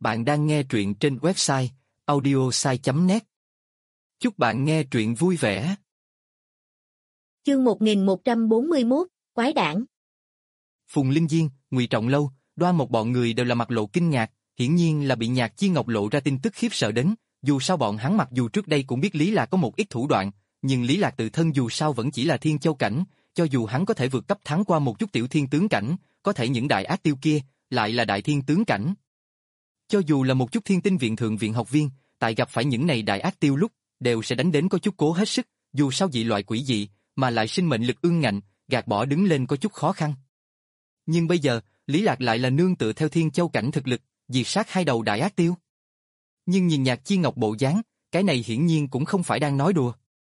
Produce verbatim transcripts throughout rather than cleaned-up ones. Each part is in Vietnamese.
Bạn đang nghe truyện trên website audiosai chấm net. Chúc bạn nghe truyện vui vẻ. Chương một nghìn một trăm bốn mươi mốt, Quái đản. Phùng Linh Diên, Ngụy Trọng Lâu, Đoan một bọn người đều là mặt lộ kinh ngạc, hiển nhiên là bị Nhạc Chi Ngọc lộ ra tin tức khiếp sợ đến, dù sao bọn hắn mặc dù trước đây cũng biết Lý Lạc có một ít thủ đoạn, nhưng Lý Lạc tự thân dù sao vẫn chỉ là thiên châu cảnh, cho dù hắn có thể vượt cấp thắng qua một chút tiểu thiên tướng cảnh, có thể những đại ác tiêu kia lại là đại thiên tướng cảnh. Cho dù là một chút thiên tinh viện thượng viện học viên, tại gặp phải những này đại ác tiêu lúc, đều sẽ đánh đến có chút cố hết sức, dù sao dị loại quỷ dị, mà lại sinh mệnh lực ương ngạnh, gạt bỏ đứng lên có chút khó khăn. Nhưng bây giờ, Lý Lạc lại là nương tựa theo thiên châu cảnh thực lực, diệt sát hai đầu đại ác tiêu. Nhưng nhìn Nhạc Chi Ngọc bộ dáng, cái này hiển nhiên cũng không phải đang nói đùa.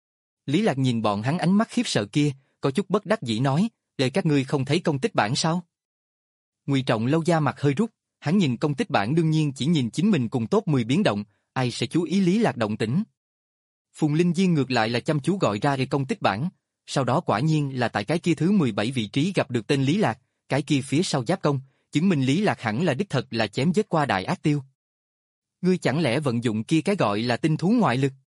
Lý Lạc nhìn bọn hắn ánh mắt khiếp sợ kia, có chút bất đắc dĩ nói, để các ngươi không thấy công tích bản sao? Ngụy Trọng Lâu da mặt hơi rút, hắn nhìn công tích bản đương nhiên chỉ nhìn chính mình cùng top mười biến động, ai sẽ chú ý Lý Lạc động tĩnh. Phùng Linh Diên ngược lại là chăm chú gọi ra cái công tích bản, sau đó quả nhiên là tại cái kia thứ mười bảy vị trí gặp được tên Lý Lạc, cái kia phía sau giáp công, chứng minh Lý Lạc hẳn là đích thật là chém giết qua đại ác tiêu. Ngươi chẳng lẽ vận dụng kia cái gọi là tinh thú ngoại lực?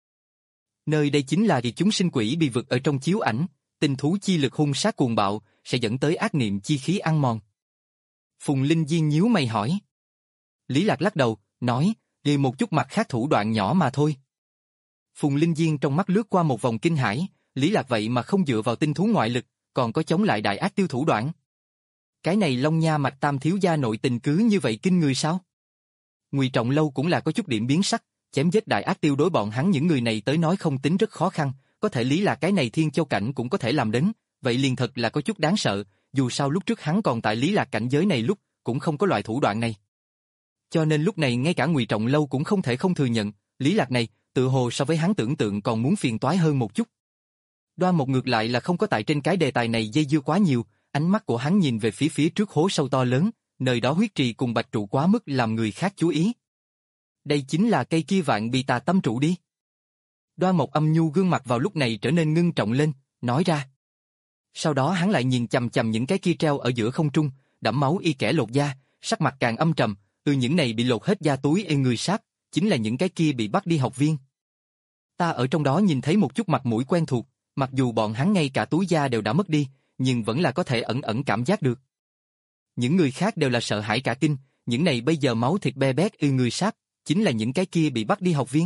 Nơi đây chính là địa chúng sinh quỷ bị vực ở trong chiếu ảnh, tinh thú chi lực hung sát cuồng bạo, sẽ dẫn tới ác niệm chi khí ăn mòn. Phùng Linh Diên nhíu mày hỏi. Lý Lạc lắc đầu, nói, vì một chút mặt khác thủ đoạn nhỏ mà thôi. Phùng Linh Diên trong mắt lướt qua một vòng kinh hãi, Lý Lạc vậy mà không dựa vào tinh thú ngoại lực, còn có chống lại đại ác tiêu thủ đoạn. Cái này Long Nha Mạch Tam thiếu gia nội tình cứ như vậy kinh người sao? Ngụy Trọng Lâu cũng là có chút điểm biến sắc, chém giết đại ác tiêu đối bọn hắn những người này tới nói không tính rất khó khăn, có thể Lý Lạc cái này thiên châu cảnh cũng có thể làm đến, vậy liền thật là có chút đáng sợ, dù sao lúc trước hắn còn tại Lý Lạc cảnh giới này lúc, cũng không có loại thủ đoạn này. Cho nên lúc này ngay cả Ngụy Trọng Lâu cũng không thể không thừa nhận, Lý Lạc này, tự hồ so với hắn tưởng tượng còn muốn phiền toái hơn một chút. Đoan một ngược lại là không có tại trên cái đề tài này dây dưa quá nhiều, ánh mắt của hắn nhìn về phía phía trước hố sâu to lớn, nơi đó huyết trì cùng bạch trụ quá mức làm người khác chú ý. Đây chính là cây kia vạn bị tà tâm trụ đi. Đoan một âm nhu gương mặt vào lúc này trở nên ngưng trọng lên, nói ra. Sau đó hắn lại nhìn chằm chằm những cái kia treo ở giữa không trung, đẫm máu y kẻ lột da, sắc mặt càng âm trầm, từ những này bị lột hết da túi ê người sáp, chính là những cái kia bị bắt đi học viên. Ta ở trong đó nhìn thấy một chút mặt mũi quen thuộc, mặc dù bọn hắn ngay cả túi da đều đã mất đi, nhưng vẫn là có thể ẩn ẩn cảm giác được. Những người khác đều là sợ hãi cả kinh, những này bây giờ máu thịt be bét ư người sáp, chính là những cái kia bị bắt đi học viên.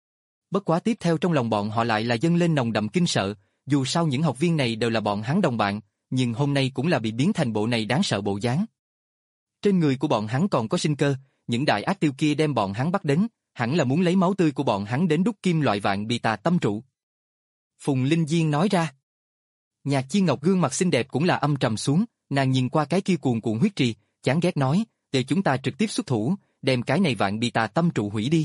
Bất quá tiếp theo trong lòng bọn họ lại là dâng lên nồng đậm kinh sợ, dù sao những học viên này đều là bọn hắn đồng bạn, nhưng hôm nay cũng là bị biến thành bộ này đáng sợ bộ dáng. Trên người của bọn hắn còn có sinh cơ, những đại ác tiêu kia đem bọn hắn bắt đến, hẳn là muốn lấy máu tươi của bọn hắn đến đúc kim loại vạn bị tà tâm trụ. Phùng Linh Diên nói ra. Nhạc Chi Ngọc gương mặt xinh đẹp cũng là âm trầm xuống, nàng nhìn qua cái kia cuồn cuộn huyết trì, chán ghét nói, để chúng ta trực tiếp xuất thủ, đem cái này vạn bị tà tâm trụ hủy đi.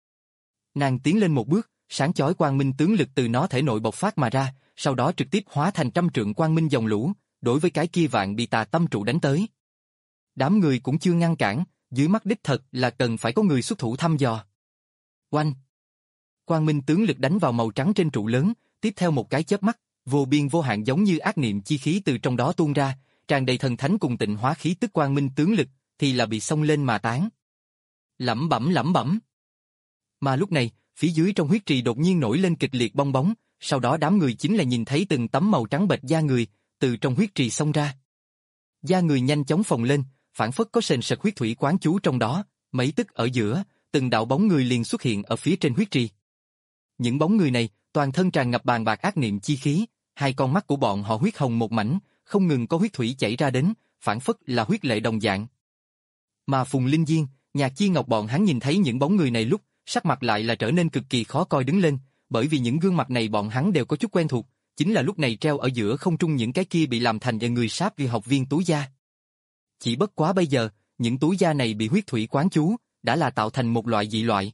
Nàng tiến lên một bước, sáng chói quang minh tướng lực từ nó thể nội bộc phát mà ra, sau đó trực tiếp hóa thành trăm trượng quang minh dòng lũ, đối với cái kia vạn bị tà tâm trụ đánh tới. Đám người cũng chưa ngăn cản, dưới mắt đích thật là cần phải có người xuất thủ thăm dò. Oanh! Quang minh tướng lực đánh vào màu trắng trên trụ lớn, tiếp theo một cái chớp mắt, vô biên vô hạn giống như ác niệm chi khí từ trong đó tuôn ra, tràn đầy thần thánh cùng tịnh hóa khí tức quang minh tướng lực, thì là bị xông lên mà tán. Lẩm bẩm lẩm bẩm. Mà lúc này, phía dưới trong huyết trì đột nhiên nổi lên kịch liệt bong bóng, sau đó đám người chính là nhìn thấy từng tấm màu trắng bệch da người, từ trong huyết trì xông ra. Da người nhanh chóng phồng lên, phản phất có sền sệt huyết thủy quán trú trong đó, mấy tức ở giữa, từng đạo bóng người liền xuất hiện ở phía trên huyết trì. Những bóng người này, toàn thân tràn ngập bàn bạc ác niệm chi khí, hai con mắt của bọn họ huyết hồng một mảnh, không ngừng có huyết thủy chảy ra đến, phản phất là huyết lệ đồng dạng. Mà Phùng Linh Diên, Nhạc Chi Ngọc bọn hắn nhìn thấy những bóng người này lúc, sắc mặt lại là trở nên cực kỳ khó coi đứng lên, bởi vì những gương mặt này bọn hắn đều có chút quen thuộc, chính là lúc này treo ở giữa không trung những cái kia bị làm thành và người sáp vì học viên túi da. Chỉ bất quá bây giờ, những túi da này bị huyết thủy quán chú, đã là tạo thành một loại dị loại.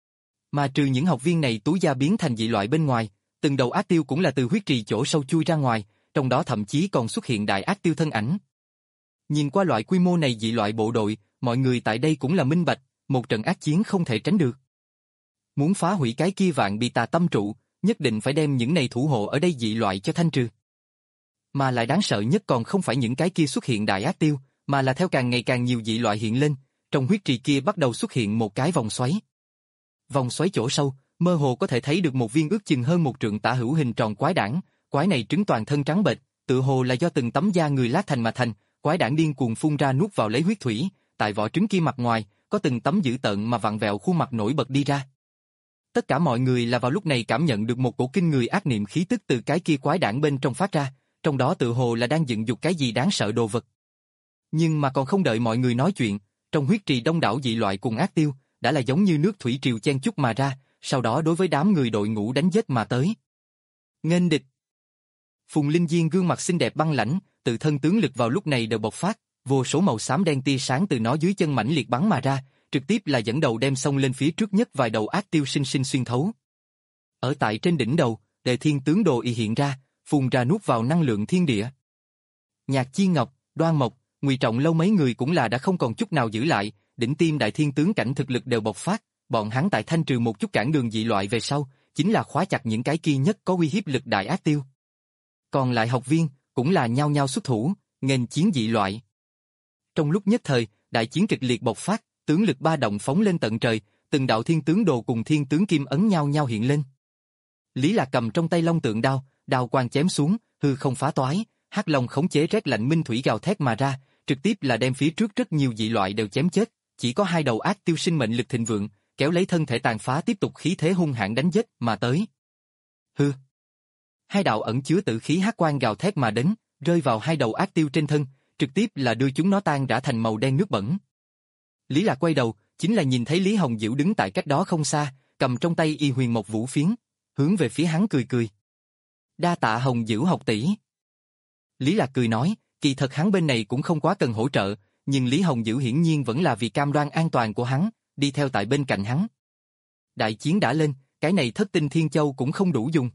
Mà trừ những học viên này túi da biến thành dị loại bên ngoài, từng đầu ác tiêu cũng là từ huyết trì chỗ sâu chui ra ngoài, trong đó thậm chí còn xuất hiện đại ác tiêu thân ảnh. Nhìn qua loại quy mô này dị loại bộ đội, mọi người tại đây cũng là minh bạch, một trận ác chiến không thể tránh được. Muốn phá hủy cái kia vạn bị tà tâm trụ, nhất định phải đem những này thủ hộ ở đây dị loại cho thanh trừ. Mà lại đáng sợ nhất còn không phải những cái kia xuất hiện đại ác tiêu, mà là theo càng ngày càng nhiều dị loại hiện lên, trong huyết trì kia bắt đầu xuất hiện một cái vòng xoáy. Vòng xoáy chỗ sâu, mơ hồ có thể thấy được một viên ước chừng hơn một trượng tả hữu hình tròn quái đản, quái này trứng toàn thân trắng bệch, tự hồ là do từng tấm da người lát thành mà thành, quái đản điên cuồng phun ra nuốt vào lấy huyết thủy, tại vỏ trứng kia mặt ngoài, có từng tấm dữ tợn mà vặn vẹo khuôn mặt nổi bật đi ra. Tất cả mọi người là vào lúc này cảm nhận được một cổ kinh người ác niệm khí tức từ cái kia quái đản bên trong phát ra, trong đó tự hồ là đang dựng dục cái gì đáng sợ đồ vật. Nhưng mà còn không đợi mọi người nói chuyện, trong huyết trì đông đảo dị loại cùng ác tiêu, đã là giống như nước thủy triều chen chúc mà ra, sau đó đối với đám người đội ngũ đánh giết mà tới. Nghênh địch. Phùng Linh Diên gương mặt xinh đẹp băng lãnh, tự thân tướng lực vào lúc này đều bộc phát, vô số màu xám đen tia sáng từ nó dưới chân mãnh liệt bắn mà ra, trực tiếp là dẫn đầu đem xông lên phía trước nhất vài đầu ác tiêu sinh sinh xuyên thấu. Ở tại trên đỉnh đầu, Đề Thiên tướng đồ y hiện ra, phun ra nuốt vào năng lượng thiên địa. Nhạc Chi Ngọc, Đoan Mộc, Ngụy Trọng Lâu mấy người cũng là đã không còn chút nào giữ lại, đỉnh tim đại thiên tướng cảnh thực lực đều bộc phát, bọn hắn tại thanh trừ một chút cản đường dị loại về sau, chính là khóa chặt những cái kia nhất có uy hiếp lực đại ác tiêu. Còn lại học viên cũng là nhao nhao xuất thủ, nghênh chiến dị loại. Trong lúc nhất thời, đại chiến kịch liệt bộc phát, tướng lực ba động phóng lên tận trời, từng đạo thiên tướng đồ cùng thiên tướng kim ấn nhau nhau hiện lên. Lý Lạc cầm trong tay long tượng đao, đao quang chém xuống, hư không phá toái, hắc long khống chế rét lạnh minh thủy gào thét mà ra, trực tiếp là đem phía trước rất nhiều dị loại đều chém chết, chỉ có hai đầu ác tiêu sinh mệnh lực thịnh vượng, kéo lấy thân thể tàn phá tiếp tục khí thế hung hãn đánh giết mà tới. Hư. Hai đạo ẩn chứa tử khí hắc quang gào thét mà đến, rơi vào hai đầu ác tiêu trên thân, trực tiếp là đưa chúng nó tan rã thành màu đen nước bẩn. Lý Lạc quay đầu, chính là nhìn thấy Lý Hồng Diễu đứng tại cách đó không xa, cầm trong tay y huyền mộc vũ phiến, hướng về phía hắn cười cười. Đa tạ Hồng Diễu học tỷ. Lý Lạc cười nói, kỳ thật hắn bên này cũng không quá cần hỗ trợ, nhưng Lý Hồng Diễu hiển nhiên vẫn là vì cam đoan an toàn của hắn, đi theo tại bên cạnh hắn. Đại chiến đã lên, cái này thất tinh thiên châu cũng không đủ dùng.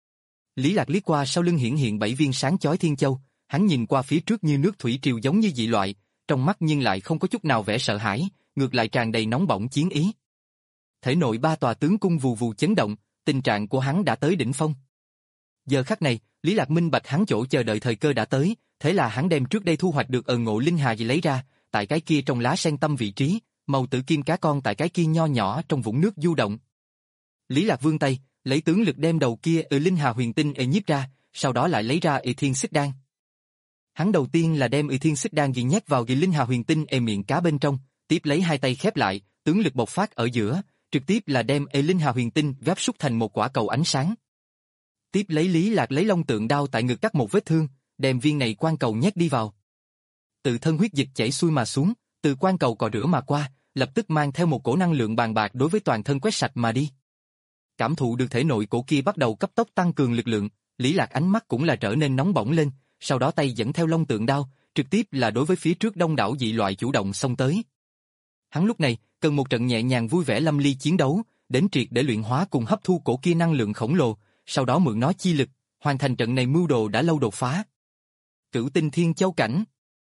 Lý Lạc liếc qua sau lưng hiển hiện bảy viên sáng chói thiên châu, hắn nhìn qua phía trước như nước thủy triều giống như dị loại, trong mắt nhưng lại không có chút nào vẻ sợ hãi, ngược lại tràn đầy nóng bỏng chiến ý. Thể nội ba tòa tướng cung vù vù chấn động, tình trạng của hắn đã tới đỉnh phong. Giờ khắc này, Lý Lạc minh bạch hắn chỗ chờ đợi thời cơ đã tới, thế là hắn đem trước đây thu hoạch được ẩn ngộ linh hà gì lấy ra, tại cái kia trong lá sen tâm vị trí, màu tử kim cá con tại cái kia nho nhỏ trong vũng nước du động. Lý Lạc vươn tay, lấy tướng lực đem đầu kia ở linh hà huyền tinh ê nhiếp ra, sau đó lại lấy ra y thiên xích đan. Hắn đầu tiên là đem y thiên xích đan ghi nhét vào ghi linh hà huyền tinh ê miệng cá bên trong, tiếp lấy hai tay khép lại, tướng lực bộc phát ở giữa, trực tiếp là đem ê linh hà huyền tinh gấp xúc thành một quả cầu ánh sáng. Tiếp lấy Lý Lạc lấy long tượng đao tại ngực cắt một vết thương, đem viên này quan cầu nhét đi vào. Tự thân huyết dịch chảy xuôi mà xuống, từ quan cầu cọ rửa mà qua, lập tức mang theo một cổ năng lượng bàn bạc đối với toàn thân quét sạch mà đi. Cảm thụ được thể nội cổ kia bắt đầu cấp tốc tăng cường lực lượng, Lý Lạc ánh mắt cũng là trở nên nóng bỏng lên, sau đó tay dẫn theo long tượng đao, trực tiếp là đối với phía trước đông đảo dị loại chủ động xông tới. Hắn lúc này cần một trận nhẹ nhàng vui vẻ lâm ly chiến đấu, đến triệt để luyện hóa cùng hấp thu cổ kia năng lượng khổng lồ, sau đó mượn nó chi lực, hoàn thành trận này mưu đồ đã lâu đột phá. Cửu tinh thiên châu cảnh.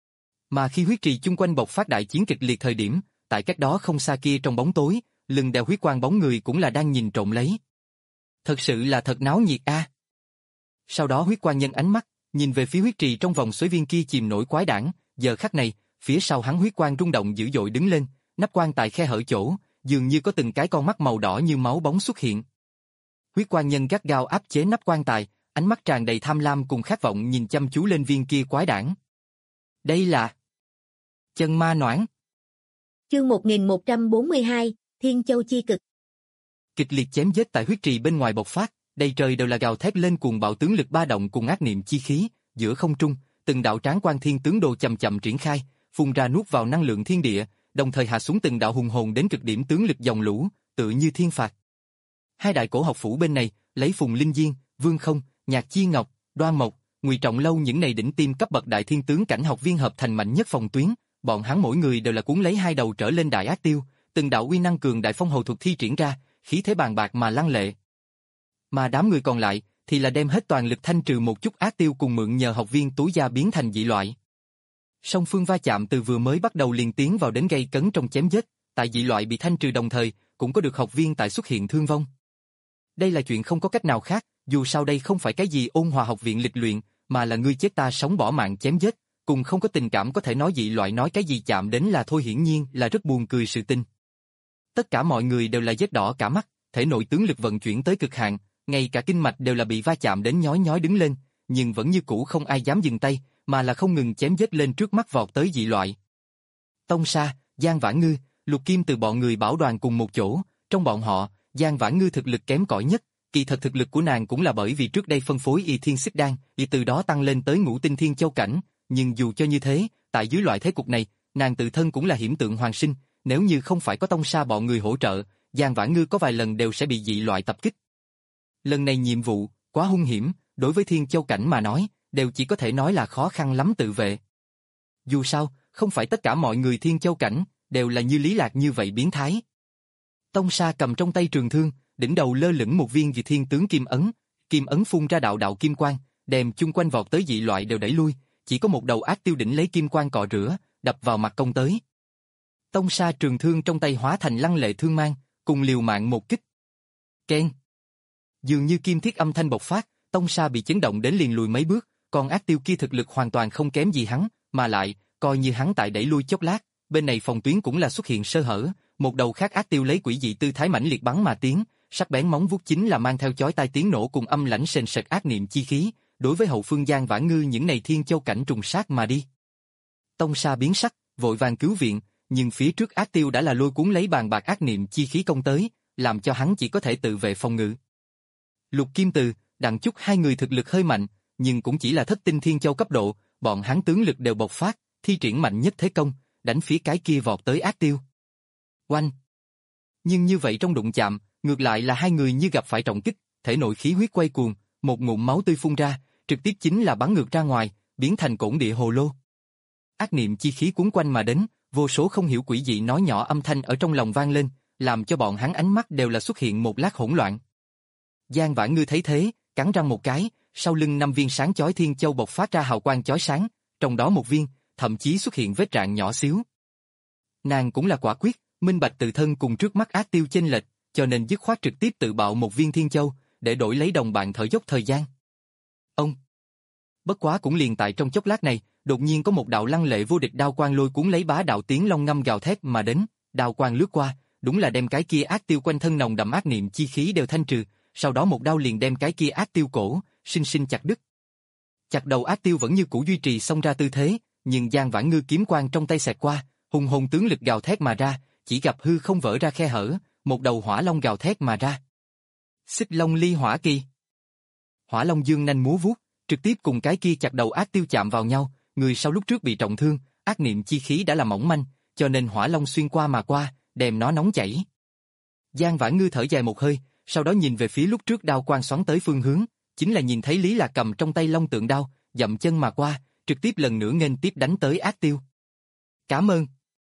Mà khi huyết trì chung quanh bộc phát đại chiến kịch liệt thời điểm, tại cách đó không xa kia trong bóng tối, lưng đeo huyết quang bóng người cũng là đang nhìn trộm lấy. Thật sự là thật náo nhiệt a. À. Sau đó huyết quang nhân ánh mắt, nhìn về phía huyết trì trong vòng xoáy viên kia chìm nổi quái đản, giờ khắc này, phía sau hắn huyết quang rung động dữ dội đứng lên, nắp quan tài khe hở chỗ, dường như có từng cái con mắt màu đỏ như máu bóng xuất hiện. Huyết quang nhân gắt gao áp chế nắp quan tài, ánh mắt tràn đầy tham lam cùng khát vọng nhìn chăm chú lên viên kia quái đản. Đây là chân ma noãn. Chương một nghìn một trăm bốn mươi hai, Thiên Châu chi cực. Kịch liệt chém giết tại huyết trì bên ngoài bộc phát, đầy trời đều là gào thét lên cuồng bạo tướng lực ba động cùng ác niệm chi khí, giữa không trung, từng đạo tráng quan thiên tướng đồ chậm chậm triển khai, phun ra nuốt vào năng lượng thiên địa, đồng thời hạ xuống từng đạo hùng hồn đến cực điểm tướng lực dòng lũ, tự như thiên phạt. Hai đại cổ học phủ bên này, lấy Phùng Linh Diên, Vương Không, Nhạc Chi Ngọc, Đoan Mộc, Ngụy Trọng Lâu những này đỉnh tim cấp bậc đại thiên tướng cảnh học viên hợp thành mạnh nhất phòng tuyến, bọn hắn mỗi người đều là cuốn lấy hai đầu trở lên đại ác tiêu, từng đạo uy năng cường đại phong hầu thuật thi triển ra, khí thế bàn bạc mà lăng lệ. Mà đám người còn lại thì là đem hết toàn lực thanh trừ một chút ác tiêu cùng mượn nhờ học viên túi gia biến thành dị loại. Song phương va chạm từ vừa mới bắt đầu liền tiến vào đến gây cấn trong chém giết, tại dị loại bị thanh trừ đồng thời, cũng có được học viên tại xuất hiện thương vong. Đây là chuyện không có cách nào khác, dù sao đây không phải cái gì ôn hòa học viện lịch luyện, mà là ngươi chết ta sống bỏ mạng chém giết, cùng không có tình cảm có thể nói dị loại nói cái gì chạm đến là thôi, hiển nhiên là rất buồn cười sự tình. Tất cả mọi người đều là vết đỏ cả mắt, thể nội tướng lực vận chuyển tới cực hạn, ngay cả kinh mạch đều là bị va chạm đến nhói nhói đứng lên, nhưng vẫn như cũ không ai dám dừng tay, mà là không ngừng chém giết lên trước mắt vọt tới dị loại. Tông Sa, Giang Vãn Ngư, Lục Kim từ bọn người bảo đoàn cùng một chỗ, trong bọn họ, Giang Vãn Ngư thực lực kém cỏi nhất, kỳ thật thực lực của nàng cũng là bởi vì trước đây phân phối Y Thiên Xích Đan, y từ đó tăng lên tới ngũ tinh thiên châu cảnh, nhưng dù cho như thế, tại dưới loại thế cục này, nàng tự thân cũng là hiểm tượng hoàng sinh, nếu như không phải có Tông Sa bọn người hỗ trợ, Giang Vãn Ngư có vài lần đều sẽ bị dị loại tập kích. Lần này nhiệm vụ quá hung hiểm, đối với thiên châu cảnh mà nói, đều chỉ có thể nói là khó khăn lắm tự vệ. Dù sao, không phải tất cả mọi người thiên châu cảnh đều là như Lý Lạc như vậy biến thái. Tông Sa cầm trong tay trường thương, đỉnh đầu lơ lửng một viên Dị Thiên tướng kim ấn, kim ấn phun ra đạo đạo kim quang, đem chung quanh vọt tới dị loại đều đẩy lui, chỉ có một đầu ác tiêu đỉnh lấy kim quang cọ rửa, đập vào mặt công tới. Tông Sa trường thương trong tay hóa thành lăng lệ thương mang, cùng liều mạng một kích. Keng. Dường như kim thiết âm thanh bộc phát, Tông Sa bị chấn động đến liền lùi mấy bước, còn ác tiêu kia thực lực hoàn toàn không kém gì hắn, mà lại, coi như hắn tại đẩy lui chốc lát, bên này phòng tuyến cũng là xuất hiện sơ hở, một đầu khác ác tiêu lấy quỷ dị tư thái mãnh liệt bắn mà tiến, sắc bén móng vuốt chính là mang theo chói tai tiếng nổ cùng âm lãnh sền sệt ác niệm chi khí, đối với hậu phương Giang Vãn Ngư những này thiên châu cảnh trùng sát mà đi. Tông Sa biến sắc, vội vàng cứu viện, nhưng phía trước ác tiêu đã là lôi cuốn lấy bàn bạc ác niệm chi khí công tới, làm cho hắn chỉ có thể tự vệ phòng ngự. Lục Kim Từ, Đặng Chúc hai người thực lực hơi mạnh, nhưng cũng chỉ là thất tinh thiên châu cấp độ, bọn hắn tướng lực đều bộc phát, thi triển mạnh nhất thế công, đánh phía cái kia vọt tới ác tiêu. Oanh! Nhưng như vậy trong đụng chạm, ngược lại là hai người như gặp phải trọng kích, thể nội khí huyết quay cuồng, một ngụm máu tươi phun ra, trực tiếp chính là bắn ngược ra ngoài, biến thành cổn địa hồ lô. Ác niệm chi khí cuốn quanh mà đến, vô số không hiểu quỷ dị nói nhỏ âm thanh ở trong lòng vang lên, làm cho bọn hắn ánh mắt đều là xuất hiện một lát hỗn loạn. Giang Vãn Ngư thấy thế, cắn răng một cái, sau lưng năm viên sáng chói thiên châu bộc phát ra hào quang chói sáng, trong đó một viên, thậm chí xuất hiện vết rạn nhỏ xíu. Nàng cũng là quả quyết, minh bạch tự thân cùng trước mắt ác tiêu chênh lệch, cho nên dứt khoát trực tiếp tự bạo một viên thiên châu, để đổi lấy đồng bạn thở dốc thời gian. Ông! Bất quá cũng liền tại trong chốc lát này, đột nhiên có một đạo lăng lệ vô địch đao quang lôi cuốn lấy bá đạo tiếng long ngâm gào thét mà đến, đao quang lướt qua, đúng là đem cái kia ác tiêu quanh thân nồng đậm ác niệm chi khí đều thanh trừ, sau đó một đao liền đem cái kia ác tiêu cổ, sinh sinh chặt đứt. Chặt đầu ác tiêu vẫn như cũ duy trì xông ra tư thế, nhưng Giang Vãn Ngư kiếm quang trong tay xẹt qua, hùng hồn tướng lực gào thét mà ra, chỉ gặp hư không vỡ ra khe hở, một đầu hỏa long gào thét mà ra. Xích Long Ly Hỏa Kỳ. Hỏa long dương nanh múa vuốt, trực tiếp cùng cái kia chặt đầu ác tiêu chạm vào nhau, người sau lúc trước bị trọng thương, ác niệm chi khí đã là mỏng manh, cho nên hỏa long xuyên qua mà qua, đem nó nóng chảy. Giang Vãn Ngư thở dài một hơi, sau đó nhìn về phía lúc trước đao quang xoắn tới phương hướng, chính là nhìn thấy Lý Lạc cầm trong tay long tượng đao, dậm chân mà qua, trực tiếp lần nữa nghênh tiếp đánh tới ác tiêu. Cảm ơn.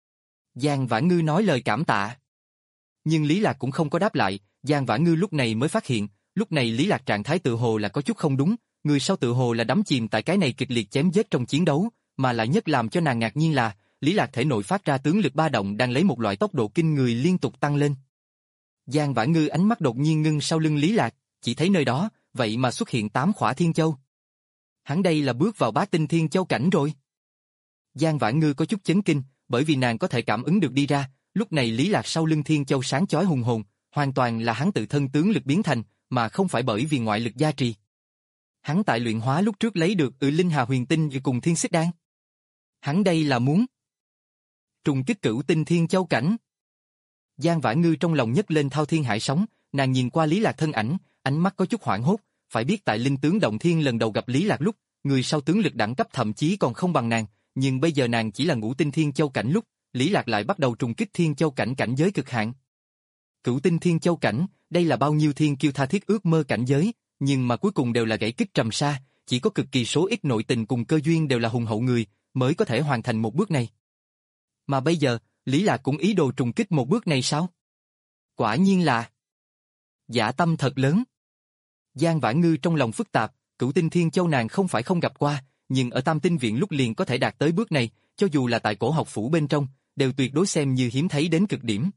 Giang Vãn Ngư nói lời cảm tạ. Nhưng Lý Lạc cũng không có đáp lại, Giang Vãn Ngư lúc này mới phát hiện, lúc này Lý Lạc trạng thái tự hồ là có chút không đúng, người sau tự hồ là đắm chìm tại cái này kịch liệt chém giết trong chiến đấu, mà lại nhất làm cho nàng ngạc nhiên là, Lý Lạc thể nội phát ra tướng lực ba động đang lấy một loại tốc độ kinh người liên tục tăng lên. Giang Vãn Ngư ánh mắt đột nhiên ngưng sau lưng Lý Lạc, chỉ thấy nơi đó, vậy mà xuất hiện tám khỏa thiên châu. Hắn đây là bước vào bá tinh thiên châu cảnh rồi. Giang Vãn Ngư có chút chấn kinh, bởi vì nàng có thể cảm ứng được đi ra, lúc này Lý Lạc sau lưng thiên châu sáng chói hùng hồn, hoàn toàn là hắn tự thân tướng lực biến thành, mà không phải bởi vì ngoại lực gia trì. Hắn tại luyện hóa lúc trước lấy được Ự Linh Hà Huyền Tinh cùng Thiên Xích Đan. Hắn đây là muốn trùng kích cửu tinh thiên châu cảnh. Giang Vãn Ngư trong lòng nhấc lên thao thiên hải sóng, nàng nhìn qua Lý Lạc thân ảnh, ánh mắt có chút hoảng hốt, phải biết tại linh tướng động thiên lần đầu gặp Lý Lạc lúc, người sau tướng lực đẳng cấp thậm chí còn không bằng nàng, nhưng bây giờ nàng chỉ là ngũ tinh thiên châu cảnh lúc, Lý Lạc lại bắt đầu trùng kích thiên châu cảnh cảnh giới cực hạn. Cửu tinh thiên châu cảnh, đây là bao nhiêu thiên kiêu tha thiết ước mơ cảnh giới, nhưng mà cuối cùng đều là gãy kích trầm sa, chỉ có cực kỳ số ít nội tình cùng cơ duyên đều là hùng hậu người, mới có thể hoàn thành một bước này. Mà bây giờ, Lý Lạc cũng ý đồ trùng kích một bước này sao? Quả nhiên là dạ tâm thật lớn. Giang Vãn Ngư trong lòng phức tạp, cửu tinh thiên châu nàng không phải không gặp qua, nhưng ở Tam Tinh Viện lúc liền có thể đạt tới bước này, cho dù là tại cổ học phủ bên trong, đều tuyệt đối xem như hiếm thấy đến cực điểm.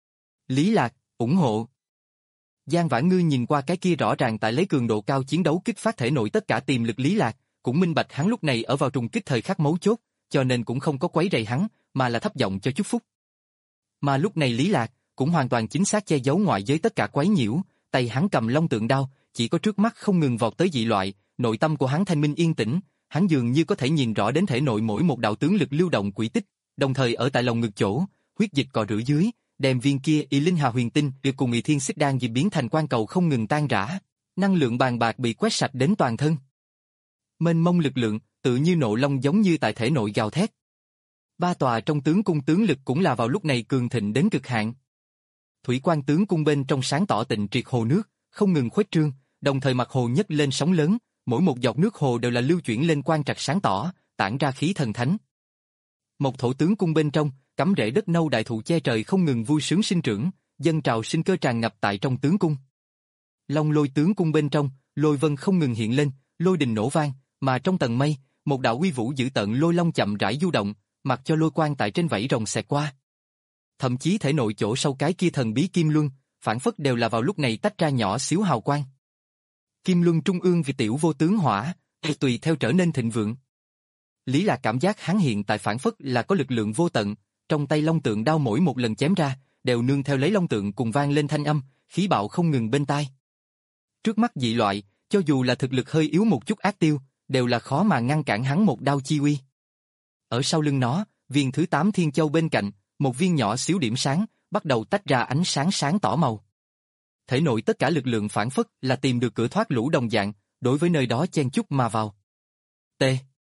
Lý Lạc, ủng hộ. Giang Vãn Ngư nhìn qua cái kia rõ ràng tại lấy cường độ cao chiến đấu kích phát thể nội tất cả tiềm lực Lý Lạc, cũng minh bạch hắn lúc này ở vào trùng kích thời khắc mấu chốt, cho nên cũng không có quấy rầy hắn, mà là thấp giọng cho chúc phúc. Mà lúc này Lý Lạc cũng hoàn toàn chính xác che giấu ngoại giới tất cả quấy nhiễu, tay hắn cầm long tượng đao, chỉ có trước mắt không ngừng vọt tới dị loại, nội tâm của hắn thanh minh yên tĩnh, hắn dường như có thể nhìn rõ đến thể nội mỗi một đạo tướng lực lưu động quỹ tích, đồng thời ở tại lồng ngực chỗ, huyết dịch cọ rửa dưới, đem viên kia Y Linh Hà Huyền Tinh được cùng Y Thiên Xích Đan dị biến thành quan cầu không ngừng tan rã, năng lượng bàn bạc bị quét sạch đến toàn thân. Mênh mông lực lượng, tự như nộ long giống như tại thể nội gào thét. Ba tòa trong tướng cung tướng lực cũng là vào lúc này cường thịnh đến cực hạn. Thủy quan tướng cung bên trong sáng tỏ tịnh triệt hồ nước, không ngừng khuếch trương, đồng thời mặt hồ nhấc lên sóng lớn, mỗi một giọt nước hồ đều là lưu chuyển lên quang trạch sáng tỏ, tản ra khí thần thánh. Một thổ tướng cung bên trong, cắm rễ đất nâu đại thụ che trời không ngừng vui sướng sinh trưởng, dân trào sinh cơ tràn ngập tại trong tướng cung. Long lôi tướng cung bên trong, lôi vân không ngừng hiện lên, lôi đình nổ vang, mà trong tầng mây, một đạo uy vũ dữ tợn lôi long chậm rãi du động, mặc cho lôi quang tại trên vảy rồng xẹt qua. Thậm chí thể nội chỗ sâu cái kia thần bí kim luân, phản phất đều là vào lúc này tách ra nhỏ xíu hào quang. Kim luân trung ương vì tiểu vô tướng hỏa, tùy theo trở nên thịnh vượng. Lý Lạc cảm giác hắn hiện tại phản phất là có lực lượng vô tận, trong tay long tượng đao mỗi một lần chém ra, đều nương theo lấy long tượng cùng vang lên thanh âm, khí bạo không ngừng bên tai. Trước mắt dị loại, cho dù là thực lực hơi yếu một chút ác tiêu, đều là khó mà ngăn cản hắn một đao chi uy. Ở sau lưng nó, viên thứ tám thiên châu bên cạnh, một viên nhỏ xíu điểm sáng, bắt đầu tách ra ánh sáng sáng tỏ màu. Thể nội tất cả lực lượng phản phất là tìm được cửa thoát lũ đồng dạng, đối với nơi đó chen chúc mà vào. T.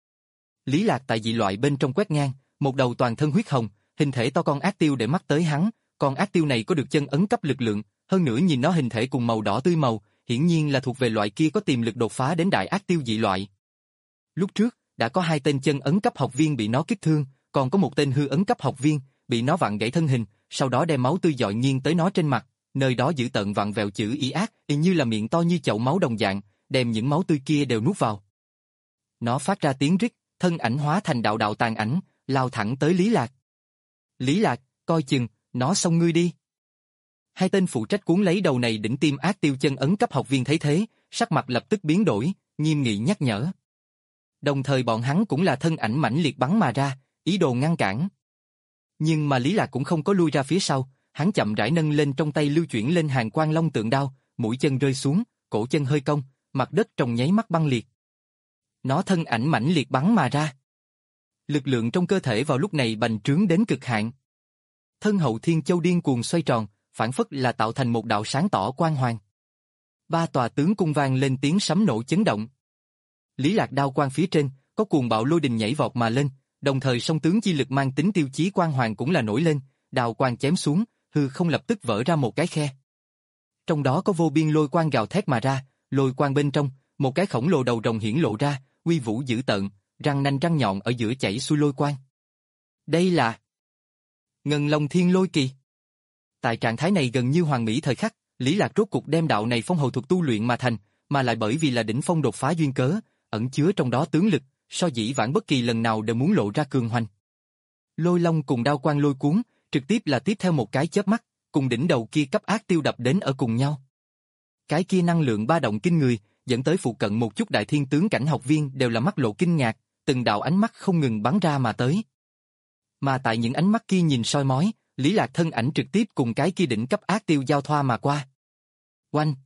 Lý Lạc tại dị loại bên trong quét ngang, một đầu toàn thân huyết hồng, hình thể to con ác tiêu để mắt tới hắn, con ác tiêu này có được chân ấn cấp lực lượng, hơn nữa nhìn nó hình thể cùng màu đỏ tươi màu, hiển nhiên là thuộc về loại kia có tiềm lực đột phá đến đại ác tiêu dị loại. Lúc trước, đã có hai tên chân ấn cấp học viên bị nó kích thương, còn có một tên hư ấn cấp học viên, bị nó vặn gãy thân hình, sau đó đem máu tươi dọi nghiêng tới nó trên mặt, nơi đó giữ tận vặn vẹo chữ y ác, y như là miệng to như chậu máu đồng dạng, đem những máu tươi kia đều nuốt vào. Nó phát ra tiếng rít, thân ảnh hóa thành đạo đạo tàn ảnh, lao thẳng tới Lý Lạc. Lý Lạc, coi chừng, nó xông ngươi đi. Hai tên phụ trách cuốn lấy đầu này đỉnh tim ác tiêu chân ấn cấp học viên thấy thế, sắc mặt lập tức biến đổi, nghiêm nghị nhắc nhở. Đồng thời bọn hắn cũng là thân ảnh mãnh liệt bắn mà ra, ý đồ ngăn cản. Nhưng mà Lý Lạc cũng không có lui ra phía sau, hắn chậm rãi nâng lên trong tay lưu chuyển lên hàng quang long tượng đao, mũi chân rơi xuống, cổ chân hơi cong, mặt đất trong nháy mắt băng liệt. Nó thân ảnh mãnh liệt bắn mà ra. Lực lượng trong cơ thể vào lúc này bành trướng đến cực hạn. Thân hậu thiên châu điên cuồng xoay tròn, phản phất là tạo thành một đạo sáng tỏ quang hoàng. Ba tòa tướng cung vang lên tiếng sấm nổ chấn động. Lý Lạc đao quang phía trên, có cuồng bạo lôi đình nhảy vọt mà lên, đồng thời song tướng chi lực mang tính tiêu chí quang hoàng cũng là nổi lên, đao quang chém xuống, hư không lập tức vỡ ra một cái khe. Trong đó có vô biên lôi quang gào thét mà ra, lôi quang bên trong, một cái khổng lồ đầu rồng hiển lộ ra, uy vũ dữ tợn, răng nanh răng nhọn ở giữa chảy xuôi lôi quang. Đây là Ngân Long Thiên Lôi Kỳ. Tại trạng thái này gần như hoàn mỹ thời khắc, Lý Lạc rốt cục đem đạo này phong hầu thuật tu luyện mà thành, mà lại bởi vì là đỉnh phong đột phá duyên cớ, ẩn chứa trong đó tướng lực, so dĩ vãng bất kỳ lần nào đều muốn lộ ra cường hoành. Lôi long cùng đao quang lôi cuốn, trực tiếp là tiếp theo một cái chớp mắt, cùng đỉnh đầu kia cấp ác tiêu đập đến ở cùng nhau. Cái kia năng lượng ba động kinh người, dẫn tới phụ cận một chút đại thiên tướng cảnh học viên đều là mắt lộ kinh ngạc, từng đạo ánh mắt không ngừng bắn ra mà tới. Mà tại những ánh mắt kia nhìn soi mói, Lý Lạc thân ảnh trực tiếp cùng cái kia đỉnh cấp ác tiêu giao thoa mà qua. Oanh!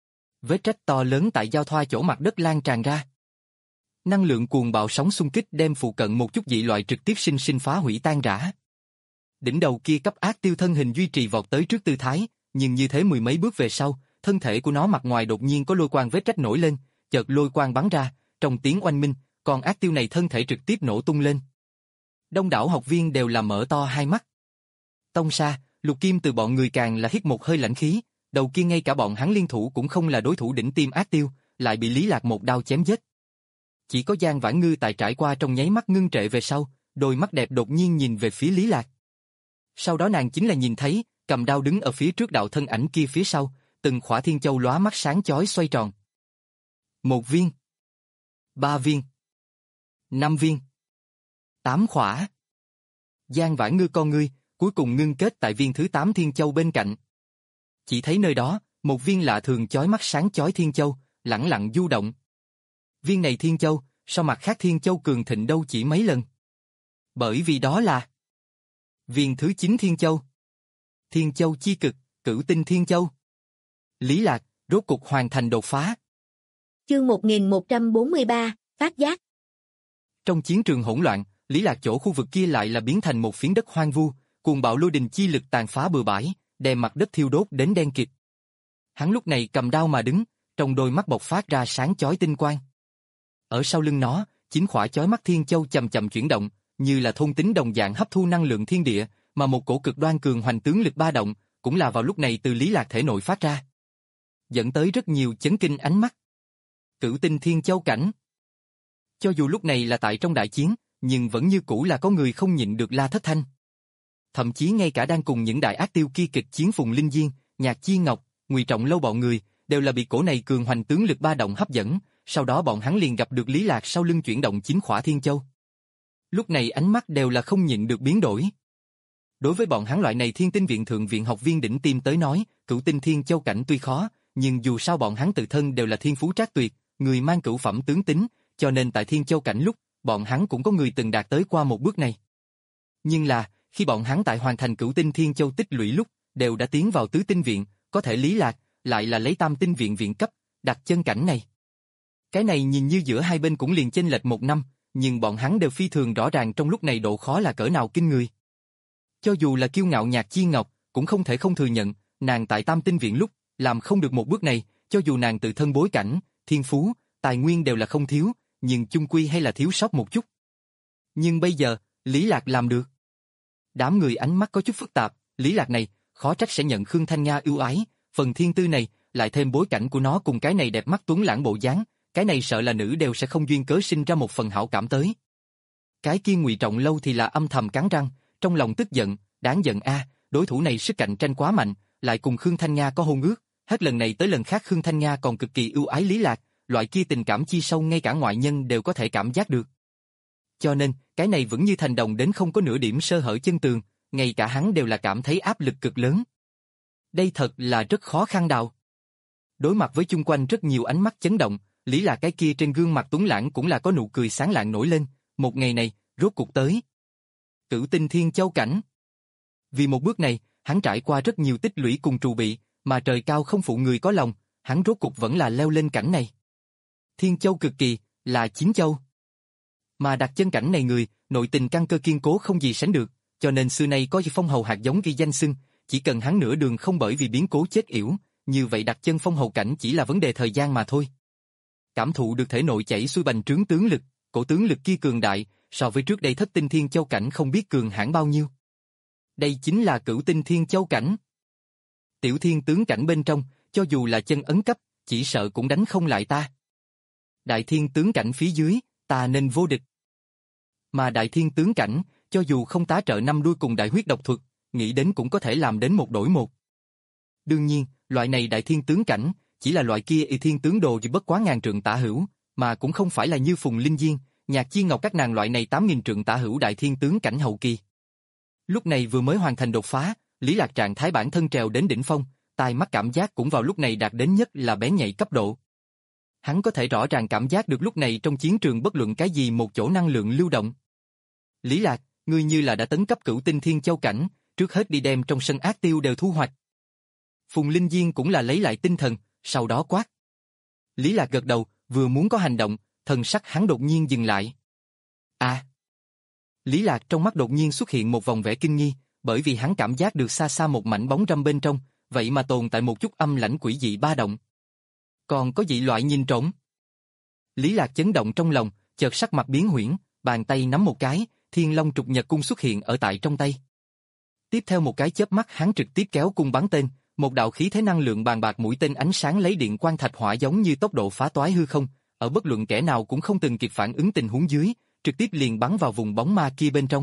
Vết rách to lớn tại giao thoa chỗ mặt đất lan tràn ra. Năng lượng cuồng bạo sóng xung kích đem phụ cận một chút dị loại trực tiếp sinh sinh phá hủy tan rã. Đỉnh đầu kia cấp ác tiêu thân hình duy trì vọt tới trước tư thái, nhưng như thế mười mấy bước về sau, thân thể của nó mặt ngoài đột nhiên có lôi quang vết rách nổi lên, chợt lôi quang bắn ra, trong tiếng oanh minh, còn ác tiêu này thân thể trực tiếp nổ tung lên. Đông đảo học viên đều là mở to hai mắt. Tông Sa, Lục Kim từ bọn người càng là hít một hơi lãnh khí, đầu kia ngay cả bọn hắn liên thủ cũng không là đối thủ đỉnh tim ác tiêu, lại bị Lý Lạc một đao chém giết. Chỉ có Giang Vãn Ngư tại trải qua trong nháy mắt ngưng trệ về sau, đôi mắt đẹp đột nhiên nhìn về phía Lý Lạc. Sau đó nàng chính là nhìn thấy, cầm đao đứng ở phía trước đạo thân ảnh kia phía sau, từng khỏa thiên châu lóa mắt sáng chói xoay tròn. Một viên, ba viên, năm viên, tám khỏa. Giang Vãn Ngư con ngươi, cuối cùng ngưng kết tại viên thứ tám thiên châu bên cạnh. Chỉ thấy nơi đó, một viên lạ thường chói mắt sáng chói thiên châu, lẳng lặng du động. Viên này thiên châu, sao mặt khác Thiên Châu cường thịnh đâu chỉ mấy lần. Bởi vì đó là viên thứ chín Thiên Châu. Thiên Châu chi cực, Cửu Tinh Thiên Châu. Lý Lạc, rốt cục hoàn thành đột phá. Chương một nghìn một trăm bốn mươi ba, phát giác. Trong chiến trường hỗn loạn, Lý Lạc chỗ khu vực kia lại là biến thành một phiến đất hoang vu, cuồng bạo lôi đình chi lực tàn phá bừa bãi, đem mặt đất thiêu đốt đến đen kịt. Hắn lúc này cầm đao mà đứng, trong đôi mắt bộc phát ra sáng chói tinh quang. Ở sau lưng nó, chín khỏa chói mắt Thiên Châu chậm chậm chuyển động, như là thôn tính đồng dạng hấp thu năng lượng thiên địa, mà một cổ cực đoan cường hoành tướng lực ba động, cũng là vào lúc này từ Lý Lạc thể nội phát ra, dẫn tới rất nhiều chấn kinh ánh mắt. Cửu Tinh Thiên Châu cảnh. Cho dù lúc này là tại trong đại chiến, nhưng vẫn như cũ là có người không nhịn được la thất thanh. Thậm chí ngay cả đang cùng những đại ác tiêu kia kịch chiến Phùng Linh Diên, Nhạc Chi Ngọc, Ngụy Trọng Lâu bọn người, đều là bị cổ này cường hoành tướng lực ba động hấp dẫn, sau đó bọn hắn liền gặp được Lý Lạc sau lưng chuyển động chín khỏa Thiên Châu. Lúc này ánh mắt đều là không nhịn được biến đổi. Đối với bọn hắn loại này Thiên Tinh viện thượng viện học viên đỉnh tiêm tới nói, Cửu Tinh Thiên Châu cảnh tuy khó, nhưng dù sao bọn hắn tự thân đều là thiên phú trác tuyệt, người mang cửu phẩm tướng tính, cho nên tại Thiên Châu cảnh lúc, bọn hắn cũng có người từng đạt tới qua một bước này. Nhưng là, khi bọn hắn tại hoàn thành Cửu Tinh Thiên Châu tích lũy lúc, đều đã tiến vào tứ tinh viện, có thể Lý Lạc lại là lấy tam tinh viện viện cấp, đặt chân cảnh này. Cái này nhìn như giữa hai bên cũng liền chênh lệch một năm, nhưng bọn hắn đều phi thường rõ ràng trong lúc này độ khó là cỡ nào kinh người. Cho dù là kiêu ngạo Nhạc Chi Ngọc, cũng không thể không thừa nhận, nàng tại tam tinh viện lúc, làm không được một bước này, cho dù nàng tự thân bối cảnh, thiên phú, tài nguyên đều là không thiếu, nhưng chung quy hay là thiếu sót một chút. Nhưng bây giờ, Lý Lạc làm được. Đám người ánh mắt có chút phức tạp, Lý Lạc này, khó trách sẽ nhận Khương Thanh Nga ưu ái, phần thiên tư này, lại thêm bối cảnh của nó cùng cái này đẹp mắt tuấn lãng bộ dáng, cái này sợ là nữ đều sẽ không duyên cớ sinh ra một phần hảo cảm tới. Cái kia Ngụy Trọng Lâu thì là âm thầm cắn răng, trong lòng tức giận, đáng giận a, đối thủ này sức cạnh tranh quá mạnh, lại cùng Khương Thanh Nga có hôn ước, hết lần này tới lần khác Khương Thanh Nga còn cực kỳ ưu ái Lý Lạc, loại kia tình cảm chi sâu ngay cả ngoại nhân đều có thể cảm giác được. Cho nên, cái này vẫn như thành đồng đến không có nửa điểm sơ hở chân tường, ngay cả hắn đều là cảm thấy áp lực cực lớn. Đây thật là rất khó khăn đào. Đối mặt với chung quanh rất nhiều ánh mắt chấn động, Lý Lạc cái kia trên gương mặt tuấn lãng cũng là có nụ cười sáng lạng nổi lên, một ngày này, rốt cuộc tới. Cửu Tinh Thiên Châu cảnh. Vì một bước này, hắn trải qua rất nhiều tích lũy cùng trù bị, mà trời cao không phụ người có lòng, hắn rốt cuộc vẫn là leo lên cảnh này. Thiên Châu cực kỳ, là chín châu. Mà đặt chân cảnh này người, nội tình căn cơ kiên cố không gì sánh được, cho nên xưa nay có phong hầu hạt giống ghi danh xưng, chỉ cần hắn nửa đường không bởi vì biến cố chết yểu, như vậy đặt chân phong hầu cảnh chỉ là vấn đề thời gian mà thôi. Cảm thụ được thể nội chảy xuôi bành trướng tướng lực, cổ tướng lực kia cường đại, so với trước đây thất tinh Thiên Châu cảnh không biết cường hãn bao nhiêu. Đây chính là Cửu Tinh Thiên Châu cảnh. Tiểu thiên tướng cảnh bên trong, cho dù là chân ấn cấp, chỉ sợ cũng đánh không lại ta. Đại thiên tướng cảnh phía dưới, ta nên vô địch. Mà đại thiên tướng cảnh, cho dù không tá trợ năm đuôi cùng đại huyết độc thuật, nghĩ đến cũng có thể làm đến một đổi một. Đương nhiên, loại này đại thiên tướng cảnh, chỉ là loại kia y thiên tướng đồ chỉ bất quá ngàn trượng tả hữu, mà cũng không phải là như Phùng Linh Diên, Nhạc Chi Ngọc các nàng loại này tám nghìn trượng tả hữu đại thiên tướng cảnh hậu kỳ. Lúc này vừa mới hoàn thành đột phá, Lý Lạc trạng thái bản thân trèo đến đỉnh phong, tai mắt cảm giác cũng vào lúc này đạt đến nhất là bén nhạy cấp độ. Hắn có thể rõ ràng cảm giác được lúc này trong chiến trường bất luận cái gì một chỗ năng lượng lưu động. Lý Lạc, ngươi như là đã tấn cấp Cửu Tinh Thiên Châu cảnh, trước hết đi đem trong sân ác tiêu đều thu hoạch. Phùng Linh Diên cũng là lấy lại tinh thần, sau đó quát. Lý Lạc gật đầu, vừa muốn có hành động, thần sắc hắn đột nhiên dừng lại. À! Lý Lạc trong mắt đột nhiên xuất hiện một vòng vẻ kinh nghi, bởi vì hắn cảm giác được xa xa một mảnh bóng râm bên trong, vậy mà tồn tại một chút âm lãnh quỷ dị ba động. Còn có dị loại nhìn trộm. Lý Lạc chấn động trong lòng, chợt sắc mặt biến huyễn, bàn tay nắm một cái, Thiên Long trục nhật cung xuất hiện ở tại trong tay. Tiếp theo một cái chớp mắt hắn trực tiếp kéo cung bắn tên, một đạo khí thế năng lượng bàn bạc mũi tên ánh sáng lấy điện quang thạch hỏa giống như tốc độ phá toái hư không, ở bất luận kẻ nào cũng không từng kịp phản ứng tình huống dưới, trực tiếp liền bắn vào vùng bóng ma kia bên trong.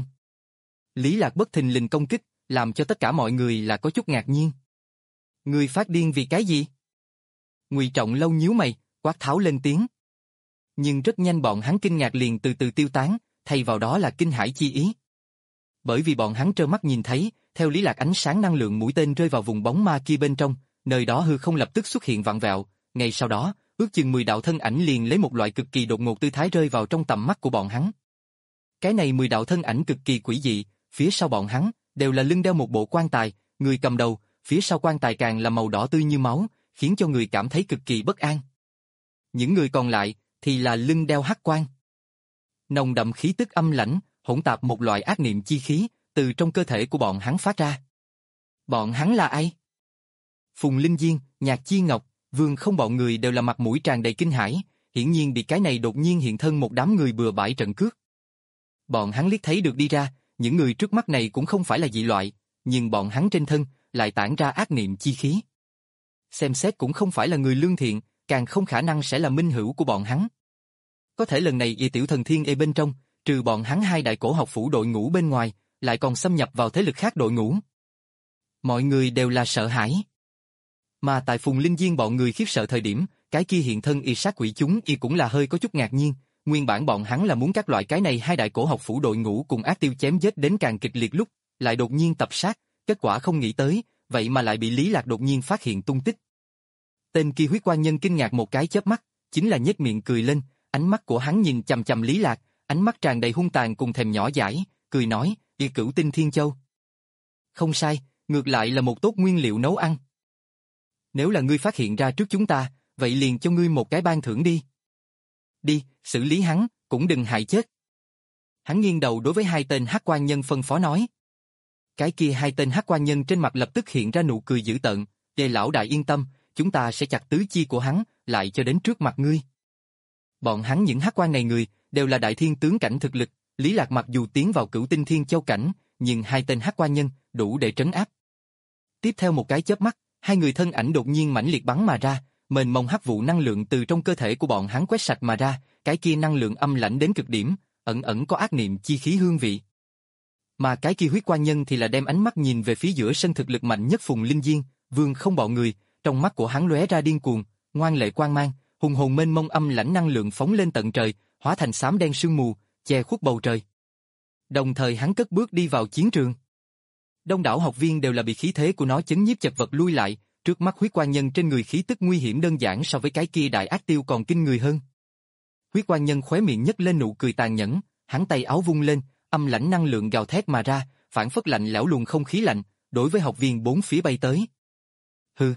Lý Lạc bất thình lình công kích, làm cho tất cả mọi người là có chút ngạc nhiên. Người phát điên vì cái gì? Ngụy Trọng Lâu nhíu mày, quát tháo lên tiếng. Nhưng rất nhanh bọn hắn kinh ngạc liền từ từ tiêu tán, thay vào đó là kinh hãi chi ý. Bởi vì bọn hắn trơ mắt nhìn thấy, theo Lý Lạc ánh sáng năng lượng mũi tên rơi vào vùng bóng ma kia bên trong, nơi đó hư không lập tức xuất hiện vặn vẹo, ngay sau đó, ước chừng mười đạo thân ảnh liền lấy một loại cực kỳ đột ngột tư thái rơi vào trong tầm mắt của bọn hắn. Cái này mười đạo thân ảnh cực kỳ quỷ dị, phía sau bọn hắn đều là lưng đeo một bộ quan tài, người cầm đầu, phía sau quan tài càng là màu đỏ tươi như máu, khiến cho người cảm thấy cực kỳ bất an. Những người còn lại thì là lưng đeo hắc quan. Nồng đậm khí tức âm lãnh, hỗn tạp một loại ác niệm chi khí, từ trong cơ thể của bọn hắn phát ra. Bọn hắn là ai? Phùng Linh Diên, Nhạc Chi Ngọc, Vương Không bọn người đều là mặt mũi tràn đầy kinh hãi, hiển nhiên bị cái này đột nhiên hiện thân một đám người bừa bãi trận cướp. Bọn hắn liếc thấy được đi ra, những người trước mắt này cũng không phải là dị loại, nhưng bọn hắn trên thân lại tản ra ác niệm chi khí. Xem xét cũng không phải là người lương thiện, càng không khả năng sẽ là minh hữu của bọn hắn. Có thể lần này y tiểu thần thiên ê bên trong, trừ bọn hắn hai đại cổ học phủ đội ngũ bên ngoài, lại còn xâm nhập vào thế lực khác đội ngũ. Mọi người đều là sợ hãi. Mà tại Phùng Linh Diên bọn người khiếp sợ thời điểm, cái kia hiện thân y sát quỷ chúng y cũng là hơi có chút ngạc nhiên, nguyên bản bọn hắn là muốn các loại cái này hai đại cổ học phủ đội ngũ cùng ác tiêu chém giết đến càng kịch liệt lúc, lại đột nhiên tập sát, kết quả không nghĩ tới, vậy mà lại bị Lý Lạc đột nhiên phát hiện tung tích. Tên kia huyết quan nhân kinh ngạc một cái chớp mắt, chính là nhếch miệng cười lên, ánh mắt của hắn nhìn chằm chằm Lý Lạc, ánh mắt tràn đầy hung tàn cùng thèm nhỏ dãi, cười nói, y cửu tinh thiên châu. Không sai, ngược lại là một tốt nguyên liệu nấu ăn. Nếu là ngươi phát hiện ra trước chúng ta, vậy liền cho ngươi một cái ban thưởng đi. Đi, xử lý hắn, cũng đừng hại chết. Hắn nghiêng đầu đối với hai tên hắc quan nhân phân phó nói. Cái kia hai tên hắc quan nhân trên mặt lập tức hiện ra nụ cười dữ tợn, "Đề lão đại yên tâm, chúng ta sẽ chặt tứ chi của hắn, lại cho đến trước mặt ngươi." Bọn hắn những hắc quan này người đều là đại thiên tướng cảnh thực lực, Lý Lạc mặc dù tiến vào cửu tinh thiên châu cảnh, nhưng hai tên hắc quan nhân đủ để trấn áp. Tiếp theo một cái chớp mắt, hai người thân ảnh đột nhiên mãnh liệt bắn mà ra, mênh mông hắc vụ năng lượng từ trong cơ thể của bọn hắn quét sạch mà ra, cái kia năng lượng âm lãnh đến cực điểm, ẩn ẩn có ác niệm chi khí hương vị. Mà cái kia huyết quan nhân thì là đem ánh mắt nhìn về phía giữa sân thực lực mạnh nhất Phùng Linh Diên, Vương Không bọn người, trong mắt của hắn lóe ra điên cuồng, ngoan lệ quang mang, hùng hồn mênh mông âm lãnh năng lượng phóng lên tận trời, hóa thành xám đen sương mù, che khuất bầu trời. Đồng thời hắn cất bước đi vào chiến trường. Đông đảo học viên đều là bị khí thế của nó chấn nhiếp chật vật lui lại, trước mắt huyết quan nhân trên người khí tức nguy hiểm đơn giản so với cái kia đại ác tiêu còn kinh người hơn. Huyết quan nhân khóe miệng nhếch lên nụ cười tàn nhẫn, hắn tay áo vung lên, âm lãnh năng lượng gào thét mà ra, phản phất lạnh lẽo luồng không khí lạnh, đối với học viên bốn phía bay tới. Hừ.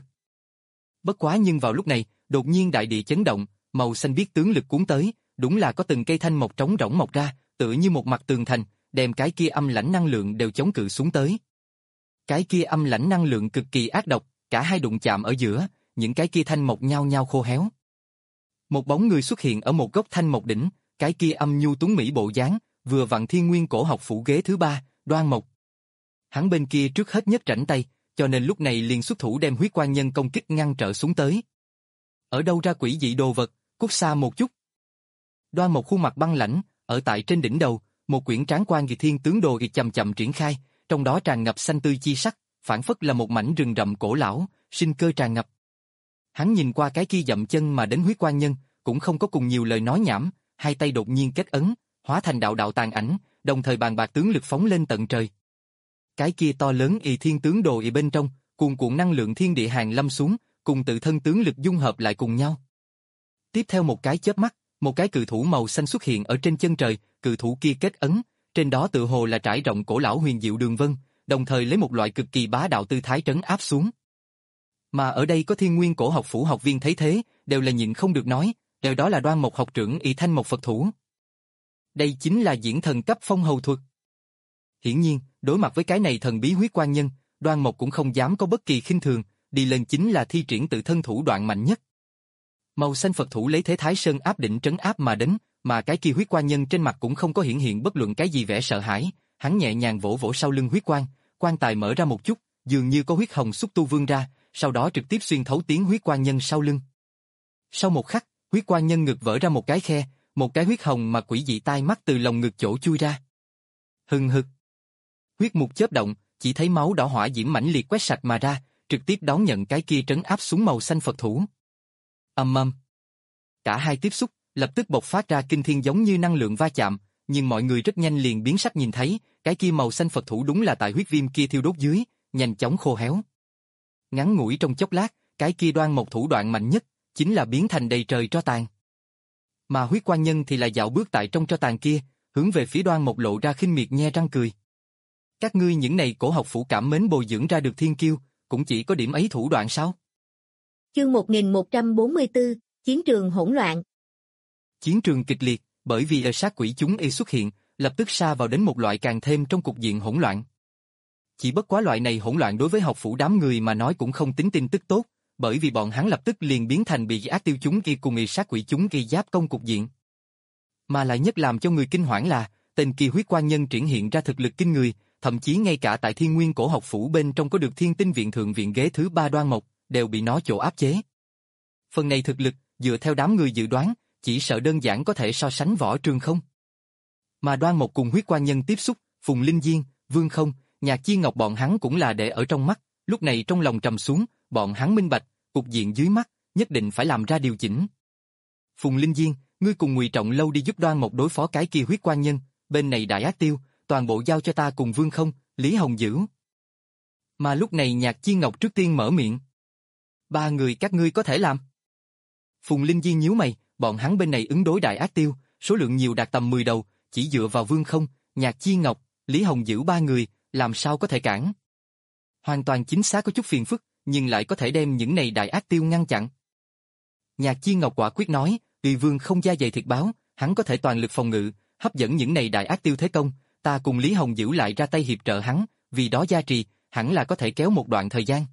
Bất quá nhưng vào lúc này, đột nhiên đại địa chấn động, màu xanh biếc tướng lực cuốn tới, đúng là có từng cây thanh mộc trống rỗng mọc ra, tựa như một mặt tường thành, đem cái kia âm lãnh năng lượng đều chống cự xuống tới. Cái kia âm lãnh năng lượng cực kỳ ác độc, cả hai đụng chạm ở giữa, những cái kia thanh mộc nhao nhao khô héo. Một bóng người xuất hiện ở một gốc thanh mộc đỉnh, cái kia âm nhu tuấn mỹ bộ dáng, vừa vặn Thiên Nguyên cổ học phủ ghế thứ ba, Đoan Mộc. Hắn bên kia trước hết nhất rảnh tay, cho nên lúc này liền xuất thủ đem huyết quan nhân công kích ngăn trở xuống tới. Ở đâu ra quỷ dị đồ vật, cút xa một chút. Đoan Mộc khuôn mặt băng lãnh, ở tại trên đỉnh đầu, một quyển tráng quan Kỳ Thiên tướng đồ亦chậm chậm triển khai, trong đó tràn ngập xanh tươi chi sắc, phản phất là một mảnh rừng rậm cổ lão, sinh cơ tràn ngập. Hắn nhìn qua cái kia dậm chân mà đến huyết quan nhân, cũng không có cùng nhiều lời nói nhảm, hai tay đột nhiên kết ấn, hóa thành đạo đạo tàn ảnh, đồng thời bàn bạc tướng lực phóng lên tận trời. Cái kia to lớn y thiên tướng đồ y bên trong, cuồn cuộn năng lượng thiên địa hàng lâm xuống, cùng tự thân tướng lực dung hợp lại cùng nhau. Tiếp theo một cái chớp mắt, một cái cự thủ màu xanh xuất hiện ở trên chân trời, cự thủ kia kết ấn, trên đó tự hồ là trải rộng cổ lão huyền diệu đường vân, đồng thời lấy một loại cực kỳ bá đạo tư thái trấn áp xuống. Mà ở đây có Thiên Nguyên cổ học phủ học viên thấy thế, đều là nhịn không được nói, đều đó là Đoan Mộc học trưởng Y Thanh Mộc Phật thủ. Đây chính là diễn thần cấp phong hầu thuật. Hiển nhiên, đối mặt với cái này thần bí huyết quan nhân, Đoan Mộc cũng không dám có bất kỳ khinh thường, đi lên chính là thi triển tự thân thủ đoạn mạnh nhất. Màu xanh Phật thủ lấy thế Thái Sơn áp định trấn áp mà đến, mà cái kia huyết quan nhân trên mặt cũng không có hiển hiện bất luận cái gì vẻ sợ hãi, hắn nhẹ nhàng vỗ vỗ sau lưng huyết quan, quan tài mở ra một chút, dường như có huyết hồng xúc tu vươn ra, sau đó trực tiếp xuyên thấu tiến huyết quan nhân sau lưng. Sau một khắc, huyết quan nhân ngực vỡ ra một cái khe, một cái huyết hồng mà quỷ dị tai mắt từ lồng ngực chỗ chui ra. Hừng hực. Huyết mục chớp động, chỉ thấy máu đỏ hỏa diễm mãnh liệt quét sạch mà ra, trực tiếp đón nhận cái kia trấn áp xuống màu xanh Phật thủ. Ầm ầm. Cả hai tiếp xúc, lập tức bộc phát ra kinh thiên giống như năng lượng va chạm, nhưng mọi người rất nhanh liền biến sắc nhìn thấy, cái kia màu xanh Phật thủ đúng là tại huyết viêm kia thiêu đốt dưới, nhanh chóng khô héo. Ngắn ngủi trong chốc lát, cái kia Đoan Mộc thủ đoạn mạnh nhất, chính là biến thành đầy trời tro tàn. Mà Huyết Quan Nhân thì là dạo bước tại trong tro tàn kia, hướng về phía Đoan Mộc lộ ra khinh miệt nhe răng cười. Các ngươi những này cổ học phủ cảm mến bồi dưỡng ra được thiên kiêu, cũng chỉ có điểm ấy thủ đoạn sao? Chương một nghìn một trăm bốn mươi tư, chiến trường hỗn loạn. Chiến trường kịch liệt, bởi vì là sát quỷ chúng y xuất hiện, lập tức sa vào đến một loại càng thêm trong cục diện hỗn loạn. Chỉ bất quá loại này hỗn loạn đối với học phủ đám người mà nói cũng không tính tin tức tốt, bởi vì bọn hắn lập tức liền biến thành bị ác tiêu chúng kia cùng y sát quỷ chúng kia giáp công cục diện. Mà lại nhất làm cho người kinh hoảng là, tên kia Huyết Quan Nhân triển hiện ra thực lực kinh người, thậm chí ngay cả tại Thiên Nguyên cổ học phủ bên trong có được Thiên Tinh viện thượng viện ghế thứ ba Đoan Mộc, đều bị nó chỗ áp chế. Phần này thực lực, dựa theo đám người dự đoán, chỉ sợ đơn giản có thể so sánh Võ Trường Không. Mà Đoan Mộc cùng Huyết Quan Nhân tiếp xúc, Phùng Linh Diên, Vương Không, Nhạc Chi Ngọc bọn hắn cũng là để ở trong mắt, lúc này trong lòng trầm xuống, bọn hắn minh bạch, cục diện dưới mắt, nhất định phải làm ra điều chỉnh. Phùng Linh Diên, ngươi cùng Ngụy Trọng Lâu đi giúp Đoan Mộc đối phó cái kia Huyết Quan Nhân, bên này Đại Ác Tiêu, toàn bộ giao cho ta cùng Vương Không, Lý Hồng Dữ. Mà lúc này Nhạc Chi Ngọc trước tiên mở miệng. Ba người các ngươi có thể làm. Phùng Linh Diên nhíu mày, bọn hắn bên này ứng đối Đại Ác Tiêu, số lượng nhiều đạt tầm mười đầu, chỉ dựa vào Vương Không, Nhạc Chi Ngọc, Lý Hồng Dữ ba người, làm sao có thể cản. Hoàn toàn chính xác có chút phiền phức, nhưng lại có thể đem những này Đại Ác Tiêu ngăn chặn. Nhạc Chi Ngọc quả quyết nói, vì Vương Không da dày thiệt báo, hắn có thể toàn lực phòng ngự, hấp dẫn những này Đại Ác Tiêu thế công, ta cùng Lý Hồng Dữ lại ra tay hiệp trợ hắn, vì đó gia trì, hẳn là có thể kéo một đoạn thời gian.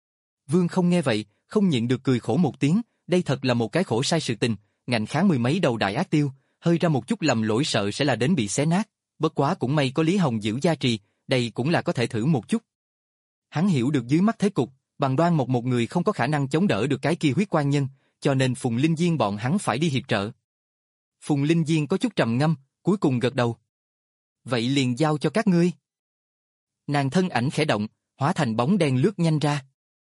Vương Không nghe vậy, không nhịn được cười khổ một tiếng, đây thật là một cái khổ sai sự tình, ngạnh kháng mười mấy đầu Đại Ác Tiêu, hơi ra một chút lầm lỗi sợ sẽ là đến bị xé nát, bất quá cũng may có Lý Hồng Dữ gia trì, đây cũng là có thể thử một chút. Hắn hiểu được dưới mắt thế cục, bằng Đoan Mộc một người không có khả năng chống đỡ được cái kia Huyết Quan Nhân, cho nên Phùng Linh Diên bọn hắn phải đi hiệp trợ. Phùng Linh Diên có chút trầm ngâm, cuối cùng gật đầu. Vậy liền giao cho các ngươi. Nàng thân ảnh khẽ động, hóa thành bóng đen lướt nhanh ra.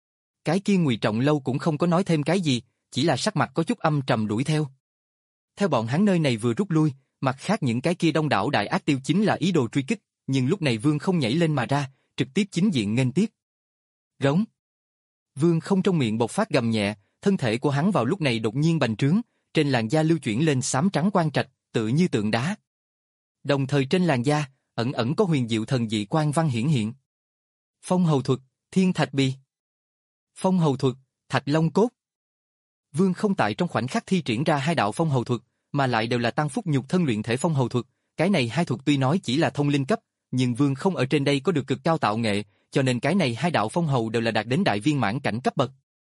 Cái kia Ngụy Trọng Lâu cũng không có nói thêm cái gì, chỉ là sắc mặt có chút âm trầm đuổi theo. Theo bọn hắn nơi này vừa rút lui, mặt khác những cái kia đông đảo Đại Ác Tiêu chính là ý đồ truy kích, nhưng lúc này Vương Không nhảy lên mà ra, trực tiếp chính diện nghênh tiếp. Rống. Vương Không trong miệng bộc phát gầm nhẹ, thân thể của hắn vào lúc này đột nhiên bành trướng, trên làn da lưu chuyển lên xám trắng quang trạch, tự như tượng đá. Đồng thời trên làn da, ẩn ẩn có huyền diệu thần dị quang văn hiển hiện. Phong hầu thuật, thiên thạch bì. Phong hầu thuật, thạch long cốt. Vương Không tại trong khoảnh khắc thi triển ra hai đạo phong hầu thuật, mà lại đều là tăng phúc nhục thân luyện thể phong hầu thuật, cái này hai thuật tuy nói chỉ là thông linh cấp, nhưng Vương Không ở trên đây có được cực cao tạo nghệ, cho nên cái này hai đạo phong hầu đều là đạt đến đại viên mãn cảnh cấp bậc.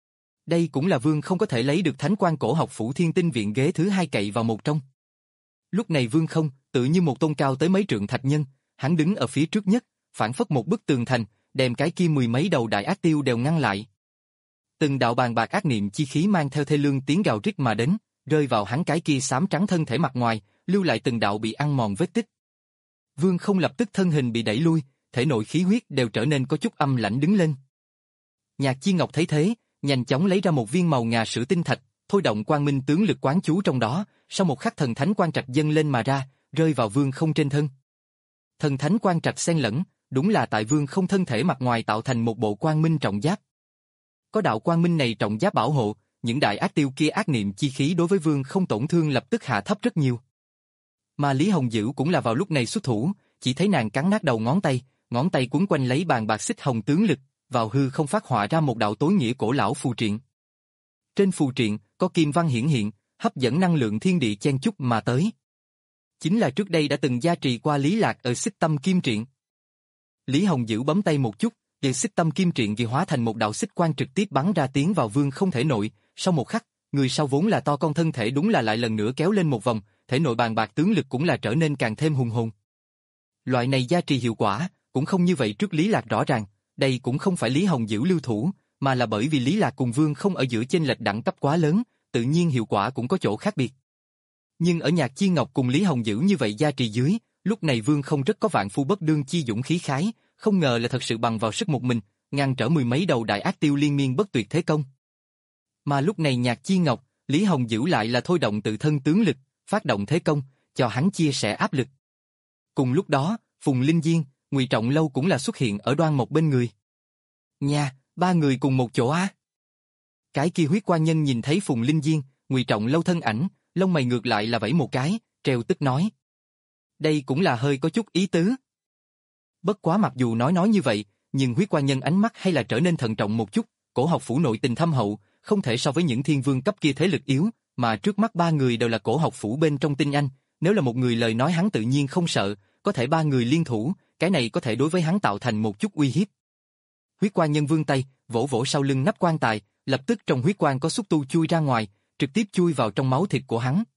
Đây cũng là Vương Không có thể lấy được Thánh Quan cổ học phủ Thiên Tinh viện ghế thứ hai cậy vào một trong. Lúc này Vương Không, tự như một tôn cao tới mấy trượng thạch nhân, hắn đứng ở phía trước nhất, phản phất một bức tường thành, đem cái kia mười mấy đầu Đại Ác Tiêu đều ngăn lại. Từng đạo bàn bạc ác niệm chi khí mang theo thê lương tiếng gào rít mà đến, rơi vào hắn cái kia xám trắng thân thể mặt ngoài, lưu lại từng đạo bị ăn mòn vết tích. Vương Không lập tức thân hình bị đẩy lui, thể nội khí huyết đều trở nên có chút âm lãnh đứng lên. Nhạc Chi Ngọc thấy thế, nhanh chóng lấy ra một viên màu ngà sữa tinh thạch, thôi động quang minh tướng lực quán chú trong đó, sau một khắc thần thánh quang trạch dâng lên mà ra, rơi vào Vương Không trên thân. Thần thánh quang trạch xen lẫn, đúng là tại Vương Không thân thể mặt ngoài tạo thành một bộ quang minh trọng giáp. Có đạo quang minh này trọng giáp bảo hộ, những Đại Ác Tiêu kia ác niệm chi khí đối với Vương Không tổn thương lập tức hạ thấp rất nhiều. Mà Lý Hồng Dữ cũng là vào lúc này xuất thủ, chỉ thấy nàng cắn nát đầu ngón tay, ngón tay quấn quanh lấy bàn bạc xích hồng tướng lực, vào hư không phát họa ra một đạo tối nghĩa cổ lão phù triện. Trên phù triện có kim văn hiển hiện, hấp dẫn năng lượng thiên địa chen chúc mà tới. Chính là trước đây đã từng gia trì qua Lý Lạc ở xích tâm kim triện. Lý Hồng Dữ bấm tay một chút, để xích tâm kim triện vì hóa thành một đạo xích quang trực tiếp bắn ra tiến vào Vương Không thể nội, sau một khắc, người sau vốn là to con thân thể đúng là lại lần nữa kéo lên một vòng, thể nội bàn bạc tướng lực cũng là trở nên càng thêm hùng hồn. Loại này gia trì hiệu quả, cũng không như vậy trước Lý Lạc rõ ràng, đây cũng không phải Lý Hồng Dữ lưu thủ, mà là bởi vì Lý Lạc cùng Vương Không ở giữa chênh lệch đẳng cấp quá lớn, tự nhiên hiệu quả cũng có chỗ khác biệt. Nhưng ở Nhạc Chi Ngọc cùng Lý Hồng Dữ như vậy gia trì dưới, lúc này Vương Không rất có vạn phu bất đương chi dũng khí khái, không ngờ là thật sự bằng vào sức một mình, ngăn trở mười mấy đầu Đại Ác Tiêu liên miên bất tuyệt thế công. Mà lúc này Nhạc Chi Ngọc, Lý Hồng Dữ lại là thôi động tự thân tướng lực, phát động thế công, cho hắn chia sẻ áp lực. Cùng lúc đó, Phùng Linh Diên, Ngụy Trọng Lâu cũng là xuất hiện ở Đoan Mộc bên người. Nha, ba người cùng một chỗ á. Cái kia huyết quan nhân nhìn thấy Phùng Linh Diên, Ngụy Trọng Lâu thân ảnh, lông mày ngược lại là vẫy một cái, treo tức nói. Đây cũng là hơi có chút ý tứ. Bất quá mặc dù nói nói như vậy, nhưng huyết quan nhân ánh mắt hay là trở nên thận trọng một chút, cổ học phủ nội tình thâm hậu, không thể so với những thiên vương cấp kia thế lực yếu, mà trước mắt ba người đều là cổ học phủ bên trong tinh anh, nếu là một người lời nói hắn tự nhiên không sợ, có thể ba người liên thủ, cái này có thể đối với hắn tạo thành một chút uy hiếp. Huyết quan nhân vươn tay, vỗ vỗ sau lưng nắp quan tài, lập tức trong huyết quan có xúc tu chui ra ngoài, trực tiếp chui vào trong máu thịt của hắn.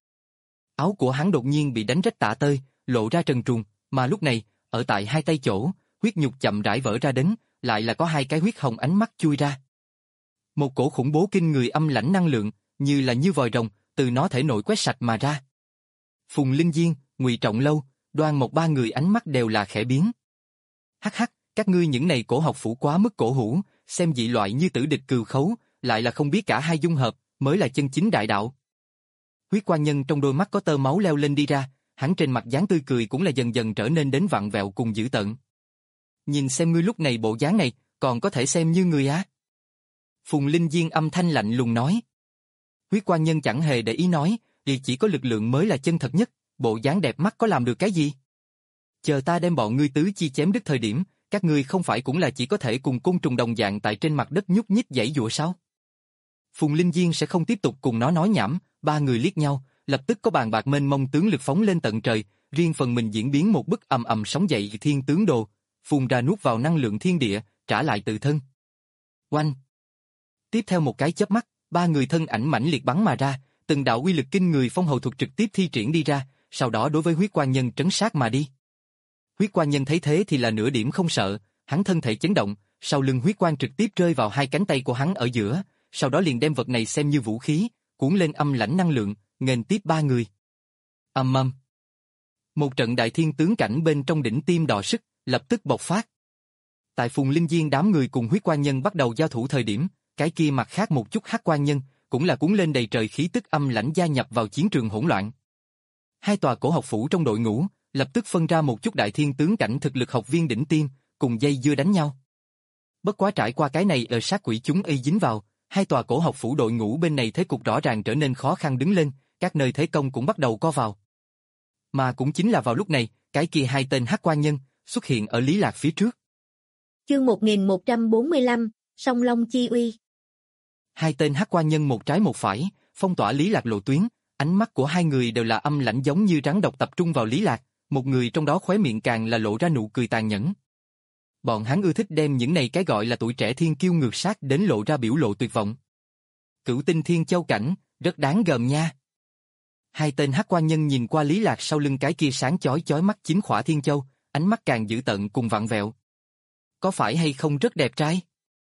Áo của hắn đột nhiên bị đánh rách tả tơi, lộ ra trần truồng, mà lúc này, ở tại hai tay chỗ, huyết nhục chậm rãi vỡ ra đến, lại là có hai cái huyết hồng ánh mắt chui ra. Một cổ khủng bố kinh người âm lãnh năng lượng, như là như vòi rồng, từ nó thể nội quét sạch mà ra. Phùng Linh Diên, Ngụy Trọng Lâu, Đoan Mộc ba người ánh mắt đều là khẽ biến. Hắc hắc, các ngươi những này cổ học phủ quá mức cổ hủ, xem dị loại như tử địch cừu khấu, lại là không biết cả hai dung hợp, mới là chân chính đại đạo. Huyết quan nhân trong đôi mắt có tơ máu leo lên đi ra, hắn trên mặt dáng tươi cười cũng là dần dần trở nên đến vặn vẹo cùng dữ tợn. Nhìn xem ngươi lúc này bộ dáng này, còn có thể xem như người á? Phùng Linh Diên âm thanh lạnh lùng nói. Huyết quan nhân chẳng hề để ý nói, vì chỉ có lực lượng mới là chân thật nhất, bộ dáng đẹp mắt có làm được cái gì? Chờ ta đem bọn ngươi tứ chi chém đứt thời điểm, các ngươi không phải cũng là chỉ có thể cùng côn trùng đồng dạng tại trên mặt đất nhúc nhích giãy giụa sao? Phùng Linh Diên sẽ không tiếp tục cùng nó nói nhảm, ba người liếc nhau, lập tức có bàn bạc mênh mông tướng lực phóng lên tận trời, riêng phần mình diễn biến một bức ầm ầm sóng dậy thiên tướng đồ, phun ra nuốt vào năng lượng thiên địa, trả lại tự thân. Oanh! Tiếp theo một cái chớp mắt, ba người thân ảnh mãnh liệt bắn mà ra, từng đạo uy lực kinh người phong hầu thuật trực tiếp thi triển đi ra, sau đó đối với huyết quan nhân trấn sát mà đi. Huyết quan nhân thấy thế thì là nửa điểm không sợ, hắn thân thể chấn động, sau lưng huyết quan trực tiếp rơi vào hai cánh tay của hắn ở giữa, sau đó liền đem vật này xem như vũ khí, cuốn lên âm lãnh năng lượng, nghênh tiếp ba người. Ầm ầm. Một trận đại thiên tướng cảnh bên trong đỉnh tim đọ sức, lập tức bộc phát. Tại Phùng Linh Diên đám người cùng huyết quan nhân bắt đầu giao thủ thời điểm, cái kia mặt khác một chút hắc quan nhân, cũng là cuốn lên đầy trời khí tức âm lãnh gia nhập vào chiến trường hỗn loạn. Hai tòa cổ học phủ trong đội ngũ, lập tức phân ra một chút đại thiên tướng cảnh thực lực học viên đỉnh tim, cùng dây dưa đánh nhau. Bất quá trải qua cái này ở sát quỷ chúng y dính vào, hai tòa cổ học phủ đội ngũ bên này thế cục rõ ràng trở nên khó khăn đứng lên, các nơi thế công cũng bắt đầu co vào. Mà cũng chính là vào lúc này, cái kia hai tên hắc quan nhân xuất hiện ở Lý Lạc phía trước. Chương một nghìn một trăm bốn mươi lăm, Song Long Chi Uy. Hai tên hắc quan nhân một trái một phải, phong tỏa Lý Lạc lộ tuyến, ánh mắt của hai người đều là âm lãnh giống như rắn độc tập trung vào Lý Lạc, một người trong đó khóe miệng càng là lộ ra nụ cười tàn nhẫn. Bọn hắn ưa thích đem những này cái gọi là tuổi trẻ thiên kiêu ngược sát đến lộ ra biểu lộ tuyệt vọng. Cửu tinh thiên châu cảnh, rất đáng gờm nha. Hai tên hắc quan nhân nhìn qua Lý Lạc sau lưng cái kia sáng chói chói mắt chính khỏa thiên châu, ánh mắt càng dữ tợn cùng vặn vẹo. Có phải hay không rất đẹp trai?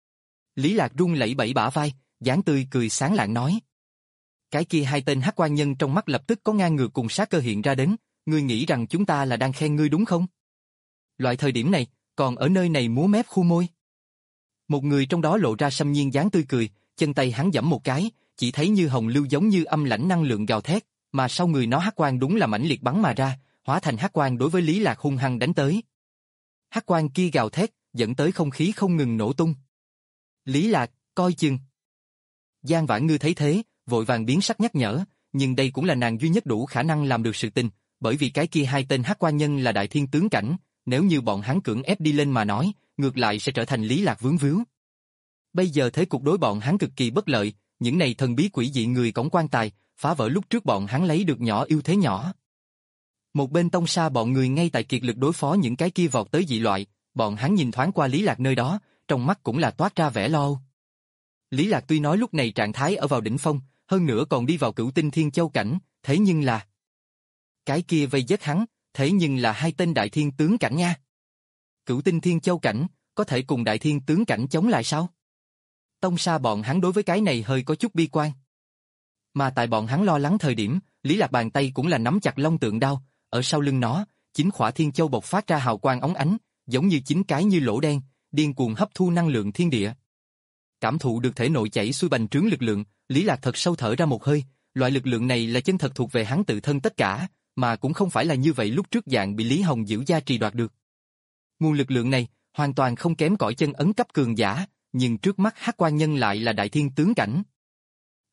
Lý Lạc run lẩy bẩy bả vai, dáng tươi cười sáng lạng nói. Cái kia hai tên hắc quan nhân trong mắt lập tức có ngang ngược cùng sát cơ hiện ra đến, ngươi nghĩ rằng chúng ta là đang khen ngươi đúng không? Loại thời điểm này, còn ở nơi này múa mép khu môi. Một người trong đó lộ ra xâm nhiên dáng tươi cười, chân tay hắn giẫm một cái, chỉ thấy như hồng lưu giống như âm lãnh năng lượng gào thét, mà sau người nó hắc quang đúng là mãnh liệt bắn mà ra, hóa thành hắc quang đối với Lý Lạc hung hăng đánh tới. Hắc quang kia gào thét, dẫn tới không khí không ngừng nổ tung. Lý Lạc, coi chừng. Giang Vãn Ngư thấy thế, vội vàng biến sắc nhắc nhở, nhưng đây cũng là nàng duy nhất đủ khả năng làm được sự tình, bởi vì cái kia hai tên hắc quan nhân là đại thiên tướng cảnh, nếu như bọn hắn cưỡng ép đi lên mà nói, ngược lại sẽ trở thành Lý Lạc vướng víu. Bây giờ thế cục đối bọn hắn cực kỳ bất lợi, những này thần bí quỷ dị người cõng quan tài, phá vỡ lúc trước bọn hắn lấy được nhỏ ưu thế nhỏ. Một bên Tông Sa bọn người ngay tại kiệt lực đối phó những cái kia vọt tới dị loại, bọn hắn nhìn thoáng qua Lý Lạc nơi đó, trong mắt cũng là toát ra vẻ lo âu. Lý Lạc tuy nói lúc này trạng thái ở vào đỉnh phong, hơn nữa còn đi vào cửu tinh thiên châu cảnh, thế nhưng là cái kia vây giết hắn, thế nhưng là hai tên đại thiên tướng cảnh nha. Cửu tinh thiên châu cảnh, có thể cùng đại thiên tướng cảnh chống lại sao? Tông Sa bọn hắn đối với cái này hơi có chút bi quan. Mà tại bọn hắn lo lắng thời điểm, Lý Lạc bàn tay cũng là nắm chặt long tượng đao, ở sau lưng nó, chính khỏa thiên châu bộc phát ra hào quang óng ánh, giống như chính cái như lỗ đen, điên cuồng hấp thu năng lượng thiên địa. Cảm thụ được thể nội chảy xuôi bành trướng lực lượng, Lý Lạc thật sâu thở ra một hơi, loại lực lượng này là chân thật thuộc về hắn tự thân tất cả, mà cũng không phải là như vậy lúc trước dạng bị Lý Hồng Diễu gia trì đoạt được. Nguồn lực lượng này, hoàn toàn không kém cỏi chân ấn cấp cường giả, nhưng trước mắt hắc quan nhân lại là đại thiên tướng cảnh.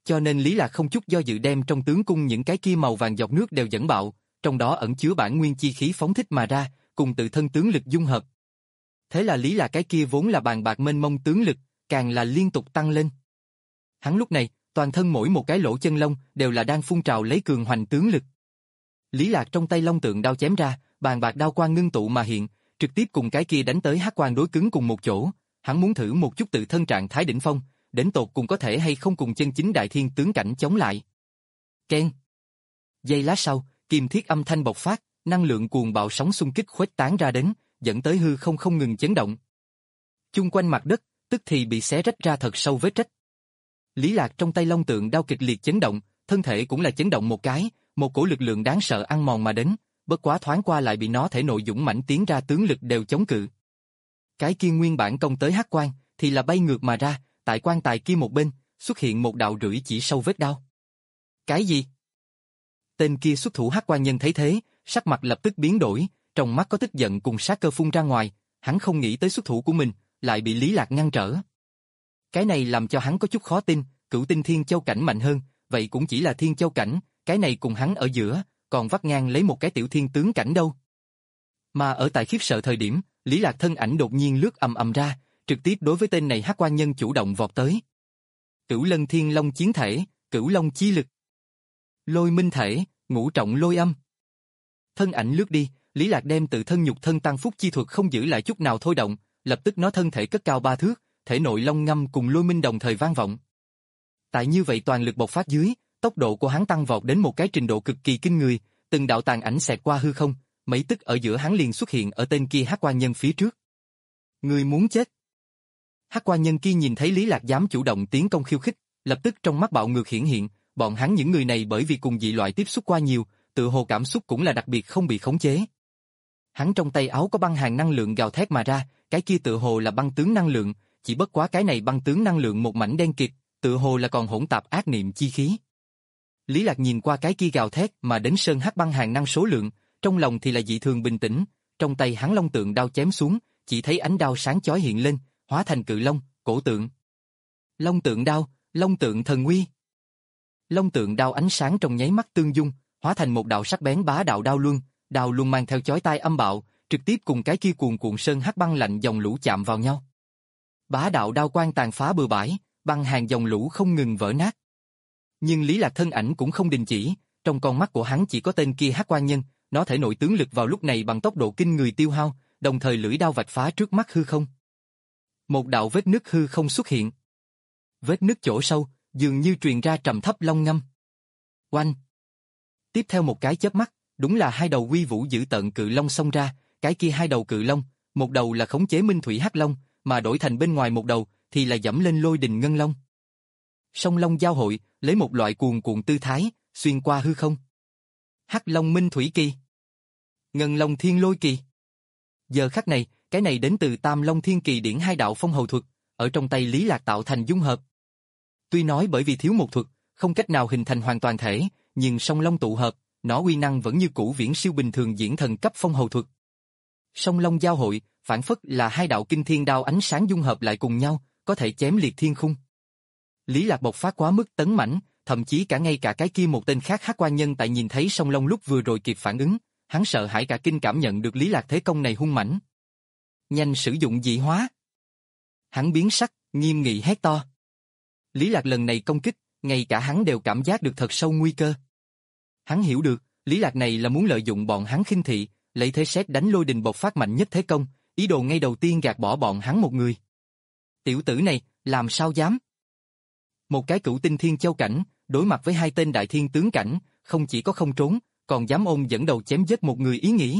Cho nên Lý Lạc không chút do dự đem trong tướng cung những cái kia màu vàng giọt nước đều dẫn bạo, trong đó ẩn chứa bản nguyên chi khí phóng thích mà ra, cùng tự thân tướng lực dung hợp. Thế là Lý Lạc cái kia vốn là bàn bạc mênh mông tướng lực, càng là liên tục tăng lên. Hắn lúc này, toàn thân mỗi một cái lỗ chân lông đều là đang phun trào lấy cường hoành tướng lực. Lý Lạc trong tay long tượng đao chém ra, bàn bạc đao quang ngưng tụ mà hiện, trực tiếp cùng cái kia đánh tới hắc quang đối cứng cùng một chỗ. Hắn muốn thử một chút tự thân trạng thái đỉnh phong, đến tột cùng có thể hay không cùng chân chính đại thiên tướng cảnh chống lại. Keng. Giây lát sau, kim thiết âm thanh bộc phát, năng lượng cuồng bạo sóng xung kích khuếch tán ra đến, dẫn tới hư không không ngừng chấn động. Chung quanh mặt đất, tức thì bị xé rách ra thật sâu vết rách. Lý Lạc trong tay long tượng đao kịch liệt chấn động, thân thể cũng là chấn động một cái, một cổ lực lượng đáng sợ ăn mòn mà đến, bất quá thoáng qua lại bị nó thể nội dũng mãnh tiến ra tướng lực đều chống cự. Cái kia nguyên bản công tới hắc quang thì là bay ngược mà ra, tại quan tài kia một bên xuất hiện một đạo rưỡi chỉ sâu vết đao. Cái gì? Tên kia xuất thủ hắc quang nhân thấy thế, sắc mặt lập tức biến đổi, trong mắt có tức giận cùng sát cơ phun ra ngoài, hắn không nghĩ tới xuất thủ của mình lại bị Lý Lạc ngăn trở. Cái này làm cho hắn có chút khó tin, cửu tinh thiên châu cảnh mạnh hơn, vậy cũng chỉ là thiên châu cảnh, cái này cùng hắn ở giữa, còn vắt ngang lấy một cái tiểu thiên tướng cảnh đâu. Mà ở tại khiếp sợ thời điểm, Lý Lạc thân ảnh đột nhiên lướt ầm ầm ra, trực tiếp đối với tên này hắc quan nhân chủ động vọt tới. Cửu lân thiên long chiến thể, cửu long chi lực. Lôi minh thể, ngũ trọng lôi âm. Thân ảnh lướt đi, Lý Lạc đem tự thân nhục thân tăng phúc chi thuật không giữ lại chút nào thôi động, lập tức nó thân thể cất cao ba thước, thể nội long ngâm cùng lôi minh đồng thời vang vọng. Tại như vậy toàn lực bộc phát dưới, tốc độ của hắn tăng vọt đến một cái trình độ cực kỳ kinh người, từng đạo tàn ảnh xẹt qua hư không, mấy tức ở giữa hắn liền xuất hiện ở tên kia hắc quan nhân phía trước. Người muốn chết. Hắc quan nhân kia nhìn thấy Lý Lạc dám chủ động tiến công khiêu khích, lập tức trong mắt bạo ngược hiển hiện, bọn hắn những người này bởi vì cùng dị loại tiếp xúc qua nhiều, tự hồ cảm xúc cũng là đặc biệt không bị khống chế. Hắn trong tay áo có băng hàn năng lượng gào thét mà ra, cái kia tự hồ là băng tướng năng lượng, chỉ bất quá cái này băng tướng năng lượng một mảnh đen kịt, tự hồ là còn hỗn tạp ác niệm chi khí. Lý Lạc nhìn qua cái kia gào thét mà đến sơn hắc băng hàn năng số lượng, trong lòng thì là dị thường bình tĩnh, trong tay hắn long tượng đao chém xuống, chỉ thấy ánh đao sáng chói hiện lên, hóa thành cự long, cổ tượng. Long tượng đao, long tượng thần uy. Long tượng đao ánh sáng trong nháy mắt tương dung, hóa thành một đạo sắc bén bá đạo đao luân, đao luân mang theo chói tai âm bạo, trực tiếp cùng cái kia cuồn cuộn sơn hắc băng lạnh dòng lũ chạm vào nhau. Bá đạo đao quang tàn phá bừa bãi, băng hàn dòng lũ không ngừng vỡ nát. Nhưng Lý Lạc thân ảnh cũng không đình chỉ, trong con mắt của hắn chỉ có tên kia hắc quan nhân, nó thể nội tướng lực vào lúc này bằng tốc độ kinh người tiêu hao, đồng thời lưỡi đao vạch phá trước mắt hư không. Một đạo vết nứt hư không xuất hiện. Vết nứt chỗ sâu, dường như truyền ra trầm thấp long ngâm. Oanh! Tiếp theo một cái chớp mắt, đúng là hai đầu uy vũ dữ tợn cự long xông ra, cái kia hai đầu cự long, một đầu là khống chế minh thủy hắc long, mà đổi thành bên ngoài một đầu thì là dẫm lên lôi đình ngân long. Song long giao hội, lấy một loại cuồn cuộn tư thái, xuyên qua hư không. Hắc long minh thủy kỳ, ngân long thiên lôi kỳ. Giờ khắc này, cái này đến từ Tam Long Thiên Kỳ điển hai đạo phong hầu thuật, ở trong tay Lý Lạc tạo thành dung hợp. Tuy nói bởi vì thiếu một thuật, không cách nào hình thành hoàn toàn thể, nhưng song long tụ hợp, nó uy năng vẫn như cũ viễn siêu bình thường diễn thần cấp phong hầu thuật. Song long giao hội, phản phất là hai đạo kinh thiên đao ánh sáng dung hợp lại cùng nhau, có thể chém liệt thiên khung. Lý Lạc bộc phát quá mức tấn mãnh, thậm chí cả ngay cả cái kia một tên khác hắc quan nhân tại nhìn thấy song long lúc vừa rồi kịp phản ứng, hắn sợ hãi cả kinh cảm nhận được Lý Lạc thế công này hung mãnh. Nhanh sử dụng dị hóa. Hắn biến sắc, nghiêm nghị hét to. Lý Lạc lần này công kích, ngay cả hắn đều cảm giác được thật sâu nguy cơ. Hắn hiểu được, Lý Lạc này là muốn lợi dụng bọn hắn khinh thị, lấy thế sét đánh lôi đình bộc phát mạnh nhất thế công, ý đồ ngay đầu tiên gạt bỏ bọn hắn một người. Tiểu tử này, làm sao dám? Một cái cửu tinh thiên châu cảnh, đối mặt với hai tên đại thiên tướng cảnh, không chỉ có không trốn, còn dám ôm dẫn đầu chém giết một người ý nghĩ.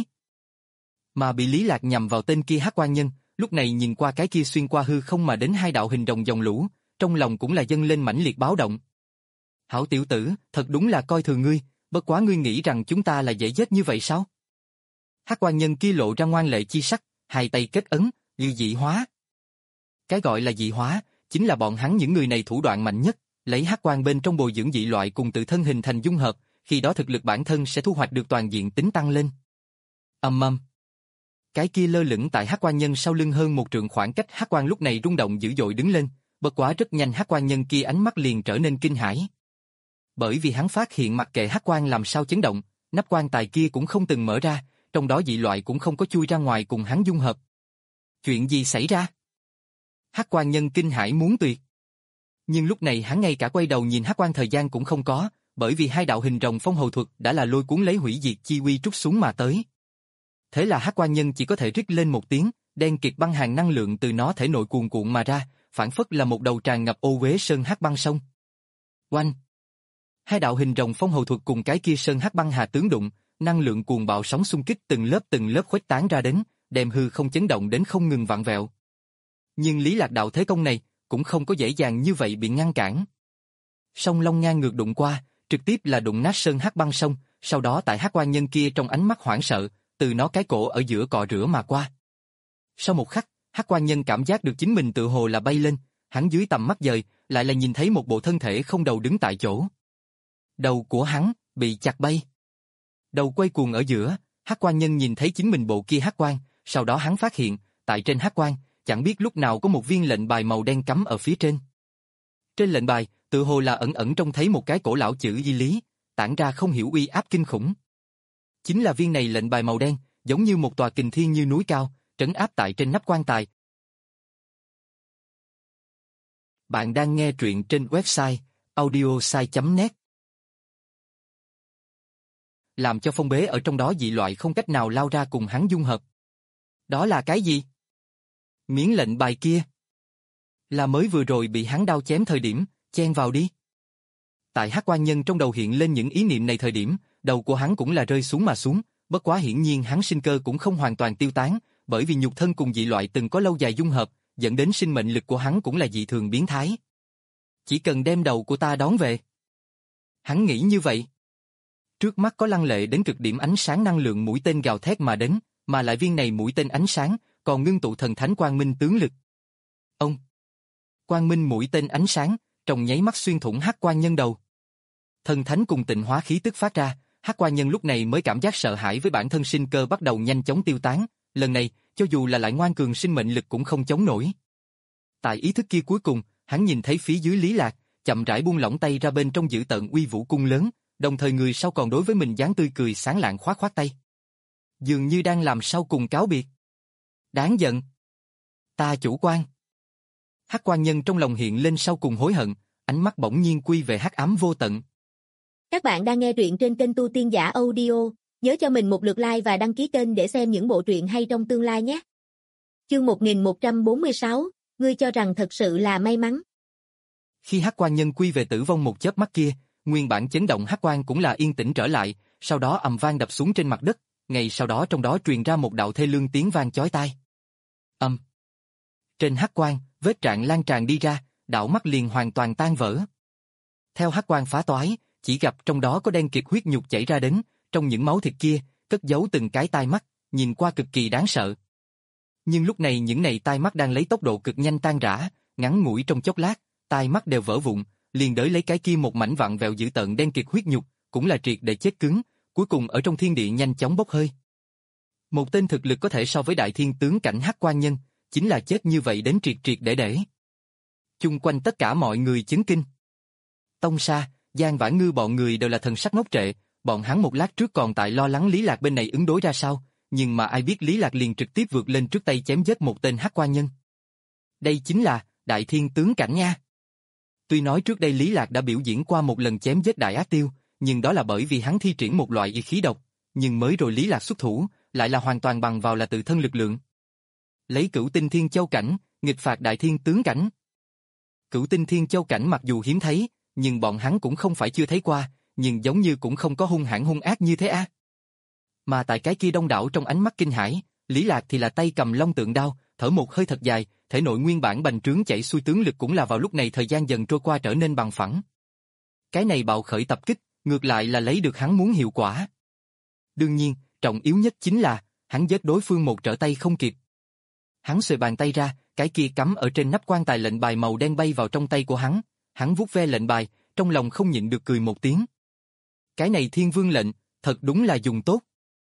Mà bị Lý Lạc nhằm vào tên kia hắc quan nhân, lúc này nhìn qua cái kia xuyên qua hư không mà đến hai đạo hình rồng dòng lũ, trong lòng cũng là dâng lên mãnh liệt báo động. Hảo tiểu tử, thật đúng là coi thường ngươi, bất quá ngươi nghĩ rằng chúng ta là dễ giết như vậy sao? Hắc quan nhân kia lộ ra ngoan lệ chi sắc, hai tay kết ấn, như dị hóa. Cái gọi là dị hóa, chính là bọn hắn những người này thủ đoạn mạnh nhất, lấy hắc quan bên trong bồi dưỡng dị loại cùng tự thân hình thành dung hợp, khi đó thực lực bản thân sẽ thu hoạch được toàn diện tính tăng lên. Ầm ầm. Cái kia lơ lửng tại hắc quan nhân sau lưng hơn một trượng khoảng cách hắc quan lúc này rung động dữ dội đứng lên, bất quá rất nhanh hắc quan nhân kia ánh mắt liền trở nên kinh hãi. bởi vì hắn phát hiện mặc kệ hắc quan làm sao chấn động, nắp quan tài kia cũng không từng mở ra, trong đó dị loại cũng không có chui ra ngoài cùng hắn dung hợp. Chuyện gì xảy ra? Hắc quan nhân kinh hãi muốn tuyệt. Nhưng lúc này hắn ngay cả quay đầu nhìn hắc quan thời gian cũng không có, bởi vì hai đạo hình rồng phong hầu thuật đã là lôi cuốn lấy hủy diệt chi uy trút xuống mà tới. Thế là hắc quan nhân chỉ có thể rít lên một tiếng, đen kịt băng hàn năng lượng từ nó thể nội cuồn cuộn mà ra, phản phất là một đầu tràn ngập ô uế sơn hắc băng sông. Oanh! Hai đạo hình rồng phong hầu thuật cùng cái kia sơn hắc băng hà tướng đụng, năng lượng cuồng bạo sóng xung kích từng lớp từng lớp khuếch tán ra đến, đem hư không chấn động đến không ngừng vặn vẹo. Nhưng Lý Lạc đạo thế công này cũng không có dễ dàng như vậy bị ngăn cản. Song long ngang ngược đụng qua, trực tiếp là đụng nát sơn hắc băng sông, sau đó tại hắc quan nhân kia trong ánh mắt hoảng sợ, từ nó cái cổ ở giữa cọ rửa mà qua. Sau một khắc, hắc quan nhân cảm giác được chính mình tự hồ là bay lên, hắn dưới tầm mắt dời, lại là nhìn thấy một bộ thân thể không đầu đứng tại chỗ. Đầu của hắn bị chặt bay. Đầu quay cuồng ở giữa, hắc quan nhân nhìn thấy chính mình bộ kia hắc quan, sau đó hắn phát hiện, tại trên hắc quan, chẳng biết lúc nào có một viên lệnh bài màu đen cắm ở phía trên. Trên lệnh bài, tự hồ là ẩn ẩn trông thấy một cái cổ lão chữ y lý, tản ra không hiểu uy áp kinh khủng. Chính là viên này lệnh bài màu đen, giống như một tòa kình thiên như núi cao, trấn áp tại trên nắp quan tài. Bạn đang nghe truyện trên website audiosai chấm net. Làm cho phong bế ở trong đó dị loại không cách nào lao ra cùng hắn dung hợp. Đó là cái gì? Miếng lệnh bài kia. Là mới vừa rồi bị hắn đao chém thời điểm, chen vào đi. Tại hắc quan nhân trong đầu hiện lên những ý niệm này thời điểm, đầu của hắn cũng là rơi xuống mà xuống, bất quá hiển nhiên hắn sinh cơ cũng không hoàn toàn tiêu tán, bởi vì nhục thân cùng dị loại từng có lâu dài dung hợp, dẫn đến sinh mệnh lực của hắn cũng là dị thường biến thái. Chỉ cần đem đầu của ta đón về. Hắn nghĩ như vậy. Trước mắt có lăng lệ đến cực điểm ánh sáng năng lượng mũi tên gào thét mà đến, mà lại viên này mũi tên ánh sáng, còn ngưng tụ thần thánh quang minh tướng lực. Ông! Quang minh mũi tên ánh sáng, trong nháy mắt xuyên thủng hắc quan nhân đầu. Thần thánh cùng tịnh hóa khí tức phát ra, hắc quan nhân lúc này mới cảm giác sợ hãi với bản thân sinh cơ bắt đầu nhanh chóng tiêu tán, lần này, cho dù là lại ngoan cường sinh mệnh lực cũng không chống nổi. Tại ý thức kia cuối cùng, hắn nhìn thấy phía dưới Lý Lạc, chậm rãi buông lỏng tay ra bên trong giữ tợn uy vũ cung lớn, đồng thời người sau còn đối với mình dáng tươi cười sáng lạng khoát khoát tay. Dường như đang làm sau cùng cáo biệt. Đáng giận. Ta chủ quan. Hắc quan nhân trong lòng hiện lên sau cùng hối hận, ánh mắt bỗng nhiên quy về hắc ám vô tận. Các bạn đang nghe truyện trên kênh Tu Tiên Giả Audio, nhớ cho mình một lượt like và đăng ký kênh để xem những bộ truyện hay trong tương lai nhé. Chương một nghìn một trăm bốn mươi sáu, ngươi cho rằng thật sự là may mắn. Khi hắc quan nhân quy về tử vong một chớp mắt kia, nguyên bản chấn động hắc quan cũng là yên tĩnh trở lại, sau đó ầm vang đập xuống trên mặt đất, ngay sau đó trong đó truyền ra một đạo thê lương tiếng vang chói tai. Âm. Trên hắc quan, vết rạn lan tràn đi ra, đạo mắt liền hoàn toàn tan vỡ. Theo hắc quan phá toái, chỉ gặp trong đó có đen kịt huyết nhục chảy ra đến, trong những máu thịt kia, cất giấu từng cái tai mắt, nhìn qua cực kỳ đáng sợ. Nhưng lúc này những này tai mắt đang lấy tốc độ cực nhanh tan rã, ngắn ngủi trong chốc lát, tai mắt đều vỡ vụn, liền đới lấy cái kia một mảnh vặn vẹo dữ tợn đen kịt huyết nhục, cũng là triệt để chết cứng, cuối cùng ở trong thiên địa nhanh chóng bốc hơi. Một tên thực lực có thể so với đại thiên tướng cảnh hắc quan nhân, chính là chết như vậy đến triệt triệt để để. Chung quanh tất cả mọi người chấn kinh. Tông Sa, Giang Vãn Ngư bọn người đều là thần sắc ngốc trệ, bọn hắn một lát trước còn tại lo lắng Lý Lạc bên này ứng đối ra sao, nhưng mà ai biết Lý Lạc liền trực tiếp vượt lên trước tay chém giết một tên hắc quan nhân. Đây chính là đại thiên tướng cảnh nha. Tuy nói trước đây Lý Lạc đã biểu diễn qua một lần chém giết đại ác tiêu, nhưng đó là bởi vì hắn thi triển một loại y khí độc, nhưng mới rồi Lý Lạc xuất thủ, lại là hoàn toàn bằng vào là tự thân lực lượng. Lấy Cửu Tinh Thiên Châu cảnh, nghịch phạt đại thiên tướng cảnh. Cửu Tinh Thiên Châu cảnh mặc dù hiếm thấy, nhưng bọn hắn cũng không phải chưa thấy qua, nhưng giống như cũng không có hung hãn hung ác như thế a. À. Mà tại cái kia đông đảo trong ánh mắt kinh hãi, Lý Lạc thì là tay cầm long tượng đao, thở một hơi thật dài, thể nội nguyên bản bành trướng chảy xuôi tướng lực cũng là vào lúc này thời gian dần trôi qua trở nên bằng phẳng. Cái này bạo khởi tập kích, ngược lại là lấy được hắn muốn hiệu quả. Đương nhiên, trọng yếu nhất chính là, hắn giết đối phương một trở tay không kịp. Hắn xuề bàn tay ra, cái kia cắm ở trên nắp quan tài lệnh bài màu đen bay vào trong tay của hắn, hắn vuốt ve lệnh bài, trong lòng không nhịn được cười một tiếng. Cái này thiên vương lệnh, thật đúng là dùng tốt.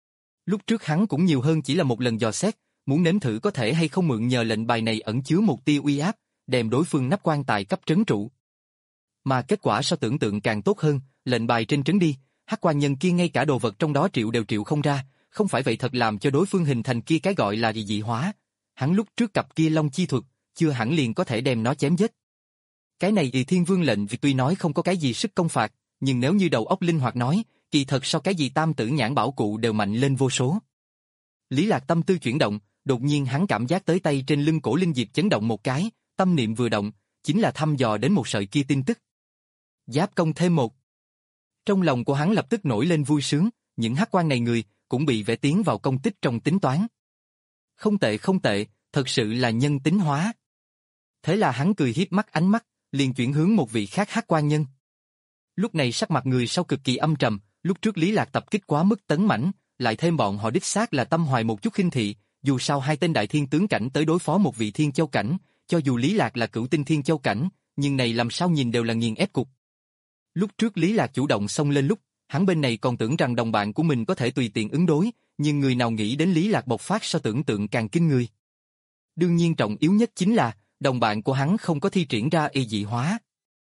Lúc trước hắn cũng nhiều hơn chỉ là một lần dò xét, muốn nếm thử có thể hay không mượn nhờ lệnh bài này ẩn chứa một tia uy áp, đem đối phương nắp quan tài cấp trấn trụ. Mà kết quả so tưởng tượng càng tốt hơn, lệnh bài trên trấn đi, hắc quan nhân kia ngay cả đồ vật trong đó triệu đều triệu không ra, không phải vậy thật làm cho đối phương hình thành kia cái gọi là dị hóa. Hắn lúc trước cặp kia long chi thuật, chưa hẳn liền có thể đem nó chém giết. Cái này thì Thiên Vương lệnh vì tuy nói không có cái gì sức công phạt, nhưng nếu như đầu óc linh hoạt nói, kỳ thật so cái gì tam tử nhãn bảo cụ đều mạnh lên vô số. Lý Lạc tâm tư chuyển động, đột nhiên hắn cảm giác tới tay trên lưng cổ linh diệp chấn động một cái, tâm niệm vừa động, chính là thăm dò đến một sợi kia tin tức. Giáp công thêm một. Trong lòng của hắn lập tức nổi lên vui sướng, những hắc quan này người cũng bị vẽ tiến vào công tích trong tính toán. Không tệ không tệ, thật sự là nhân tính hóa. Thế là hắn cười hiếp mắt ánh mắt, liền chuyển hướng một vị khác hắc quan nhân. Lúc này sắc mặt người sau cực kỳ âm trầm, lúc trước Lý Lạc tập kích quá mức tấn mãnh, lại thêm bọn họ đích xác là tâm hoài một chút khinh thị, dù sao hai tên đại thiên tướng cảnh tới đối phó một vị thiên châu cảnh, cho dù Lý Lạc là cửu tinh thiên châu cảnh, nhưng này làm sao nhìn đều là nghiền ép cục. Lúc trước Lý Lạc chủ động xông lên lúc, hắn bên này còn tưởng rằng đồng bạn của mình có thể tùy tiện ứng đối, nhưng người nào nghĩ đến Lý Lạc bộc phát so tưởng tượng càng kinh người. Đương nhiên trọng yếu nhất chính là, đồng bạn của hắn không có thi triển ra y dị hóa.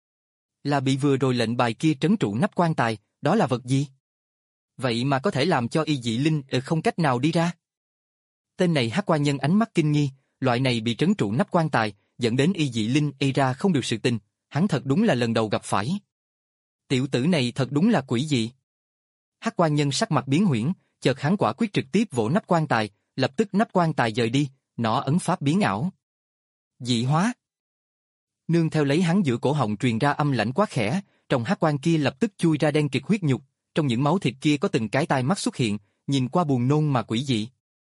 Là bị vừa rồi lệnh bài kia trấn trụ nắp quan tài, đó là vật gì? Vậy mà có thể làm cho y dị linh ờ, không cách nào đi ra. Tên này hắc quan nhân ánh mắt kinh nghi, loại này bị trấn trụ nắp quan tài, dẫn đến y dị linh y ra không được sự tình, hắn thật đúng là lần đầu gặp phải. Tiểu tử này thật đúng là quỷ dị. Hắc quan nhân sắc mặt biến huyễn, chợt hắn quả quyết trực tiếp vỗ nắp quan tài, lập tức nắp quan tài dời đi, nỏ ấn pháp biến ảo. Dị hóa. Nương theo lấy hắn giữa cổ họng truyền ra âm lãnh quá khẽ, trong hắc quan kia lập tức chui ra đen kịt huyết nhục, trong những máu thịt kia có từng cái tai mắt xuất hiện, nhìn qua buồn nôn mà quỷ dị.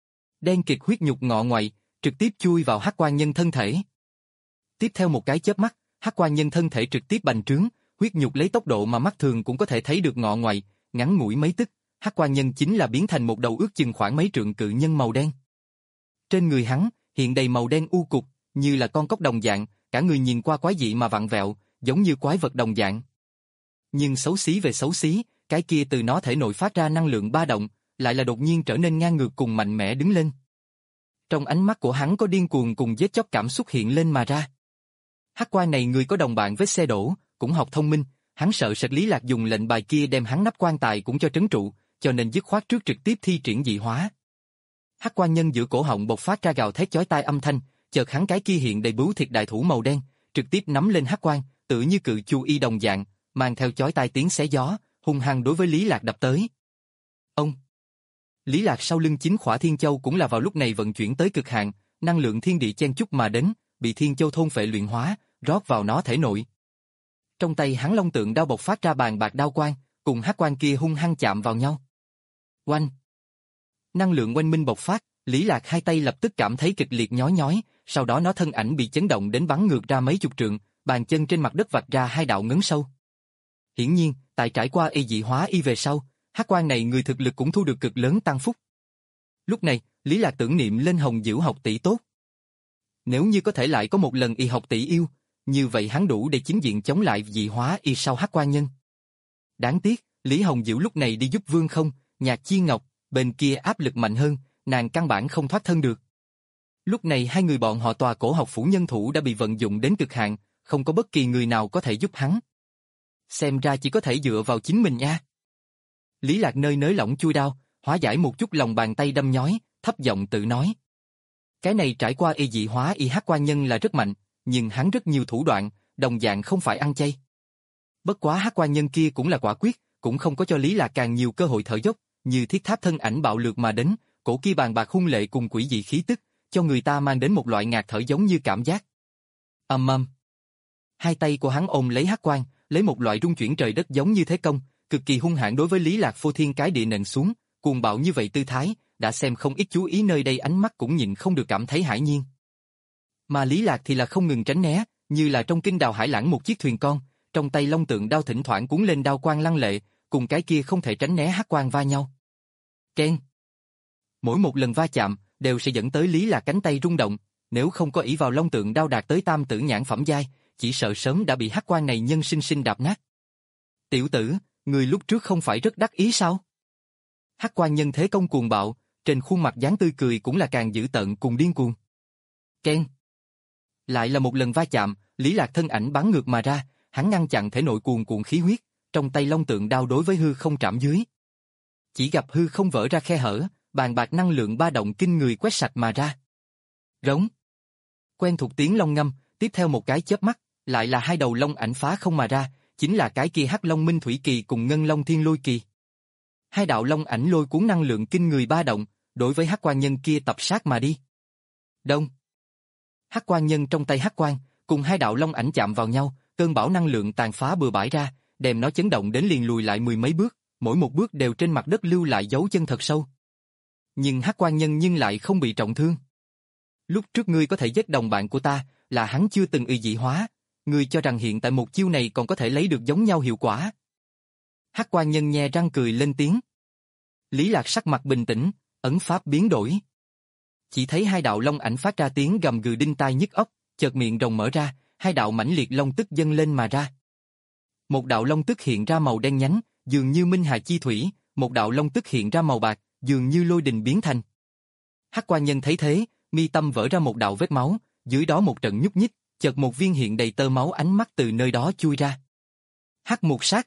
Đen kịt huyết nhục ngọ ngoại, trực tiếp chui vào hắc quan nhân thân thể. Tiếp theo một cái chớp mắt, hắc quan nhân thân thể trực tiếp bành trướng, huyết nhục lấy tốc độ mà mắt thường cũng có thể thấy được ngọ ngoại, ngắn ngủi mấy tức, hắc quan nhân chính là biến thành một đầu ước chừng khoảng mấy trượng cự nhân màu đen. Trên người hắn hiện đầy màu đen u cục, như là con cóc đồng dạng, cả người nhìn qua quái dị mà vặn vẹo, giống như quái vật đồng dạng. Nhưng xấu xí về xấu xí, cái kia từ nó thể nội phát ra năng lượng ba động, lại là đột nhiên trở nên ngang ngược cùng mạnh mẽ đứng lên. Trong ánh mắt của hắn có điên cuồng cùng giết chóc cảm xúc hiện lên mà ra. Hắc quan này người có đồng bạn với xe đổ, cũng học thông minh, hắn sợ sệt Lý Lạc dùng lệnh bài kia đem hắn nắp quan tài cũng cho trấn trụ, cho nên dứt khoát trước trực tiếp thi triển dị hóa. Hắc quan nhân giữa cổ họng bộc phát ra gào thét chói tai âm thanh, chợt hắn cái kia hiện đầy bướu thịt đại thủ màu đen, trực tiếp nắm lên hắc quan, tự như cự chu y đồng dạng, mang theo chói tai tiếng xé gió, hung hăng đối với Lý Lạc đập tới. Ông Lý Lạc sau lưng chính khỏa Thiên Châu cũng là vào lúc này vận chuyển tới cực hạn, năng lượng thiên địa chen chúc mà đến, bị Thiên Châu thôn phệ luyện hóa, rót vào nó thể nội. Trong tay hắn long tượng đao bộc phát ra bàn bạc đao quang, cùng hắc quan kia hung hăng chạm vào nhau. Oanh! Năng lượng oanh minh bộc phát, Lý Lạc hai tay lập tức cảm thấy kịch liệt nhói nhói, sau đó nó thân ảnh bị chấn động đến bắn ngược ra mấy chục trượng, bàn chân trên mặt đất vạch ra hai đạo ngấn sâu. Hiển nhiên, tại trải qua y dị hóa y về sau, hắc quan này người thực lực cũng thu được cực lớn tăng phúc. Lúc này, Lý Lạc tưởng niệm lên Hồng Diễu học tỷ tốt. Nếu như có thể lại có một lần y học tỷ yêu, như vậy hắn đủ để chính diện chống lại dị hóa y sau hắc quan nhân. Đáng tiếc, Lý Hồng Diễu lúc này đi giúp Vương Không, Nhạc Chi Ngọc, bên kia áp lực mạnh hơn, nàng căn bản không thoát thân được. Lúc này hai người bọn họ tòa cổ học phủ nhân thủ đã bị vận dụng đến cực hạn, không có bất kỳ người nào có thể giúp hắn. Xem ra chỉ có thể dựa vào chính mình nha. Lý Lạc nơi nới lỏng chui đao, hóa giải một chút lòng bàn tay đâm nhói, thấp giọng tự nói. Cái này trải qua y dị hóa y hắc quan nhân là rất mạnh, nhưng hắn rất nhiều thủ đoạn, đồng dạng không phải ăn chay. Bất quá hắc quan nhân kia cũng là quả quyết, cũng không có cho Lý Lạc càng nhiều cơ hội thở dốc, như thiết tháp thân ảnh bạo lược mà đến, cổ kia bàn bạc hung lệ cùng quỷ dị khí tức, cho người ta mang đến một loại ngạt thở giống như cảm giác. Ầm ầm. Hai tay của hắn ôm lấy hắc quan, lấy một loại rung chuyển trời đất giống như thế công, cực kỳ hung hãn đối với Lý Lạc phô thiên cái địa nện xuống, cuồng bạo như vậy tư thái, đã xem không ít chú ý nơi đây ánh mắt cũng nhịn không được cảm thấy hãi nhiên. Mà Lý Lạc thì là không ngừng tránh né, như là trong kinh đào hải lãng một chiếc thuyền con, trong tay long tượng đao thỉnh thoảng cuốn lên đao quang lăng lệ, cùng cái kia không thể tránh né hắc quang va nhau. Keng. Mỗi một lần va chạm đều sẽ dẫn tới Lý Lạc cánh tay rung động, nếu không có ỷ vào long tượng đao đạt tới tam tử nhãn phẩm giai, chỉ sợ sớm đã bị hắc quang này nhân sinh sinh đạp nát. Tiểu tử, người lúc trước không phải rất đắc ý sao? Hắc quang nhân thế công cuồng bạo, trên khuôn mặt dáng tươi cười cũng là càng dữ tợn cùng điên cuồng. Keng. Lại là một lần va chạm, Lý Lạc thân ảnh bắn ngược mà ra, hắn ngăn chặn thể nội cuồn cuộn khí huyết, trong tay long tượng đao đối với hư không trảm dưới. Chỉ gặp hư không vỡ ra khe hở, bàn bạc năng lượng ba động kinh người quét sạch mà ra. Rống. Quen thuộc tiếng long ngâm, tiếp theo một cái chớp mắt, lại là hai đầu long ảnh phá không mà ra, chính là cái kia Hắc Long Minh Thủy Kỳ cùng Ngân Long Thiên Lôi Kỳ. Hai đạo long ảnh lôi cuốn năng lượng kinh người ba động, đối với Hắc Quan Nhân kia tập sát mà đi. Đông. Hắc Quan Nhân trong tay hắc quang, cùng hai đạo long ảnh chạm vào nhau, cơn bão năng lượng tàn phá bừa bãi ra, đem nó chấn động đến liền lùi lại mười mấy bước, mỗi một bước đều trên mặt đất lưu lại dấu chân thật sâu. Nhưng Hắc Quan Nhân nhưng lại không bị trọng thương. Lúc trước ngươi có thể giết đồng bạn của ta, là hắn chưa từng y dị hóa, ngươi cho rằng hiện tại một chiêu này còn có thể lấy được giống nhau hiệu quả. Hắc Quan Nhân nhe răng cười lên tiếng. Lý Lạc sắc mặt bình tĩnh, ấn pháp biến đổi. Chỉ thấy hai đạo long ảnh phát ra tiếng gầm gừ đinh tai nhức óc, chợt miệng rồng mở ra, hai đạo mãnh liệt long tức dâng lên mà ra. Một đạo long tức hiện ra màu đen nhánh, dường như minh hà chi thủy, một đạo long tức hiện ra màu bạc, dường như lôi đình biến thành. Hắc Quan Nhân thấy thế, mi tâm vỡ ra một đạo vết máu, dưới đó một trận nhúc nhích, chợt một viên hiện đầy tơ máu ánh mắt từ nơi đó chui ra. Hắc Mục Sát.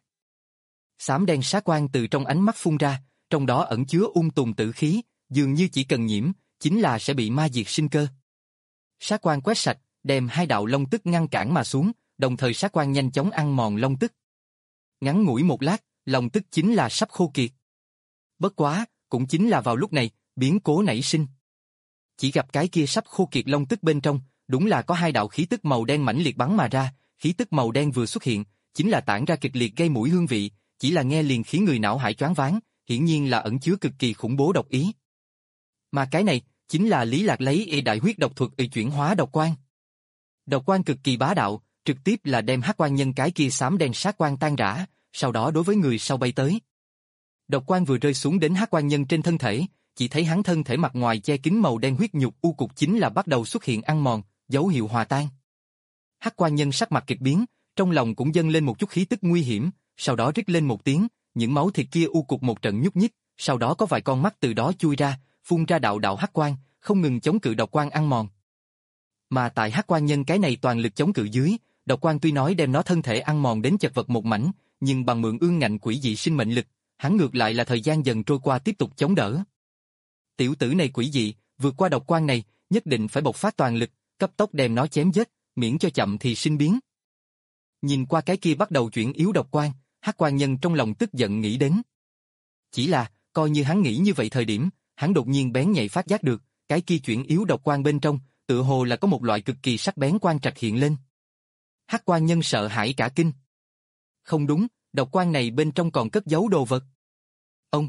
Xám đen sát quang từ trong ánh mắt phun ra, trong đó ẩn chứa ung tùm tử khí, dường như chỉ cần nhiễm, chính là sẽ bị ma diệt sinh cơ. Sát quang quét sạch, đem hai đạo long tức ngăn cản mà xuống, đồng thời sát quang nhanh chóng ăn mòn long tức. Ngắn ngủi một lát, long tức chính là sắp khô kiệt. Bất quá, cũng chính là vào lúc này, biến cố nảy sinh. Chỉ gặp cái kia sắp khô kiệt long tức bên trong, đúng là có hai đạo khí tức màu đen mãnh liệt bắn mà ra, khí tức màu đen vừa xuất hiện, chính là tản ra kịch liệt gây mũi hương vị, chỉ là nghe liền khiến người não hải choáng váng, hiển nhiên là ẩn chứa cực kỳ khủng bố độc ý. Mà cái này, chính là Lý Lạc lấy y đại huyết độc thuật y chuyển hóa độc quan. Độc quan cực kỳ bá đạo, trực tiếp là đem Hắc Quan Nhân cái kia xám đen sát quan tan rã, sau đó đối với người sau bay tới. Độc quan vừa rơi xuống đến Hắc Quan Nhân trên thân thể, chỉ thấy hắn thân thể mặt ngoài che kín màu đen huyết nhục u cục chính là bắt đầu xuất hiện ăn mòn, dấu hiệu hòa tan. Hắc Quan Nhân sắc mặt kịch biến, trong lòng cũng dâng lên một chút khí tức nguy hiểm, sau đó rít lên một tiếng, những máu thịt kia u cục một trận nhúc nhích, sau đó có vài con mắt từ đó chui ra, phun ra đạo đạo hắc quang, không ngừng chống cự độc quang ăn mòn. Mà tại Hắc Quan Nhân cái này toàn lực chống cự dưới, độc quang tuy nói đem nó thân thể ăn mòn đến chật vật một mảnh, nhưng bằng mượn ương ngạnh quỷ dị sinh mệnh lực, hắn ngược lại là thời gian dần trôi qua tiếp tục chống đỡ. Tiểu tử này quỷ dị, vượt qua độc quang này, nhất định phải bộc phát toàn lực, cấp tốc đem nó chém giết, miễn cho chậm thì sinh biến. Nhìn qua cái kia bắt đầu chuyển yếu độc quang, Hắc Quan Nhân trong lòng tức giận nghĩ đến. Chỉ là, coi như hắn nghĩ như vậy thời điểm, hắn đột nhiên bén nhạy phát giác được, cái kia chuyển yếu độc quang bên trong, tựa hồ là có một loại cực kỳ sắc bén quang trạch hiện lên. Hắc Quan Nhân sợ hãi cả kinh. Không đúng, độc quang này bên trong còn cất giấu đồ vật. Ông.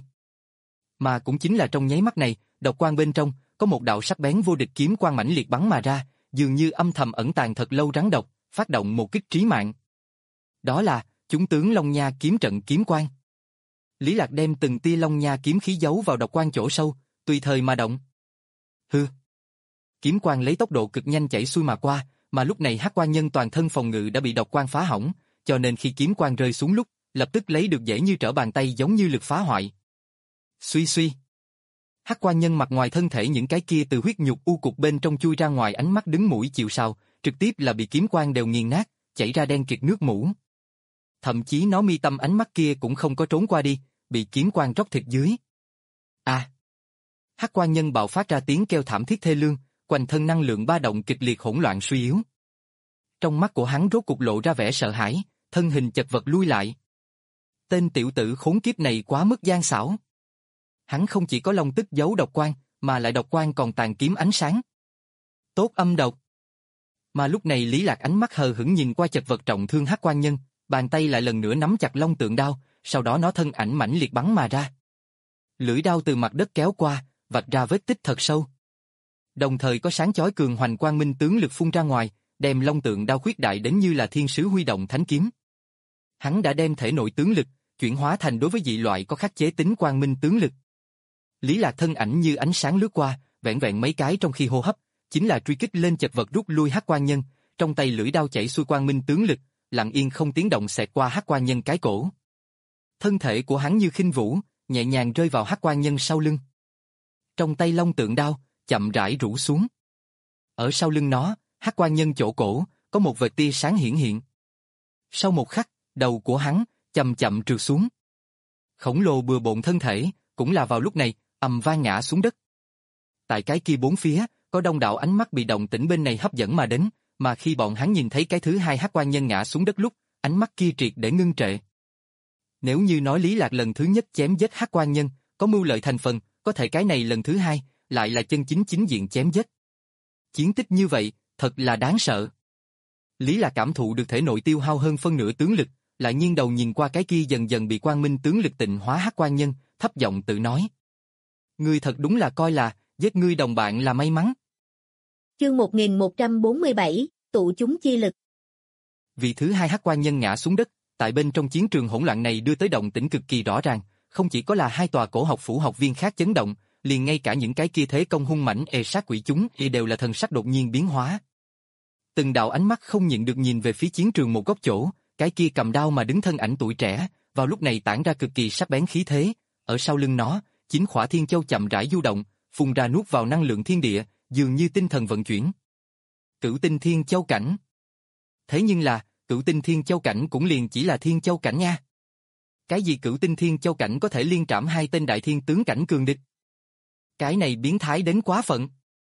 Mà cũng chính là trong nháy mắt này, độc quang bên trong, có một đạo sắc bén vô địch kiếm quang mãnh liệt bắn mà ra, dường như âm thầm ẩn tàng thật lâu rắn độc, phát động một kích trí mạng. Đó là, chúng tướng Long Nha kiếm trận kiếm quang. Lý Lạc đem từng tia Long Nha kiếm khí giấu vào độc quang chỗ sâu, tùy thời mà động. Hư. Kiếm quang lấy tốc độ cực nhanh chảy xuôi mà qua, mà lúc này Hắc Quan Nhân toàn thân phòng ngự đã bị độc quang phá hỏng, cho nên khi kiếm quang rơi xuống lúc, lập tức lấy được dễ như trở bàn tay giống như lực phá hoại. Suy suy. Hắc Quan Nhân mặt ngoài thân thể những cái kia từ huyết nhục u cục bên trong chui ra ngoài ánh mắt đứng mũi chịu sào, trực tiếp là bị kiếm quang đều nghiền nát, chảy ra đen kịt nước mũ. Thậm chí nó mi tâm ánh mắt kia cũng không có trốn qua đi, bị kiếm quang róc thịt dưới. À! Hắc Quan Nhân bạo phát ra tiếng kêu thảm thiết thê lương, quanh thân năng lượng ba động kịch liệt hỗn loạn suy yếu. Trong mắt của hắn rốt cục lộ ra vẻ sợ hãi, thân hình chật vật lui lại. Tên tiểu tử khốn kiếp này quá mức gian xảo. Hắn không chỉ có long tức giấu độc quang, mà lại độc quang còn tàn kiếm ánh sáng. Tốt âm độc. Mà lúc này Lý Lạc ánh mắt hờ hững nhìn qua chật vật trọng thương Hắc Quan Nhân, bàn tay lại lần nữa nắm chặt long tượng đao, sau đó nó thân ảnh mãnh liệt bắn mà ra. Lưỡi đao từ mặt đất kéo qua, vạch ra vết tích thật sâu. Đồng thời có sáng chói cường hoành quang minh tướng lực phun ra ngoài, đem long tượng đao khuyết đại đến như là thiên sứ huy động thánh kiếm. Hắn đã đem thể nội tướng lực chuyển hóa thành đối với dị loại có khắc chế tính quang minh tướng lực. Lý Lạc thân ảnh như ánh sáng lướt qua, vẹn vẹn mấy cái trong khi hô hấp, chính là truy kích lên chật vật rút lui Hắc Quan Nhân, trong tay lưỡi đao chảy xuôi quang minh tướng lực, lặng yên không tiếng động xẹt qua Hắc Quan Nhân cái cổ. Thân thể của hắn như khinh vũ, nhẹ nhàng rơi vào Hắc Quan Nhân sau lưng. Trong tay long tượng đao, chậm rãi rũ xuống. Ở sau lưng nó, Hắc Quan Nhân chỗ cổ, có một vệt tia sáng hiển hiện. Sau một khắc, đầu của hắn, chậm chậm trượt xuống. Khổng lồ bừa bộn thân thể, cũng là vào lúc này, ầm vang ngã xuống đất. Tại cái kia bốn phía, có đông đảo ánh mắt bị động tĩnh bên này hấp dẫn mà đến, mà khi bọn hắn nhìn thấy cái thứ hai hắc quan nhân ngã xuống đất lúc, ánh mắt kia triệt để ngưng trệ. Nếu như nói Lý Lạc lần thứ nhất chém giết hắc quan nhân, có mưu lợi thành phần, có thể cái này lần thứ hai, lại là chân chính chính diện chém giết. Chiến tích như vậy, thật là đáng sợ. Lý Lạc cảm thụ được thể nội tiêu hao hơn phân nửa tướng lực, lại nghiêng đầu nhìn qua cái kia dần dần bị quang minh tướng lực tịnh hóa hắc quan nhân, thấp giọng tự nói. Ngươi thật đúng là coi là, giết ngươi đồng bạn là may mắn. Chương một nghìn một trăm bốn mươi bảy, tụ chúng chi lực. Vị thứ hai hắc quan nhân ngã xuống đất, tại bên trong chiến trường hỗn loạn này đưa tới động tĩnh cực kỳ rõ ràng, không chỉ có là hai tòa cổ học phủ học viên khác chấn động, liền ngay cả những cái kia thế công hung mãnh ê sát quỷ chúng y đều là thần sắc đột nhiên biến hóa. Từng đạo ánh mắt không nhịn được nhìn về phía chiến trường một góc chỗ, cái kia cầm đao mà đứng thân ảnh tuổi trẻ, vào lúc này tản ra cực kỳ sắc bén khí thế, ở sau lưng nó, chín khỏa thiên châu chậm rãi du động, phun ra nuốt vào năng lượng thiên địa, dường như tinh thần vận chuyển. Cửu tinh thiên châu cảnh. Thế nhưng là, cửu tinh thiên châu cảnh cũng liền chỉ là thiên châu cảnh nha. Cái gì cửu tinh thiên châu cảnh có thể liên trảm hai tên đại thiên tướng cảnh cường địch? Cái này biến thái đến quá phận.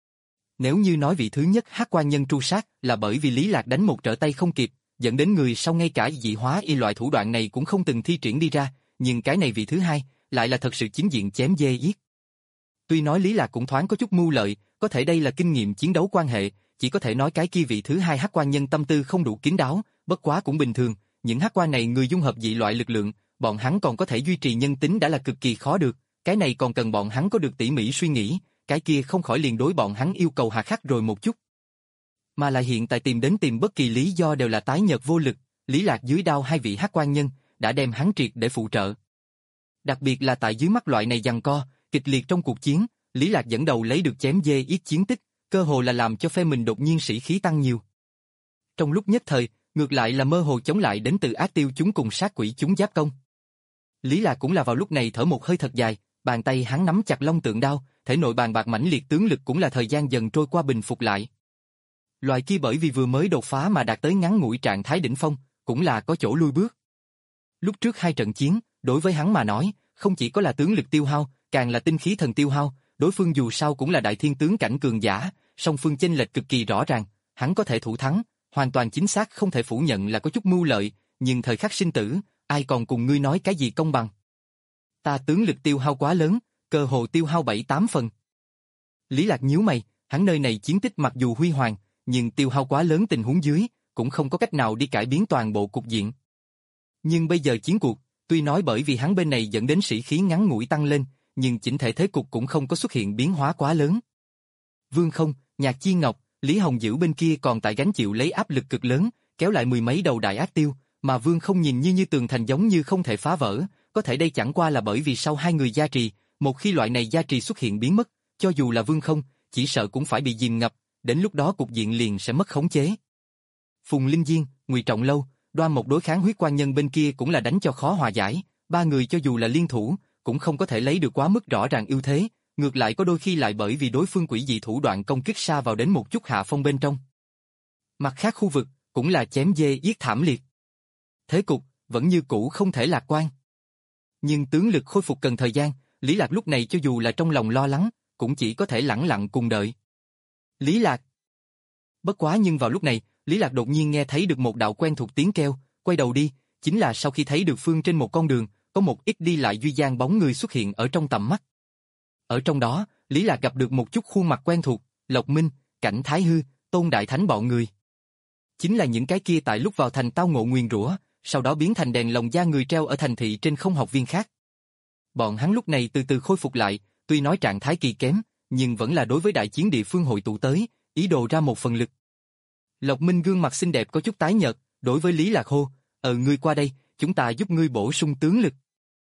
Nếu như nói vị thứ nhất hắc quan nhân tru sát là bởi vì Lý Lạc đánh một trở tay không kịp, dẫn đến người sau ngay cả dị hóa y loại thủ đoạn này cũng không từng thi triển đi ra, nhưng cái này vị thứ hai lại là thật sự chính diện chém dê giết. Tuy nói Lý Lạc cũng thoáng có chút mưu lợi, có thể đây là kinh nghiệm chiến đấu quan hệ, chỉ có thể nói cái kia vị thứ hai hắc quan nhân tâm tư không đủ kín đáo, bất quá cũng bình thường, những hắc quan này người dung hợp dị loại lực lượng, bọn hắn còn có thể duy trì nhân tính đã là cực kỳ khó được, cái này còn cần bọn hắn có được tỉ mỉ suy nghĩ, cái kia không khỏi liền đối bọn hắn yêu cầu hà khắc rồi một chút. Mà lại hiện tại tìm đến tìm bất kỳ lý do đều là tái nhợt vô lực, Lý Lạc dưới đao hai vị hắc quan nhân, đã đem hắn triệt để phụ trợ. Đặc biệt là tại dưới mắt loại này giằng co, kịch liệt trong cuộc chiến, Lý Lạc dẫn đầu lấy được chém dê ít chiến tích, cơ hồ là làm cho phe mình đột nhiên sĩ khí tăng nhiều. Trong lúc nhất thời, ngược lại là mơ hồ chống lại đến từ ác tiêu chúng cùng sát quỷ chúng giáp công. Lý Lạc cũng là vào lúc này thở một hơi thật dài, bàn tay hắn nắm chặt long tượng đao, thể nội bàn bạc mãnh liệt tướng lực cũng là thời gian dần trôi qua bình phục lại. Loại kia bởi vì vừa mới đột phá mà đạt tới ngắn ngủi trạng thái đỉnh phong, cũng là có chỗ lui bước. Lúc trước hai trận chiến, đối với hắn mà nói, không chỉ có là tướng lực tiêu hao, càng là tinh khí thần tiêu hao, đối phương dù sao cũng là đại thiên tướng cảnh cường giả, song phương chênh lệch cực kỳ rõ ràng, hắn có thể thủ thắng, hoàn toàn chính xác không thể phủ nhận là có chút mưu lợi, nhưng thời khắc sinh tử, ai còn cùng ngươi nói cái gì công bằng. Ta tướng lực tiêu hao quá lớn, cơ hồ tiêu hao bảy tám phần. Lý Lạc nhíu mày, hắn nơi này chiến tích mặc dù huy hoàng, nhưng tiêu hao quá lớn tình huống dưới, cũng không có cách nào đi cải biến toàn bộ cục diện. Nhưng bây giờ chiến cuộc, tuy nói bởi vì hắn bên này dẫn đến sĩ khí ngắn ngủi tăng lên, nhưng chỉnh thể thế cục cũng không có xuất hiện biến hóa quá lớn. Vương Không, Nhạc Chi Ngọc, Lý Hồng Dữ bên kia còn tại gánh chịu lấy áp lực cực lớn, kéo lại mười mấy đầu đại ác tiêu, mà Vương Không nhìn như như tường thành giống như không thể phá vỡ, có thể đây chẳng qua là bởi vì sau hai người gia trì, một khi loại này gia trì xuất hiện biến mất, cho dù là Vương Không, chỉ sợ cũng phải bị dìm ngập, đến lúc đó cục diện liền sẽ mất khống chế. Phùng Linh Diên, Ngụy Trọng Lâu, Đoan một đối kháng huyết quan nhân bên kia cũng là đánh cho khó hòa giải, ba người cho dù là liên thủ, cũng không có thể lấy được quá mức rõ ràng ưu thế, ngược lại có đôi khi lại bởi vì đối phương quỷ dị thủ đoạn công kích xa vào đến một chút hạ phong bên trong. Mặt khác khu vực, cũng là chém dê giết thảm liệt. Thế cục, vẫn như cũ không thể lạc quan. Nhưng tướng lực khôi phục cần thời gian, Lý Lạc lúc này cho dù là trong lòng lo lắng, cũng chỉ có thể lẳng lặng cùng đợi. Lý Lạc. Bất quá nhưng vào lúc này, Lý Lạc đột nhiên nghe thấy được một đạo quen thuộc tiếng kêu, quay đầu đi, chính là sau khi thấy được phương trên một con đường, có một ít đi lại duy gian bóng người xuất hiện ở trong tầm mắt. Ở trong đó, Lý Lạc gặp được một chút khuôn mặt quen thuộc, Lộc Minh, Cảnh Thái Hư, Tôn Đại Thánh bọn người. Chính là những cái kia tại lúc vào thành tao ngộ nguyền rủa, sau đó biến thành đèn lồng da người treo ở thành thị trên không học viên khác. Bọn hắn lúc này từ từ khôi phục lại, tuy nói trạng thái kỳ kém, nhưng vẫn là đối với đại chiến địa phương hội tụ tới, ý đồ ra một phần lực. Lộc Minh gương mặt xinh đẹp có chút tái nhợt, đối với Lý Lạc hô, ờ ngươi qua đây, chúng ta giúp ngươi bổ sung tướng lực.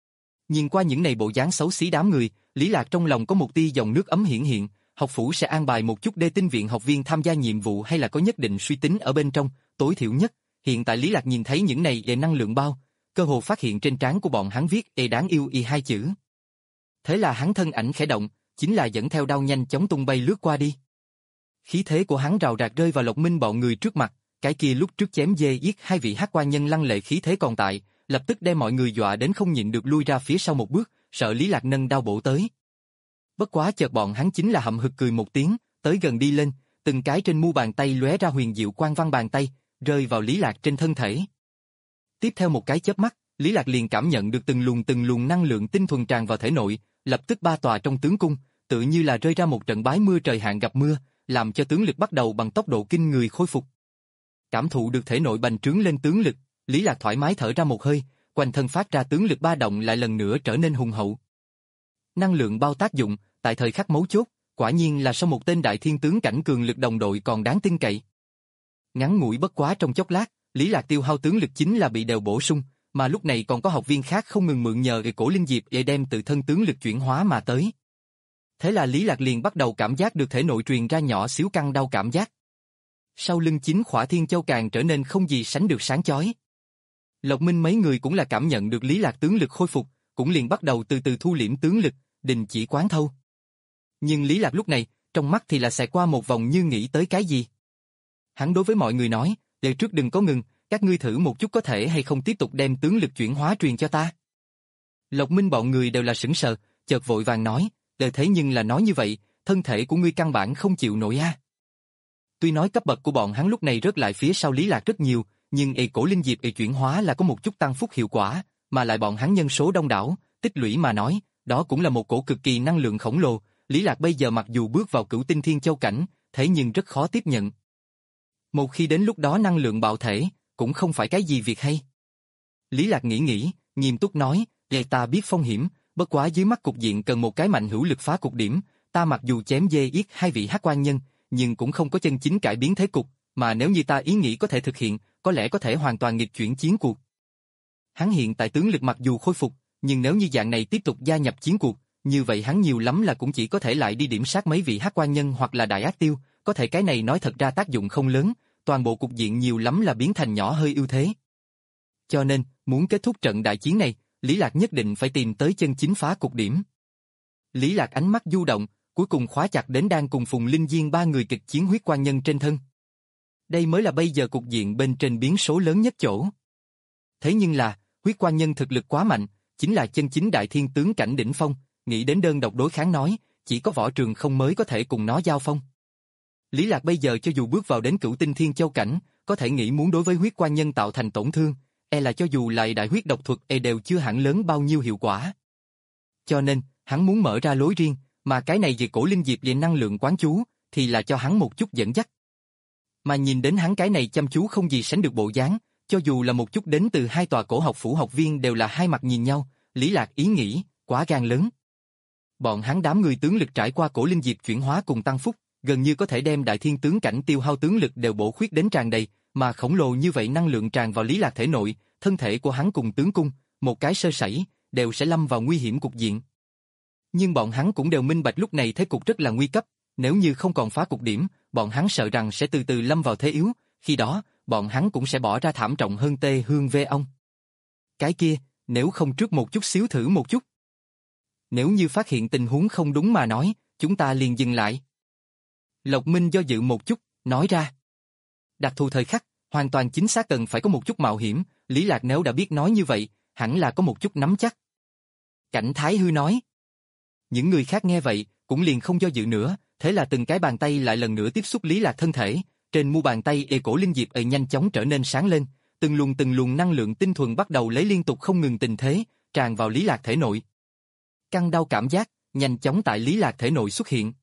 Nhìn qua những này bộ dáng xấu xí đám người, Lý Lạc trong lòng có một tia dòng nước ấm hiển hiện, học phủ sẽ an bài một chút đê tinh viện học viên tham gia nhiệm vụ hay là có nhất định suy tính ở bên trong, tối thiểu nhất, hiện tại Lý Lạc nhìn thấy những này về năng lượng bao, cơ hồ phát hiện trên trán của bọn hắn viết "ê đáng yêu" y hai chữ. Thế là hắn thân ảnh khẽ động, chính là dẫn theo đao nhanh chóng tung bay lướt qua đi. Khí thế của hắn rào rạc rơi vào Lộc Minh bọn người trước mặt, cái kia lúc trước chém dê giết hai vị hắc quan nhân lăng lệ khí thế còn tại, lập tức đem mọi người dọa đến không nhịn được lui ra phía sau một bước, sợ Lý Lạc nâng đao bổ tới. Bất quá chợt bọn hắn chính là hậm hực cười một tiếng, tới gần đi lên, từng cái trên mu bàn tay lóe ra huyền diệu quang văn bàn tay, rơi vào Lý Lạc trên thân thể. Tiếp theo một cái chớp mắt, Lý Lạc liền cảm nhận được từng luồng từng luồng năng lượng tinh thuần tràn vào thể nội, lập tức ba tòa trong tướng cung, tự như là rơi ra một trận bái mưa trời hạn gặp mưa, làm cho tướng lực bắt đầu bằng tốc độ kinh người khôi phục. Cảm thụ được thể nội bành trướng lên tướng lực, Lý Lạc thoải mái thở ra một hơi, quanh thân phát ra tướng lực ba động lại lần nữa trở nên hùng hậu. Năng lượng bao tác dụng, tại thời khắc mấu chốt, quả nhiên là sau một tên đại thiên tướng cảnh cường lực đồng đội còn đáng tin cậy. Ngắn ngủi bất quá trong chốc lát, Lý Lạc tiêu hao tướng lực chính là bị đều bổ sung, mà lúc này còn có học viên khác không ngừng mượn nhờ cái cổ linh diệp để đem tự thân tướng lực chuyển hóa mà tới. Thế là Lý Lạc liền bắt đầu cảm giác được thể nội truyền ra nhỏ xíu căng đau cảm giác. Sau lưng chính khỏa thiên châu càng trở nên không gì sánh được sáng chói. Lộc Minh mấy người cũng là cảm nhận được Lý Lạc tướng lực khôi phục, cũng liền bắt đầu từ từ thu liễm tướng lực, đình chỉ quán thâu. Nhưng Lý Lạc lúc này, trong mắt thì là xẹt qua một vòng như nghĩ tới cái gì. Hắn đối với mọi người nói, "Để trước đừng có ngừng, các ngươi thử một chút có thể hay không tiếp tục đem tướng lực chuyển hóa truyền cho ta." Lộc Minh bọn người đều là sững sờ, chợt vội vàng nói, "Để thế nhưng là nói như vậy, thân thể của ngươi căn bản không chịu nổi a." Tuy nói cấp bậc của bọn hắn lúc này rớt lại phía sau Lý Lạc rất nhiều, nhưng ê cổ linh diệp ê chuyển hóa là có một chút tăng phúc hiệu quả, mà lại bọn hắn nhân số đông đảo, tích lũy mà nói, đó cũng là một cổ cực kỳ năng lượng khổng lồ. Lý Lạc bây giờ mặc dù bước vào cửu tinh thiên châu cảnh, thế nhưng rất khó tiếp nhận. Một khi đến lúc đó năng lượng bạo thể, cũng không phải cái gì việc hay. Lý Lạc nghĩ nghĩ, nghiêm túc nói, "Vậy ta biết phong hiểm, bất quá dưới mắt cục diện cần một cái mạnh hữu lực phá cục điểm, ta mặc dù chém dê yết hai vị hắc quan nhân, nhưng cũng không có chân chính cải biến thế cục, mà nếu như ta ý nghĩ có thể thực hiện, có lẽ có thể hoàn toàn nghịch chuyển chiến cuộc." Hắn hiện tại tướng lực mặc dù khôi phục, nhưng nếu như dạng này tiếp tục gia nhập chiến cuộc, như vậy hắn nhiều lắm là cũng chỉ có thể lại đi điểm sát mấy vị hắc quan nhân hoặc là đại ác tiêu, có thể cái này nói thật ra tác dụng không lớn, toàn bộ cục diện nhiều lắm là biến thành nhỏ hơi ưu thế. Cho nên, muốn kết thúc trận đại chiến này, Lý Lạc nhất định phải tìm tới chân chính phá cục điểm. Lý Lạc ánh mắt du động, cuối cùng khóa chặt đến đang cùng Phùng Linh Diên ba người kịch chiến huyết quan nhân trên thân. Đây mới là bây giờ cục diện bên trên biến số lớn nhất chỗ. Thế nhưng là, huyết quan nhân thực lực quá mạnh, chính là chân chính đại thiên tướng cảnh đỉnh phong, nghĩ đến đơn độc đối kháng nói, chỉ có Võ Trường Không mới có thể cùng nó giao phong. Lý Lạc bây giờ cho dù bước vào đến cửu tinh thiên châu cảnh, có thể nghĩ muốn đối với huyết quan nhân tạo thành tổn thương, e là cho dù lại đại huyết độc thuật e đều chưa hẳn lớn bao nhiêu hiệu quả. Cho nên, hắn muốn mở ra lối riêng, mà cái này về cổ linh diệp về năng lượng quán chú, thì là cho hắn một chút dẫn dắt. Mà nhìn đến hắn cái này chăm chú không gì sánh được bộ dáng, cho dù là một chút đến từ hai tòa cổ học phủ học viên đều là hai mặt nhìn nhau, Lý Lạc ý nghĩ, quá gan lớn. Bọn hắn đám người tướng lực trải qua cổ linh diệp chuyển hóa cùng tăng phúc, gần như có thể đem đại thiên tướng cảnh tiêu hao tướng lực đều bổ khuyết đến tràn đầy, mà khổng lồ như vậy năng lượng tràn vào Lý Lạc thể nội, thân thể của hắn cùng tướng cung, một cái sơ sẩy, đều sẽ lâm vào nguy hiểm cục diện. Nhưng bọn hắn cũng đều minh bạch lúc này thế cục rất là nguy cấp, nếu như không còn phá cục điểm, bọn hắn sợ rằng sẽ từ từ lâm vào thế yếu, khi đó, bọn hắn cũng sẽ bỏ ra thảm trọng hơn tê hương vê ông. Cái kia, nếu không trước một chút xíu thử một chút. Nếu như phát hiện tình huống không đúng mà nói, chúng ta liền dừng lại. Lộc Minh do dự một chút, nói ra. Đặc thù thời khắc, hoàn toàn chính xác cần phải có một chút mạo hiểm, Lý Lạc nếu đã biết nói như vậy, hẳn là có một chút nắm chắc. Cảnh Thái Hư nói. Những người khác nghe vậy, cũng liền không do dự nữa, thế là từng cái bàn tay lại lần nữa tiếp xúc Lý Lạc thân thể, trên mu bàn tay ê cổ linh diệp ê nhanh chóng trở nên sáng lên, từng luồng từng luồng năng lượng tinh thuần bắt đầu lấy liên tục không ngừng tình thế, tràn vào Lý Lạc thể nội. Căng đau cảm giác, nhanh chóng tại Lý Lạc thể nội xuất hiện.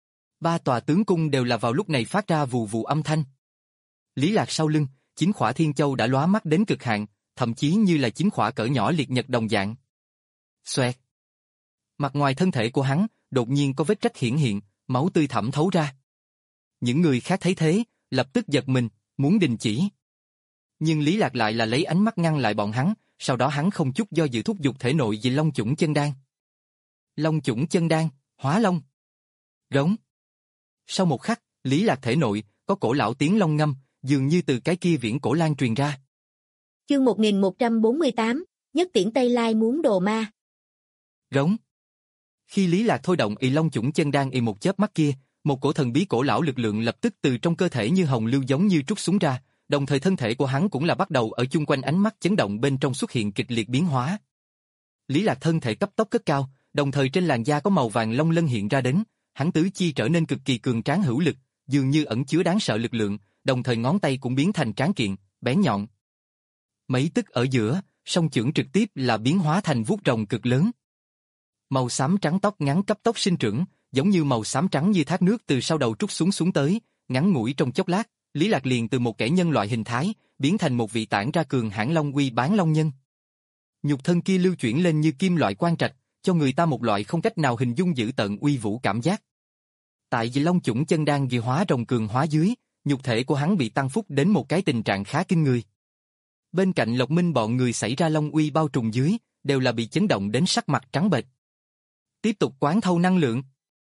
Ba tòa tướng cung đều là vào lúc này phát ra vù vù âm thanh. Lý Lạc sau lưng, chính khỏa thiên châu đã lóa mắt đến cực hạn, thậm chí như là chính khỏa cỡ nhỏ liệt nhật đồng dạng. Xoẹt. Mặt ngoài thân thể của hắn, đột nhiên có vết rách hiển hiện, máu tươi thẩm thấu ra. Những người khác thấy thế, lập tức giật mình, muốn đình chỉ. Nhưng Lý Lạc lại là lấy ánh mắt ngăn lại bọn hắn, sau đó hắn không chút do dự thúc giục thể nội vì Long Chủng Chân Đan. Long Chủng Chân Đan, hóa long. Rống. Sau một khắc, Lý Lạc thể nội, có cổ lão tiếng long ngâm, dường như từ cái kia viễn cổ lan truyền ra. Chương một nghìn một trăm bốn mươi tám, Nhất Tiễn Tây Lai muốn đồ ma. Rống. Khi Lý Lạc thôi động y Long Chủng Chân Đan y một chớp mắt kia, một cổ thần bí cổ lão lực lượng lập tức từ trong cơ thể như hồng lưu giống như trút xuống ra, đồng thời thân thể của hắn cũng là bắt đầu ở chung quanh ánh mắt chấn động bên trong xuất hiện kịch liệt biến hóa. Lý Lạc thân thể cấp tốc cất cao, đồng thời trên làn da có màu vàng long lân hiện ra đến, hắn tứ chi trở nên cực kỳ cường tráng hữu lực, dường như ẩn chứa đáng sợ lực lượng, đồng thời ngón tay cũng biến thành tráng kiện, bén nhọn. Mấy tức ở giữa, song chưởng trực tiếp là biến hóa thành vuốt rồng cực lớn. Màu xám trắng tóc ngắn cấp tốc sinh trưởng, giống như màu xám trắng như thác nước từ sau đầu trút xuống xuống tới, ngắn ngủi trong chốc lát, Lý Lạc liền từ một kẻ nhân loại hình thái, biến thành một vị tản ra cường hãn long uy bán long nhân. Nhục thân kia lưu chuyển lên như kim loại quan trạch, cho người ta một loại không cách nào hình dung dữ tợn uy vũ cảm giác. Tại vì long chủng chân đang ghi hóa rồng cường hóa dưới, nhục thể của hắn bị tăng phúc đến một cái tình trạng khá kinh người. Bên cạnh Lộc Minh bọn người xảy ra long uy bao trùm dưới, đều là bị chấn động đến sắc mặt trắng bệch. Tiếp tục quán thâu năng lượng.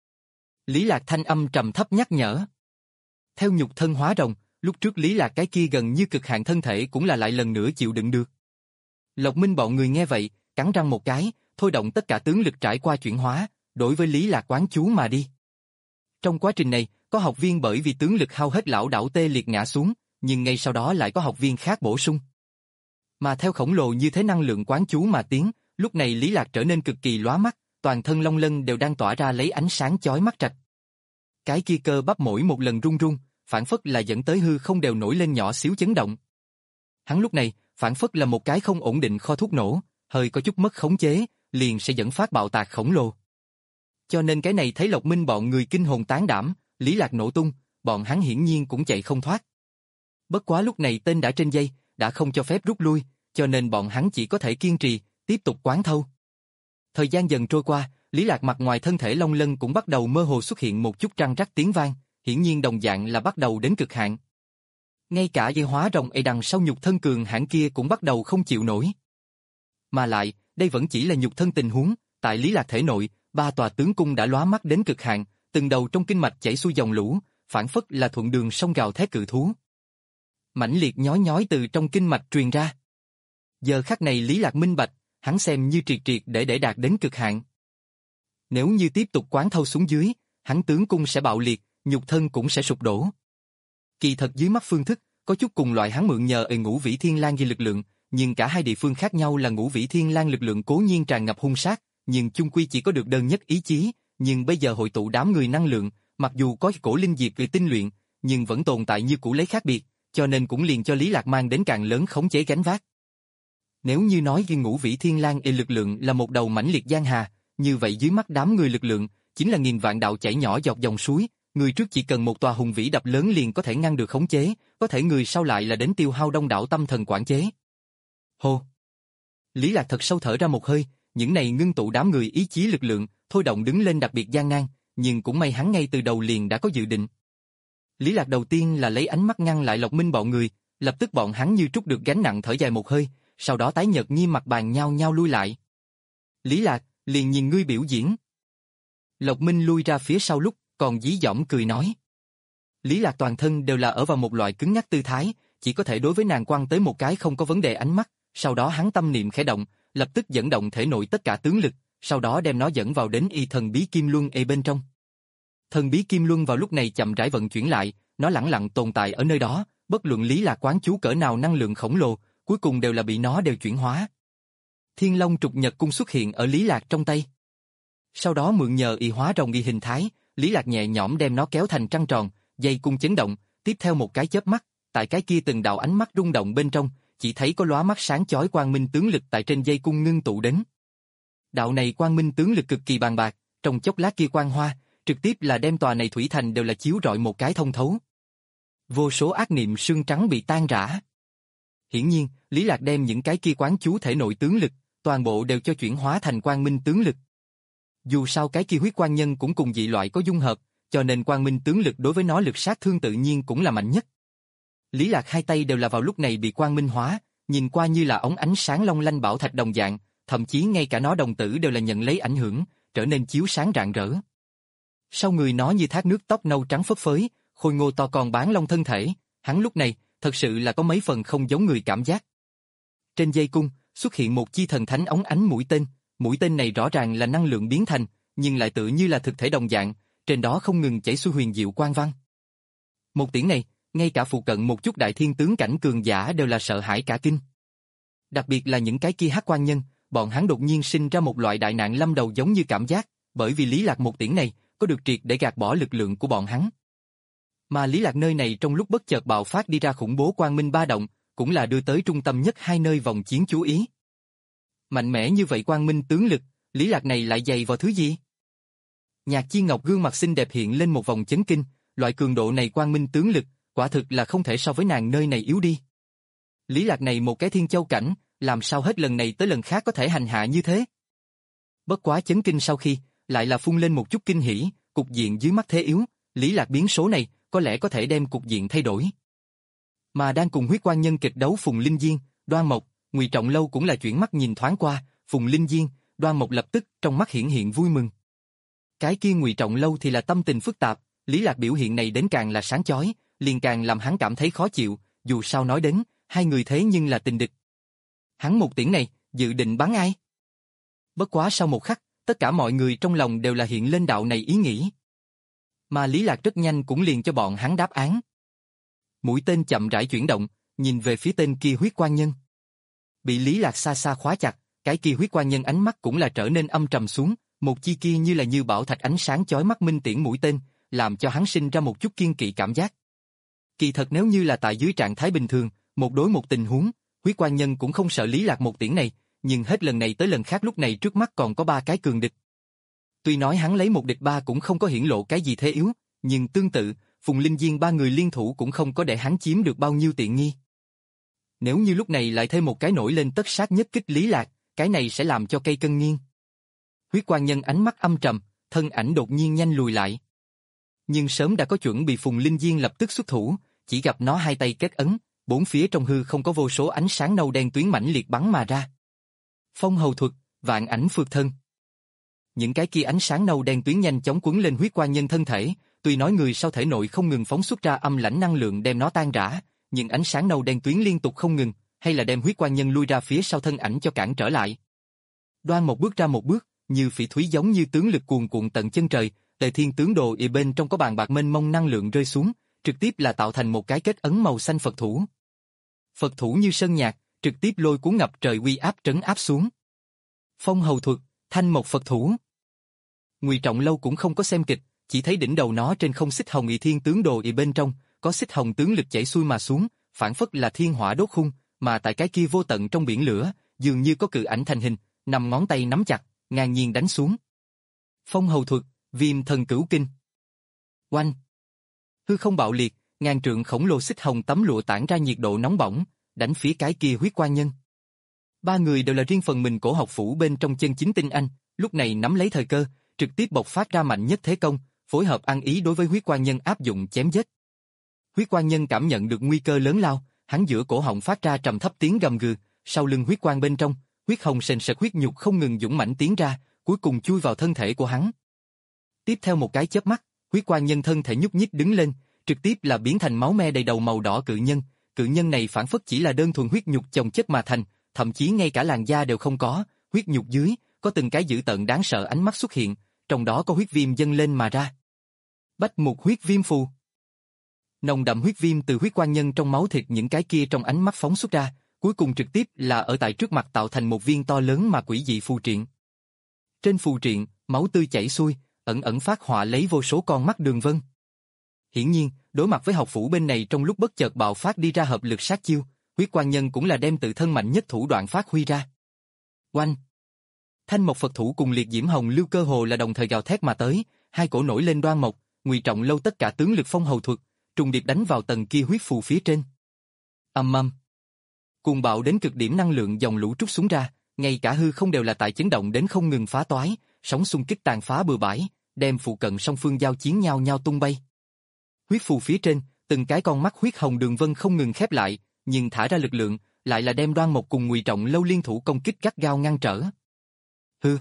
Lý Lạc thanh âm trầm thấp nhắc nhở. Theo nhục thân hóa rồng, lúc trước Lý Lạc cái kia gần như cực hạn thân thể cũng là lại lần nữa chịu đựng được. Lộc Minh bọn người nghe vậy, cắn răng một cái, thôi động tất cả tướng lực trải qua chuyển hóa, đối với Lý Lạc quán chú mà đi. Trong quá trình này, có học viên bởi vì tướng lực hao hết lão đảo tê liệt ngã xuống, nhưng ngay sau đó lại có học viên khác bổ sung. Mà theo khổng lồ như thế năng lượng quán chú mà tiến, lúc này Lý Lạc trở nên cực kỳ lóa mắt, toàn thân long lân đều đang tỏa ra lấy ánh sáng chói mắt trạch. Cái kia cơ bắp mỗi một lần rung rung, phản phất là dẫn tới hư không đều nổi lên nhỏ xíu chấn động. Hắn lúc này, phản phất là một cái không ổn định kho thuốc nổ, hơi có chút mất khống chế, liền sẽ dẫn phát bạo tạc khổng lồ. Cho nên cái này thấy Lộc Minh bọn người kinh hồn tán đảm, Lý Lạc nổ tung, bọn hắn hiển nhiên cũng chạy không thoát. Bất quá lúc này tên đã trên dây, đã không cho phép rút lui, cho nên bọn hắn chỉ có thể kiên trì, tiếp tục quán thâu. Thời gian dần trôi qua, Lý Lạc mặt ngoài thân thể long lân cũng bắt đầu mơ hồ xuất hiện một chút răng rắc tiếng vang, hiển nhiên đồng dạng là bắt đầu đến cực hạn. Ngay cả dây hóa rồng ấy đằng sau nhục thân cường hãn kia cũng bắt đầu không chịu nổi. Mà lại, đây vẫn chỉ là nhục thân tình huống, tại Lý Lạc thể nội, ba tòa tướng cung đã lóa mắt đến cực hạn, từng đầu trong kinh mạch chảy xuôi dòng lũ, phản phất là thuận đường sông gào thét cự thú. Mãnh liệt nhói nhói từ trong kinh mạch truyền ra. Giờ khắc này Lý Lạc minh bạch, hắn xem như triệt triệt để để đạt đến cực hạn. Nếu như tiếp tục quán thâu xuống dưới, hắn tướng cung sẽ bạo liệt, nhục thân cũng sẽ sụp đổ. Kỳ thật dưới mắt phương thức, có chút cùng loại hắn mượn nhờ ở Ngũ Vĩ Thiên Lang ghi lực lượng, nhưng cả hai địa phương khác nhau là Ngũ Vĩ Thiên Lang lực lượng cố nhiên tràn ngập hung sát, nhưng chung quy chỉ có được đơn nhất ý chí, nhưng bây giờ hội tụ đám người năng lượng, mặc dù có cổ linh diệp về tinh luyện, nhưng vẫn tồn tại như cũ lấy khác biệt, cho nên cũng liền cho Lý Lạc mang đến càng lớn khống chế gánh vác. Nếu như nói ghi Ngũ Vĩ Thiên Lang y lực lượng là một đầu mãnh liệt giang hà, như vậy dưới mắt đám người lực lượng chính là nghìn vạn đạo chảy nhỏ dọc dòng suối, người trước chỉ cần một tòa hùng vĩ đập lớn liền có thể ngăn được khống chế, có thể người sau lại là đến tiêu hao đông đảo tâm thần quản chế. Hô! Lý Lạc thật sâu thở ra một hơi, những này ngưng tụ đám người ý chí lực lượng, thôi động đứng lên đặc biệt gian nan, nhưng cũng may hắn ngay từ đầu liền đã có dự định. Lý Lạc đầu tiên là lấy ánh mắt ngăn lại Lộc Minh bọn người, lập tức bọn hắn như trút được gánh nặng thở dài một hơi, sau đó tái nhợt nghiêm mặt bàn nhau nhau lui lại. Lý Lạc, liền nhìn ngươi biểu diễn. Lộc Minh lui ra phía sau lúc, còn dí dỏm cười nói. Lý Lạc toàn thân đều là ở vào một loại cứng nhắc tư thái, chỉ có thể đối với nàng quăng tới một cái không có vấn đề ánh mắt, sau đó hắn tâm niệm khẽ động, lập tức dẫn động thể nội tất cả tướng lực, sau đó đem nó dẫn vào đến y thần bí kim luân e bên trong. Thần bí kim luân vào lúc này chậm rãi vận chuyển lại, nó lẳng lặng tồn tại ở nơi đó, bất luận Lý Lạc quán chú cỡ nào năng lượng khổng lồ, cuối cùng đều là bị nó đều chuyển hóa. Thiên Long trục nhật cung xuất hiện ở Lý Lạc trong tay. Sau đó mượn nhờ y hóa rồng y hình thái, Lý Lạc nhẹ nhõm đem nó kéo thành trăng tròn, dây cung chấn động, tiếp theo một cái chớp mắt, tại cái kia từng đạo ánh mắt rung động bên trong, chỉ thấy có lóa mắt sáng chói quang minh tướng lực tại trên dây cung ngưng tụ đến. Đạo này quang minh tướng lực cực kỳ bàn bạc, trong chốc lát kia quang hoa, trực tiếp là đem tòa này thủy thành đều là chiếu rọi một cái thông thấu. Vô số ác niệm sương trắng bị tan rã. Hiển nhiên, Lý Lạc đem những cái kia quán chú thể nội tướng lực, toàn bộ đều cho chuyển hóa thành quang minh tướng lực. Dù sao cái kia huyết quang nhân cũng cùng dị loại có dung hợp, cho nên quang minh tướng lực đối với nó lực sát thương tự nhiên cũng là mạnh nhất. Lý Lạc hai tay đều là vào lúc này bị quang minh hóa, nhìn qua như là ống ánh sáng long lanh bảo thạch đồng dạng, thậm chí ngay cả nó đồng tử đều là nhận lấy ảnh hưởng, trở nên chiếu sáng rạng rỡ. Sau người nó như thác nước tóc nâu trắng phất phới, khôi ngô to con bán long thân thể, hắn lúc này thật sự là có mấy phần không giống người cảm giác. Trên dây cung xuất hiện một chi thần thánh ống ánh mũi tên, mũi tên này rõ ràng là năng lượng biến thành, nhưng lại tự như là thực thể đồng dạng, trên đó không ngừng chảy xuôi huyền diệu quang văn. Một tiếng này, ngay cả phụ cận một chút đại thiên tướng cảnh cường giả đều là sợ hãi cả kinh. Đặc biệt là những cái kia hắc quan nhân, bọn hắn đột nhiên sinh ra một loại đại nạn lâm đầu giống như cảm giác, bởi vì Lý Lạc một tiễn này, có được triệt để gạt bỏ lực lượng của bọn hắn. Mà Lý Lạc nơi này trong lúc bất chợt bạo phát đi ra khủng bố quang minh ba động, cũng là đưa tới trung tâm nhất hai nơi vòng chiến chú ý. Mạnh mẽ như vậy quang minh tướng lực, Lý Lạc này lại dày vào thứ gì? Nhạc Chi Ngọc gương mặt xinh đẹp hiện lên một vòng chấn kinh, loại cường độ này quang minh tướng lực, quả thực là không thể so với nàng nơi này yếu đi. Lý Lạc này một cái thiên châu cảnh, làm sao hết lần này tới lần khác có thể hành hạ như thế? Bất quá chấn kinh sau khi, lại là phun lên một chút kinh hỉ, cục diện dưới mắt thế yếu, Lý Lạc biến số này, có lẽ có thể đem cục diện thay đổi. Mà đang cùng huyết quan nhân kịch đấu Phùng Linh Diên, Đoan Mộc, Ngụy Trọng Lâu cũng là chuyển mắt nhìn thoáng qua, Phùng Linh Diên, Đoan Mộc lập tức trong mắt hiển hiện vui mừng. Cái kia Ngụy Trọng Lâu thì là tâm tình phức tạp, Lý Lạc biểu hiện này đến càng là sáng chói, liền càng làm hắn cảm thấy khó chịu, dù sao nói đến, hai người thế nhưng là tình địch. Hắn một tiếng này, dự định bắn ai? Bất quá sau một khắc, tất cả mọi người trong lòng đều là hiện lên đạo này ý nghĩ. Mà Lý Lạc rất nhanh cũng liền cho bọn hắn đáp án. Mũi tên chậm rãi chuyển động, nhìn về phía tên kia huyết quan nhân. Bị Lý Lạc xa xa khóa chặt, cái kia huyết quan nhân ánh mắt cũng là trở nên âm trầm xuống, một chi kia như là như bảo thạch ánh sáng chói mắt minh tiễn mũi tên, làm cho hắn sinh ra một chút kiên kỵ cảm giác. Kỳ thật nếu như là tại dưới trạng thái bình thường, một đối một tình huống, huyết quan nhân cũng không sợ Lý Lạc một tiễn này, nhưng hết lần này tới lần khác lúc này trước mắt còn có ba cái cường địch. Tuy nói hắn lấy một địch ba cũng không có hiển lộ cái gì thế yếu, nhưng tương tự, Phùng Linh Diên ba người liên thủ cũng không có để hắn chiếm được bao nhiêu tiện nghi. Nếu như lúc này lại thêm một cái nổi lên tất sát nhất kích Lý Lạc, cái này sẽ làm cho cây cân nghiêng. Huyết quan nhân ánh mắt âm trầm, thân ảnh đột nhiên nhanh lùi lại. Nhưng sớm đã có chuẩn bị Phùng Linh Diên lập tức xuất thủ, chỉ gặp nó hai tay kết ấn, bốn phía trong hư không có vô số ánh sáng nâu đen tuyến mãnh liệt bắn mà ra. Phong hầu thuật, vạn ảnh phược thân. Những cái kia ánh sáng nâu đen tuyến nhanh chóng quấn lên huyết quan nhân thân thể, tuy nói người sau thể nội không ngừng phóng xuất ra âm lãnh năng lượng đem nó tan rã, nhưng ánh sáng nâu đen tuyến liên tục không ngừng, hay là đem huyết quan nhân lui ra phía sau thân ảnh cho cản trở lại. Đoan một bước ra một bước, như phỉ thúy giống như tướng lực cuồn cuộn tận chân trời, Tề Thiên tướng đồ y bên trong có bàn bạc mênh mông năng lượng rơi xuống, trực tiếp là tạo thành một cái kết ấn màu xanh Phật thủ. Phật thủ như sơn nhạc, trực tiếp lôi cuốn ngập trời uy áp trấn áp xuống. Phong hầu thuật, thanh một Phật thủ. Ngụy Trọng Lâu cũng không có xem kịch, chỉ thấy đỉnh đầu nó trên không xích hồng y thiên tướng đồ y bên trong, có xích hồng tướng lực chảy xuôi mà xuống, phản phất là thiên hỏa đốt khung, mà tại cái kia vô tận trong biển lửa, dường như có cự ảnh thành hình, nằm ngón tay nắm chặt, ngang nhiên đánh xuống. Phong hầu thuật, viêm thần cửu kinh. Oanh! Hư không bạo liệt, ngàn trượng khổng lồ xích hồng tấm lụa tản ra nhiệt độ nóng bỏng, đánh phía cái kia huyết quan nhân. Ba người đều là riêng phần mình cổ học phủ bên trong chân chính tinh anh, lúc này nắm lấy thời cơ, trực tiếp bộc phát ra mạnh nhất thế công, phối hợp ăn ý đối với huyết quan nhân áp dụng chém giết. Huyết quan nhân cảm nhận được nguy cơ lớn lao, hắn giữa cổ họng phát ra trầm thấp tiếng gầm gừ, sau lưng huyết quan bên trong, huyết hồng sền sệt huyết nhục không ngừng dũng mãnh tiến ra, cuối cùng chui vào thân thể của hắn. Tiếp theo một cái chớp mắt, huyết quan nhân thân thể nhúc nhích đứng lên, trực tiếp là biến thành máu me đầy đầu màu đỏ cự nhân, cự nhân này phản phất chỉ là đơn thuần huyết nhục chồng chất mà thành, thậm chí ngay cả làn da đều không có, huyết nhục dưới, có từng cái dữ tợn đáng sợ ánh mắt xuất hiện, trong đó có huyết viêm dâng lên mà ra. Bách mục huyết viêm phù. Nồng đậm huyết viêm từ huyết quan nhân trong máu thịt những cái kia trong ánh mắt phóng xuất ra, cuối cùng trực tiếp là ở tại trước mặt tạo thành một viên to lớn mà quỷ dị phù triện. Trên phù triện, máu tươi chảy xuôi, ẩn ẩn phát họa lấy vô số con mắt đường vân. Hiển nhiên, đối mặt với học phủ bên này trong lúc bất chợt bạo phát đi ra hợp lực sát chiêu, huyết quan nhân cũng là đem tự thân mạnh nhất thủ đoạn phát huy ra. Oanh! Thanh mộc Phật thủ cùng liệt diễm hồng lưu cơ hồ là đồng thời gào thét mà tới, hai cổ nổi lên Đoan Mộc, Ngụy Trọng Lâu tất cả tướng lực phong hầu thuật, trùng điệp đánh vào tầng kia huyết phù phía trên. Ầm ầm. Cuồng bạo đến cực điểm năng lượng dòng lũ trút xuống ra, ngay cả hư không đều là tại chấn động đến không ngừng phá toái, sóng xung kích tàn phá bừa bãi, đem phụ cận song phương giao chiến nhau nhau tung bay. Huyết phù phía trên, từng cái con mắt huyết hồng đường vân không ngừng khép lại, nhưng thả ra lực lượng, lại là đem Đoan Mộc cùng Ngụy Trọng Lâu liên thủ công kích gắt gao ngăn trở. Hư.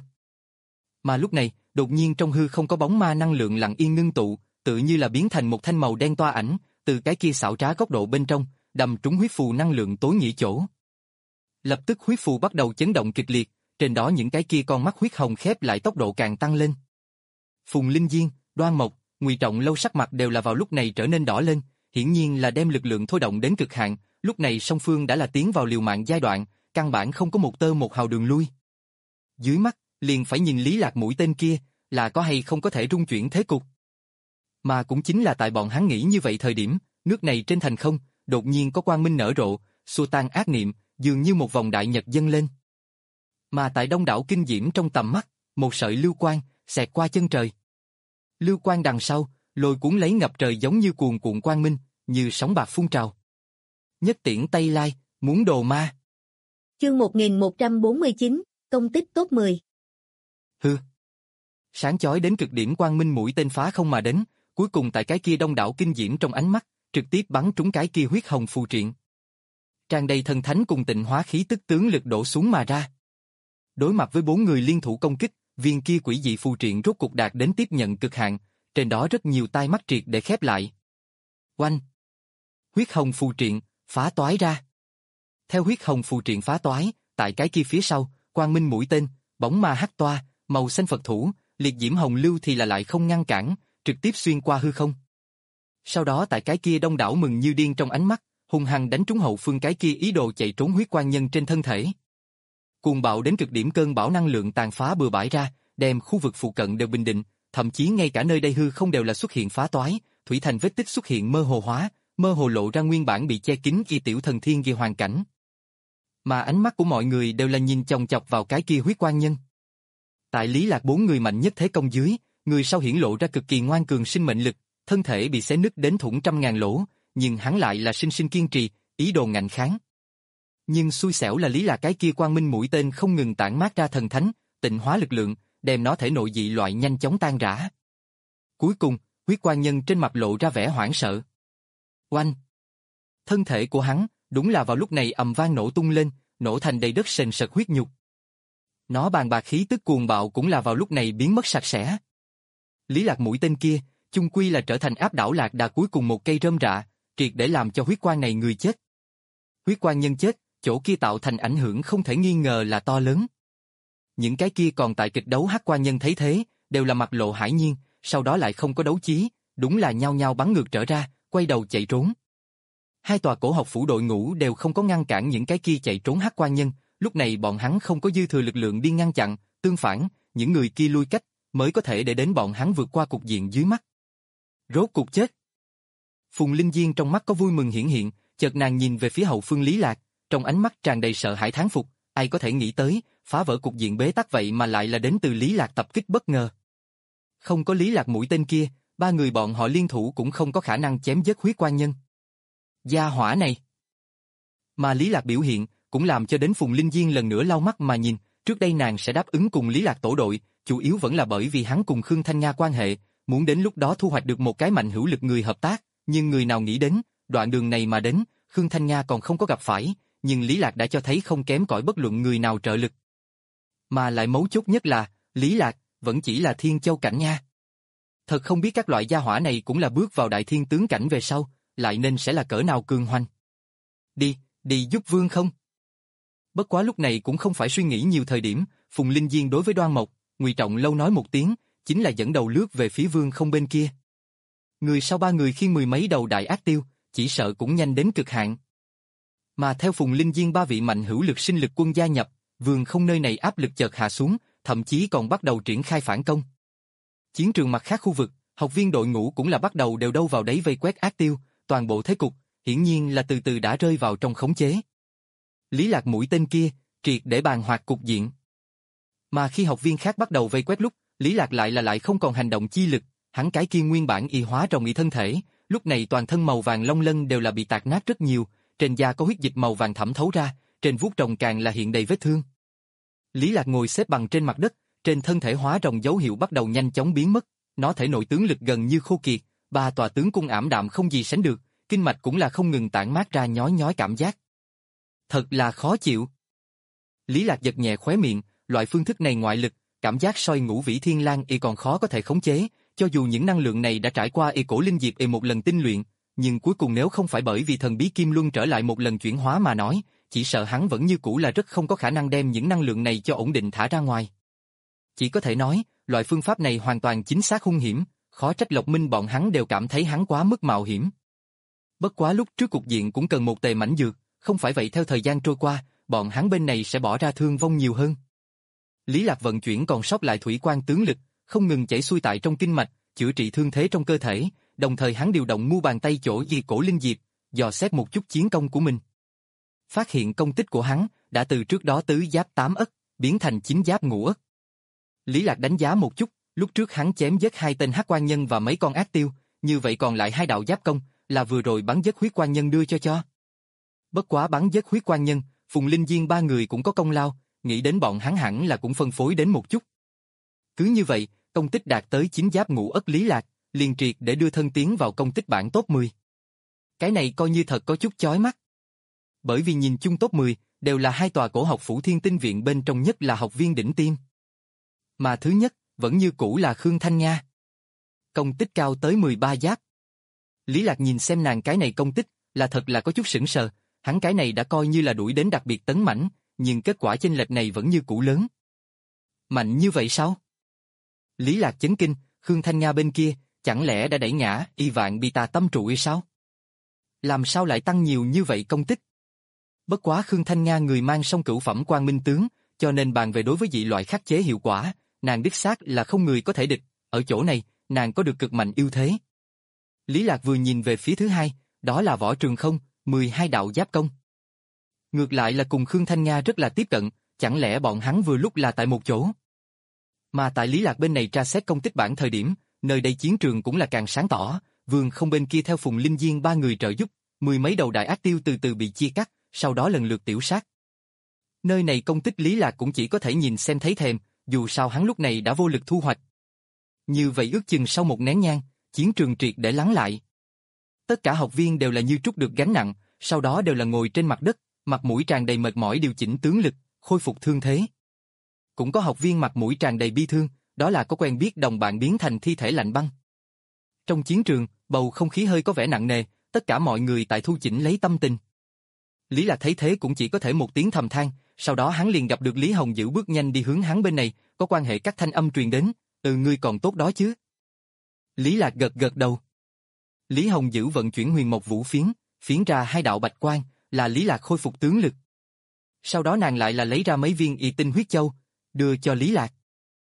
Mà lúc này, đột nhiên trong hư không có bóng ma năng lượng lặng yên ngưng tụ, tự như là biến thành một thanh màu đen toa ảnh, từ cái kia xảo trá góc độ bên trong, đâm trúng huyết phù năng lượng tối nghĩa chỗ. Lập tức huyết phù bắt đầu chấn động kịch liệt, trên đó những cái kia con mắt huyết hồng khép lại tốc độ càng tăng lên. Phùng Linh Diên, Đoan Mộc, Ngụy Trọng Lâu sắc mặt đều là vào lúc này trở nên đỏ lên, hiển nhiên là đem lực lượng thôi động đến cực hạn, lúc này song phương đã là tiến vào liều mạng giai đoạn, căn bản không có một tơ một hào đường lui. Dưới mắt, liền phải nhìn Lý Lạc mũi tên kia, là có hay không có thể rung chuyển thế cục. Mà cũng chính là tại bọn hắn nghĩ như vậy thời điểm, nước này trên thành không, đột nhiên có quang minh nở rộ, xua tan ác niệm, dường như một vòng đại nhật dâng lên. Mà tại đông đảo kinh diễm trong tầm mắt, một sợi lưu quang, xẹt qua chân trời. Lưu quang đằng sau, lôi cuốn lấy ngập trời giống như cuồn cuộn quang minh, như sóng bạc phun trào. Nhất tiễn Tây Lai, muốn đồ ma. Chương một nghìn một trăm bốn mươi chín, công tích top mười. Hừ. Sáng chói đến cực điểm quang minh mũi tên phá không mà đến, cuối cùng tại cái kia đông đảo kinh diễm trong ánh mắt, trực tiếp bắn trúng cái kia huyết hồng phù triện. Tràn đầy thần thánh cùng tịnh hóa khí tức tướng lực đổ xuống mà ra. Đối mặt với bốn người liên thủ công kích, viên kia quỷ dị phù triện rốt cục đạt đến tiếp nhận cực hạn, trên đó rất nhiều tai mắt triệt để khép lại. Oanh! Huyết hồng phù triện, phá toái ra. Theo huyết hồng phù triện phá toái, tại cái kia phía sau, quang minh mũi tên, bóng ma hắc toa, màu xanh Phật thủ, liệt diễm hồng lưu thì là lại không ngăn cản, trực tiếp xuyên qua hư không. Sau đó tại cái kia đông đảo mừng như điên trong ánh mắt, hung hăng đánh trúng hậu phương cái kia ý đồ chạy trốn huyết quang nhân trên thân thể. Cuồng bạo đến cực điểm cơn bão năng lượng tàn phá bừa bãi ra, đem khu vực phụ cận đều bình định, thậm chí ngay cả nơi đây hư không đều là xuất hiện phá toái, thủy thành vết tích xuất hiện mơ hồ hóa, mơ hồ lộ ra nguyên bản bị che kín kỳ tiểu thần thiên ghi hoàn cảnh. Mà ánh mắt của mọi người đều là nhìn chòng chọc vào cái kia huyết quang nhân. Tại Lý Lạc bốn người mạnh nhất thế công dưới, người sau hiển lộ ra cực kỳ ngoan cường sinh mệnh lực, thân thể bị xé nứt đến thủng trăm ngàn lỗ, nhưng hắn lại là sinh sinh kiên trì, ý đồ ngạnh kháng. Nhưng xui xẻo là Lý Lạc cái kia quang minh mũi tên không ngừng tản mát ra thần thánh, tịnh hóa lực lượng, đem nó thể nội dị loại nhanh chóng tan rã. Cuối cùng, huyết quang nhân trên mặt lộ ra vẻ hoảng sợ. Oanh! Thân thể của hắn, đúng là vào lúc này ầm vang nổ tung lên, nổ thành đầy đất sền sệt huyết nhục. Nó bàn bạc khí tức cuồng bạo cũng là vào lúc này biến mất sạch sẽ. Lý Lạc mũi tên kia, chung quy là trở thành áp đảo lạc đà cuối cùng một cây rơm rạ, triệt để làm cho huyết quang này người chết. Huyết quang nhân chết, chỗ kia tạo thành ảnh hưởng không thể nghi ngờ là to lớn. Những cái kia còn tại kịch đấu hắc quang nhân thấy thế, đều là mặt lộ hãi nhiên, sau đó lại không có đấu chí, đúng là nhao nhao bắn ngược trở ra, quay đầu chạy trốn. Hai tòa cổ học phủ đội ngũ đều không có ngăn cản những cái kia chạy trốn hắc quang nhân, lúc này bọn hắn không có dư thừa lực lượng đi ngăn chặn, tương phản, những người kia lui cách, mới có thể để đến bọn hắn vượt qua cục diện dưới mắt. Rốt cục chết. Phùng Linh Diên trong mắt có vui mừng hiển hiện, chợt nàng nhìn về phía hậu phương Lý Lạc, trong ánh mắt tràn đầy sợ hãi thán phục, ai có thể nghĩ tới, phá vỡ cục diện bế tắc vậy mà lại là đến từ Lý Lạc tập kích bất ngờ. Không có Lý Lạc mũi tên kia, ba người bọn họ liên thủ cũng không có khả năng chém giết huyết quang nhân. Gia hỏa này. Mà Lý Lạc biểu hiện, cũng làm cho đến Phùng Linh Diên lần nữa lau mắt mà nhìn, trước đây nàng sẽ đáp ứng cùng Lý Lạc tổ đội, chủ yếu vẫn là bởi vì hắn cùng Khương Thanh Nga quan hệ, muốn đến lúc đó thu hoạch được một cái mạnh hữu lực người hợp tác, nhưng người nào nghĩ đến, đoạn đường này mà đến, Khương Thanh Nga còn không có gặp phải, nhưng Lý Lạc đã cho thấy không kém cỏi bất luận người nào trợ lực. Mà lại mấu chốt nhất là, Lý Lạc, vẫn chỉ là thiên châu cảnh nha. Thật không biết các loại gia hỏa này cũng là bước vào đại thiên tướng cảnh về sau, lại nên sẽ là cỡ nào cường hoành. Đi, đi giúp vương không? Bất quá lúc này cũng không phải suy nghĩ nhiều thời điểm, Phùng Linh Diên đối với Đoan Mộc, Ngụy Trọng Lâu nói một tiếng, chính là dẫn đầu lướt về phía vương không bên kia. Người sau ba người khiêng mười mấy đầu đại ác tiêu, chỉ sợ cũng nhanh đến cực hạn. Mà theo Phùng Linh Diên ba vị mạnh hữu lực sinh lực quân gia nhập, vương không nơi này áp lực chợt hạ xuống, thậm chí còn bắt đầu triển khai phản công. Chiến trường mặt khác khu vực, học viên đội ngũ cũng là bắt đầu đều đâu vào đấy vây quét ác tiêu, toàn bộ thế cục, hiển nhiên là từ từ đã rơi vào trong khống chế. Lý Lạc mũi tên kia, triệt để bàn hoạt cục diện. Mà khi học viên khác bắt đầu vây quét lúc, Lý Lạc lại là lại không còn hành động chi lực, hắn cái kia nguyên bản y hóa rồng y thân thể, lúc này toàn thân màu vàng long lân đều là bị tạc nát rất nhiều, trên da có huyết dịch màu vàng thẩm thấu ra, trên vuốt rồng càng là hiện đầy vết thương. Lý Lạc ngồi xếp bằng trên mặt đất, trên thân thể hóa rồng dấu hiệu bắt đầu nhanh chóng biến mất, nó thể nội tướng lực gần như khô kiệt, ba tòa tướng cung ảm đạm không gì sánh được, kinh mạch cũng là không ngừng tản mát ra nhói nhói cảm giác. Thật là khó chịu. Lý Lạc giật nhẹ khóe miệng, loại phương thức này ngoại lực, cảm giác soi ngũ vĩ thiên lang y còn khó có thể khống chế, cho dù những năng lượng này đã trải qua y cổ linh diệp y một lần tinh luyện, nhưng cuối cùng nếu không phải bởi vì thần bí kim luân trở lại một lần chuyển hóa mà nói, chỉ sợ hắn vẫn như cũ là rất không có khả năng đem những năng lượng này cho ổn định thả ra ngoài. Chỉ có thể nói, loại phương pháp này hoàn toàn chính xác hung hiểm, khó trách Lộc Minh bọn hắn đều cảm thấy hắn quá mức mạo hiểm. Bất quá lúc trước cục diện cũng cần một tề mãnh dược, không phải vậy theo thời gian trôi qua, bọn hắn bên này sẽ bỏ ra thương vong nhiều hơn. Lý Lạc vận chuyển còn sót lại thủy quan tướng lực, không ngừng chảy xuôi tại trong kinh mạch, chữa trị thương thế trong cơ thể, đồng thời hắn điều động mu bàn tay chỗ di cổ linh diệp, dò xét một chút chiến công của mình. Phát hiện công tích của hắn đã từ trước đó tứ giáp tám ất, biến thành chín giáp ngũ ất. Lý Lạc đánh giá một chút, lúc trước hắn chém giết hai tên hắc quan nhân và mấy con ác tiêu, như vậy còn lại hai đạo giáp công, là vừa rồi bắn giết huyết quan nhân đưa cho cho. Bất quá bắn giết huyết quan nhân, Phùng Linh Diên ba người cũng có công lao, nghĩ đến bọn hắn hẳn là cũng phân phối đến một chút. Cứ như vậy, công tích đạt tới chín giáp ngũ ất Lý Lạc, liền triệt để đưa thân tiến vào công tích bảng top mười. Cái này coi như thật có chút chói mắt. Bởi vì nhìn chung top mười, đều là hai tòa cổ học phủ Thiên Tinh Viện, bên trong nhất là học viên đỉnh tiêm. Mà thứ nhất, vẫn như cũ là Khương Thanh Nga. Công tích cao tới mười ba giáp. Lý Lạc nhìn xem nàng cái này công tích, là thật là có chút sững sờ, hắn cái này đã coi như là đuổi đến đặc biệt tấn mãnh, nhưng kết quả chênh lệch này vẫn như cũ lớn. Mạnh như vậy sao? Lý Lạc chấn kinh, Khương Thanh Nga bên kia, chẳng lẽ đã đẩy ngã y vạn bị tà tâm trụ hay sao? Làm sao lại tăng nhiều như vậy công tích? Bất quá Khương Thanh Nga người mang song cửu phẩm quang minh tướng, cho nên bàn về đối với dị loại khắc chế hiệu quả, nàng đích xác là không người có thể địch, ở chỗ này, nàng có được cực mạnh ưu thế. Lý Lạc vừa nhìn về phía thứ hai, đó là Võ Trường Không, mười hai đạo giáp công. Ngược lại là cùng Khương Thanh Nga rất là tiếp cận, chẳng lẽ bọn hắn vừa lúc là tại một chỗ? Mà tại Lý Lạc bên này tra xét công tích bản thời điểm, nơi đây chiến trường cũng là càng sáng tỏ, Vương Không bên kia theo Phùng Linh Diên ba người trợ giúp, mười mấy đầu đại ác tiêu từ từ bị chia cắt, sau đó lần lượt tiểu sát. Nơi này công tích Lý Lạc cũng chỉ có thể nhìn xem thấy thèm, dù sao hắn lúc này đã vô lực thu hoạch. Như vậy ước chừng sau một nén nhang, chiến trường triệt để lắng lại. Tất cả học viên đều là như trút được gánh nặng, sau đó đều là ngồi trên mặt đất, mặt mũi tràn đầy mệt mỏi điều chỉnh tướng lực, khôi phục thương thế. Cũng có học viên mặt mũi tràn đầy bi thương, đó là có quen biết đồng bạn biến thành thi thể lạnh băng. Trong chiến trường, bầu không khí hơi có vẻ nặng nề, tất cả mọi người tại thu chỉnh lấy tâm tình. Lý Lạc thấy thế cũng chỉ có thể một tiếng thầm than, sau đó hắn liền gặp được Lý Hồng Dữ bước nhanh đi hướng hắn bên này, có quan hệ các thanh âm truyền đến, "Ừ, ngươi còn tốt đó chứ?" Lý Lạc gật gật đầu. Lý Hồng Dữ vận chuyển huyền mộc vũ phiến, phiến ra hai đạo bạch quang, là Lý Lạc khôi phục tướng lực. Sau đó nàng lại là lấy ra mấy viên y tinh huyết châu, đưa cho Lý Lạc.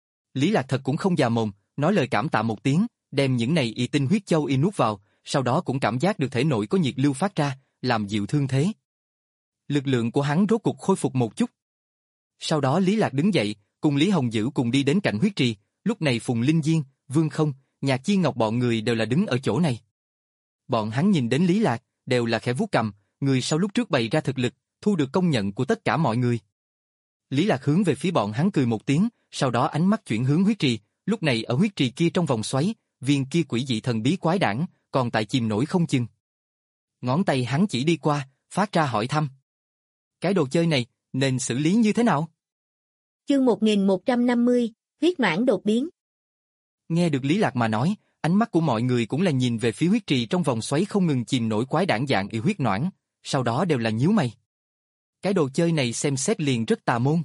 Lý Lạc thật cũng không già mồm, nói lời cảm tạ một tiếng, đem những này y tinh huyết châu y nuốt vào, sau đó cũng cảm giác được thể nội có nhiệt lưu phát ra, làm dịu thương thế. Lực lượng của hắn rốt cục khôi phục một chút. Sau đó Lý Lạc đứng dậy, cùng Lý Hồng Dữ cùng đi đến cạnh huyết trì, lúc này Phùng Linh Diên, Vương Không, Nhạc Chi Ngọc bọn người đều là đứng ở chỗ này. Bọn hắn nhìn đến Lý Lạc, đều là khẽ vuốt cằm, người sau lúc trước bày ra thực lực, thu được công nhận của tất cả mọi người. Lý Lạc hướng về phía bọn hắn cười một tiếng, sau đó ánh mắt chuyển hướng huyết trì, lúc này ở huyết trì kia trong vòng xoáy, viên kia quỷ dị thần bí quái đản, còn tại chìm nổi không chừng. Ngón tay hắn chỉ đi qua, phát ra hỏi thăm. Cái đồ chơi này, nên xử lý như thế nào? Chương một nghìn một trăm năm mươi, huyết noãn đột biến. Nghe được Lý Lạc mà nói, ánh mắt của mọi người cũng là nhìn về phía huyết trì trong vòng xoáy không ngừng chìm nổi quái đản dạng yêu huyết noãn, sau đó đều là nhíu mày. Cái đồ chơi này xem xét liền rất tà môn.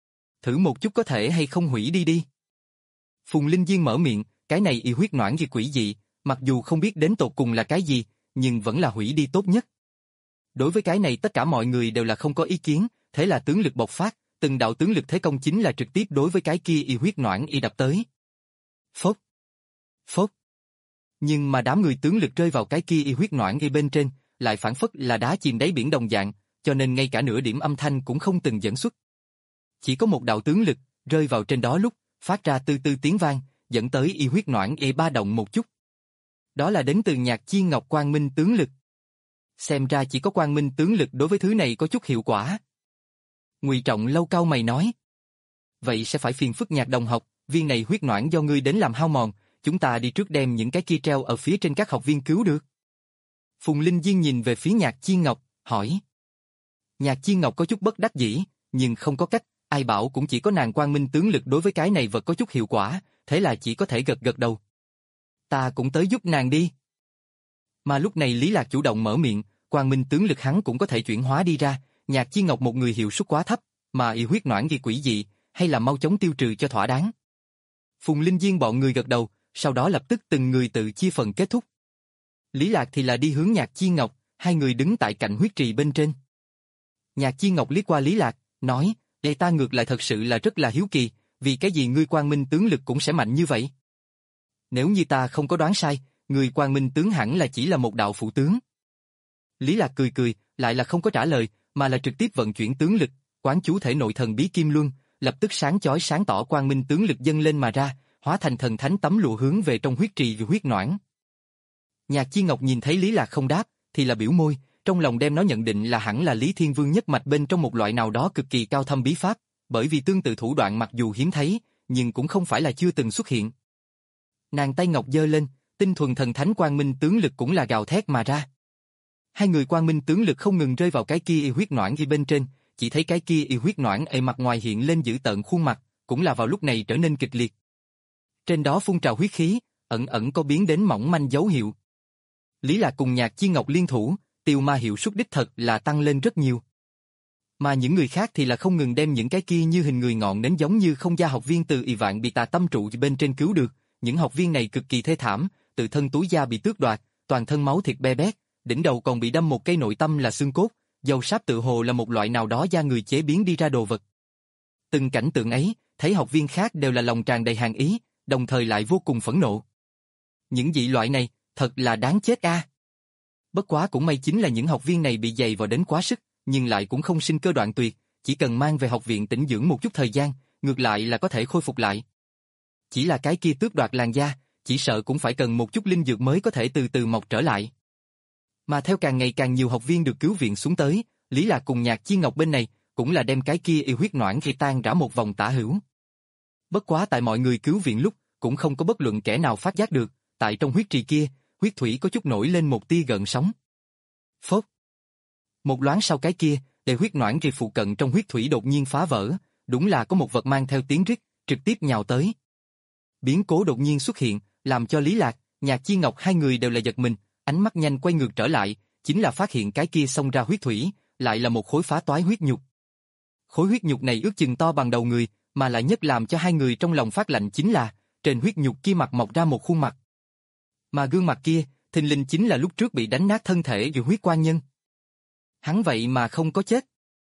Thử một chút có thể hay không hủy đi đi. Phùng Linh Diên mở miệng, cái này yêu huyết noãn gì quỷ dị, mặc dù không biết đến tột cùng là cái gì, nhưng vẫn là hủy đi tốt nhất. Đối với cái này tất cả mọi người đều là không có ý kiến, thế là tướng lực bộc phát, từng đạo tướng lực thế công chính là trực tiếp đối với cái kia yêu huyết noãn y đập tới. Phốc, phốc. Nhưng mà đám người tướng lực rơi vào cái kia yêu huyết noãn y bên trên, lại phản phất là đá chìm đáy biển đồng dạng, cho nên ngay cả nửa điểm âm thanh cũng không từng dẫn xuất. Chỉ có một đạo tướng lực rơi vào trên đó lúc phát ra tư tư tiếng vang, dẫn tới y huyết noãn y ba động một chút. Đó là đến từ Nhạc Chi Ngọc quang minh tướng lực. Xem ra chỉ có quang minh tướng lực đối với thứ này có chút hiệu quả. Ngụy Trọng Lâu cau mày nói. Vậy sẽ phải phiền phức Nhạc đồng học, viên này huyết noãn do ngươi đến làm hao mòn, chúng ta đi trước đem những cái kia treo ở phía trên các học viên cứu được. Phùng Linh Diên nhìn về phía Nhạc Chi Ngọc, hỏi. Nhạc Chi Ngọc có chút bất đắc dĩ, nhưng không có cách, ai bảo cũng chỉ có nàng quang minh tướng lực đối với cái này vật có chút hiệu quả, thế là chỉ có thể gật gật đầu. Ta cũng tới giúp nàng đi. Mà lúc này Lý Lạc chủ động mở miệng, quang minh tướng lực hắn cũng có thể chuyển hóa đi ra, Nhạc Chi Ngọc một người hiệu suất quá thấp, mà y huyết noãn ghi quỷ dị, hay là mau chóng tiêu trừ cho thỏa đáng. Phùng Linh Diên bọn người gật đầu, sau đó lập tức từng người tự chia phần kết thúc. Lý Lạc thì là đi hướng Nhạc Chi Ngọc, hai người đứng tại cạnh huyết trì bên trên. Nhạc Chi Ngọc liếc qua Lý Lạc, nói, đây ta ngược lại thật sự là rất là hiếu kỳ, vì cái gì ngươi Quang Minh tướng lực cũng sẽ mạnh như vậy? Nếu như ta không có đoán sai, người Quang Minh tướng hẳn là chỉ là một đạo phụ tướng. Lý Lạc cười cười, lại là không có trả lời, mà là trực tiếp vận chuyển tướng lực, quán chú thể nội thần bí Kim Luân, lập tức sáng chói sáng tỏ Quang Minh tướng lực dâng lên mà ra, hóa thành thần thánh tấm lụa hướng về trong huyết trì vì huyết noãn. Nhạc Chi Ngọc nhìn thấy Lý Lạc không đáp, thì là biểu môi, trong lòng đem nó nhận định là hẳn là Lý Thiên Vương nhất mạch bên trong một loại nào đó cực kỳ cao thâm bí pháp, bởi vì tương tự thủ đoạn mặc dù hiếm thấy, nhưng cũng không phải là chưa từng xuất hiện. Nàng tay ngọc giơ lên, tinh thuần thần thánh quang minh tướng lực cũng là gào thét mà ra. Hai người quang minh tướng lực không ngừng rơi vào cái kia y huyết noãn ghi bên trên, chỉ thấy cái kia y huyết noãn ở mặt ngoài hiện lên dữ tợn khuôn mặt, cũng là vào lúc này trở nên kịch liệt. Trên đó phun trào huyết khí, ẩn ẩn có biến đến mỏng manh dấu hiệu. Lý Lạc cùng Nhạc Chi Ngọc liên thủ, tiêu ma hiệu suất đích thật là tăng lên rất nhiều. Mà những người khác thì là không ngừng đem những cái kia như hình người ngọn đến giống như không gia học viên từ ì vạn bị tà tâm trụ bên trên cứu được, những học viên này cực kỳ thê thảm, tự thân túi da bị tước đoạt, toàn thân máu thịt be bét, đỉnh đầu còn bị đâm một cây nội tâm là xương cốt, dầu sáp tự hồ là một loại nào đó da người chế biến đi ra đồ vật. Từng cảnh tượng ấy, thấy học viên khác đều là lòng tràn đầy hàn ý, đồng thời lại vô cùng phẫn nộ. Những dị loại này, thật là đáng chết a. À. Bất quá cũng may chính là những học viên này bị dày vào đến quá sức, nhưng lại cũng không sinh cơ đoạn tuyệt, chỉ cần mang về học viện tĩnh dưỡng một chút thời gian, ngược lại là có thể khôi phục lại. Chỉ là cái kia tước đoạt làn da, chỉ sợ cũng phải cần một chút linh dược mới có thể từ từ mọc trở lại. Mà theo càng ngày càng nhiều học viên được cứu viện xuống tới, Lý Lạc cùng Nhạc Chi Ngọc bên này, cũng là đem cái kia y huyết noãn khi tan rã một vòng tả hữu. Bất quá tại mọi người cứu viện lúc, cũng không có bất luận kẻ nào phát giác được, tại trong huyết trì kia, huyết thủy có chút nổi lên một tia gợn sóng. Phốt. Một loáng sau cái kia, để huyết noãn rì phụ cận trong huyết thủy đột nhiên phá vỡ, đúng là có một vật mang theo tiếng rít, trực tiếp nhào tới. Biến cố đột nhiên xuất hiện, làm cho Lý Lạc, Nhạc Chi Ngọc hai người đều là giật mình, ánh mắt nhanh quay ngược trở lại, chính là phát hiện cái kia xông ra huyết thủy, lại là một khối phá toái huyết nhục. Khối huyết nhục này ước chừng to bằng đầu người, mà lại nhất làm cho hai người trong lòng phát lạnh chính là, trên huyết nhục kia mặt mọc ra một khuôn mặt. Mà gương mặt kia, thình lình chính là lúc trước bị đánh nát thân thể vì huyết quan nhân. Hắn vậy mà không có chết.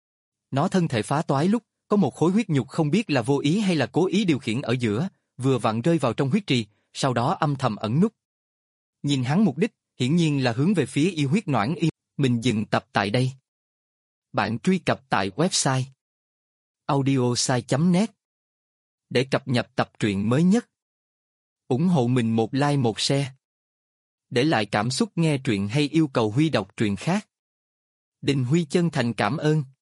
Nó thân thể phá toái lúc, có một khối huyết nhục không biết là vô ý hay là cố ý điều khiển ở giữa, vừa vặn rơi vào trong huyết trì, sau đó âm thầm ẩn núp. Nhìn hắn mục đích, hiển nhiên là hướng về phía y huyết noãn y. Mình dừng tập tại đây. Bạn truy cập tại website audiosai chấm net để cập nhật tập truyện mới nhất. Ủng hộ mình một like một share. Để lại cảm xúc nghe truyện hay yêu cầu Huy đọc truyện khác. Đình Huy chân thành cảm ơn.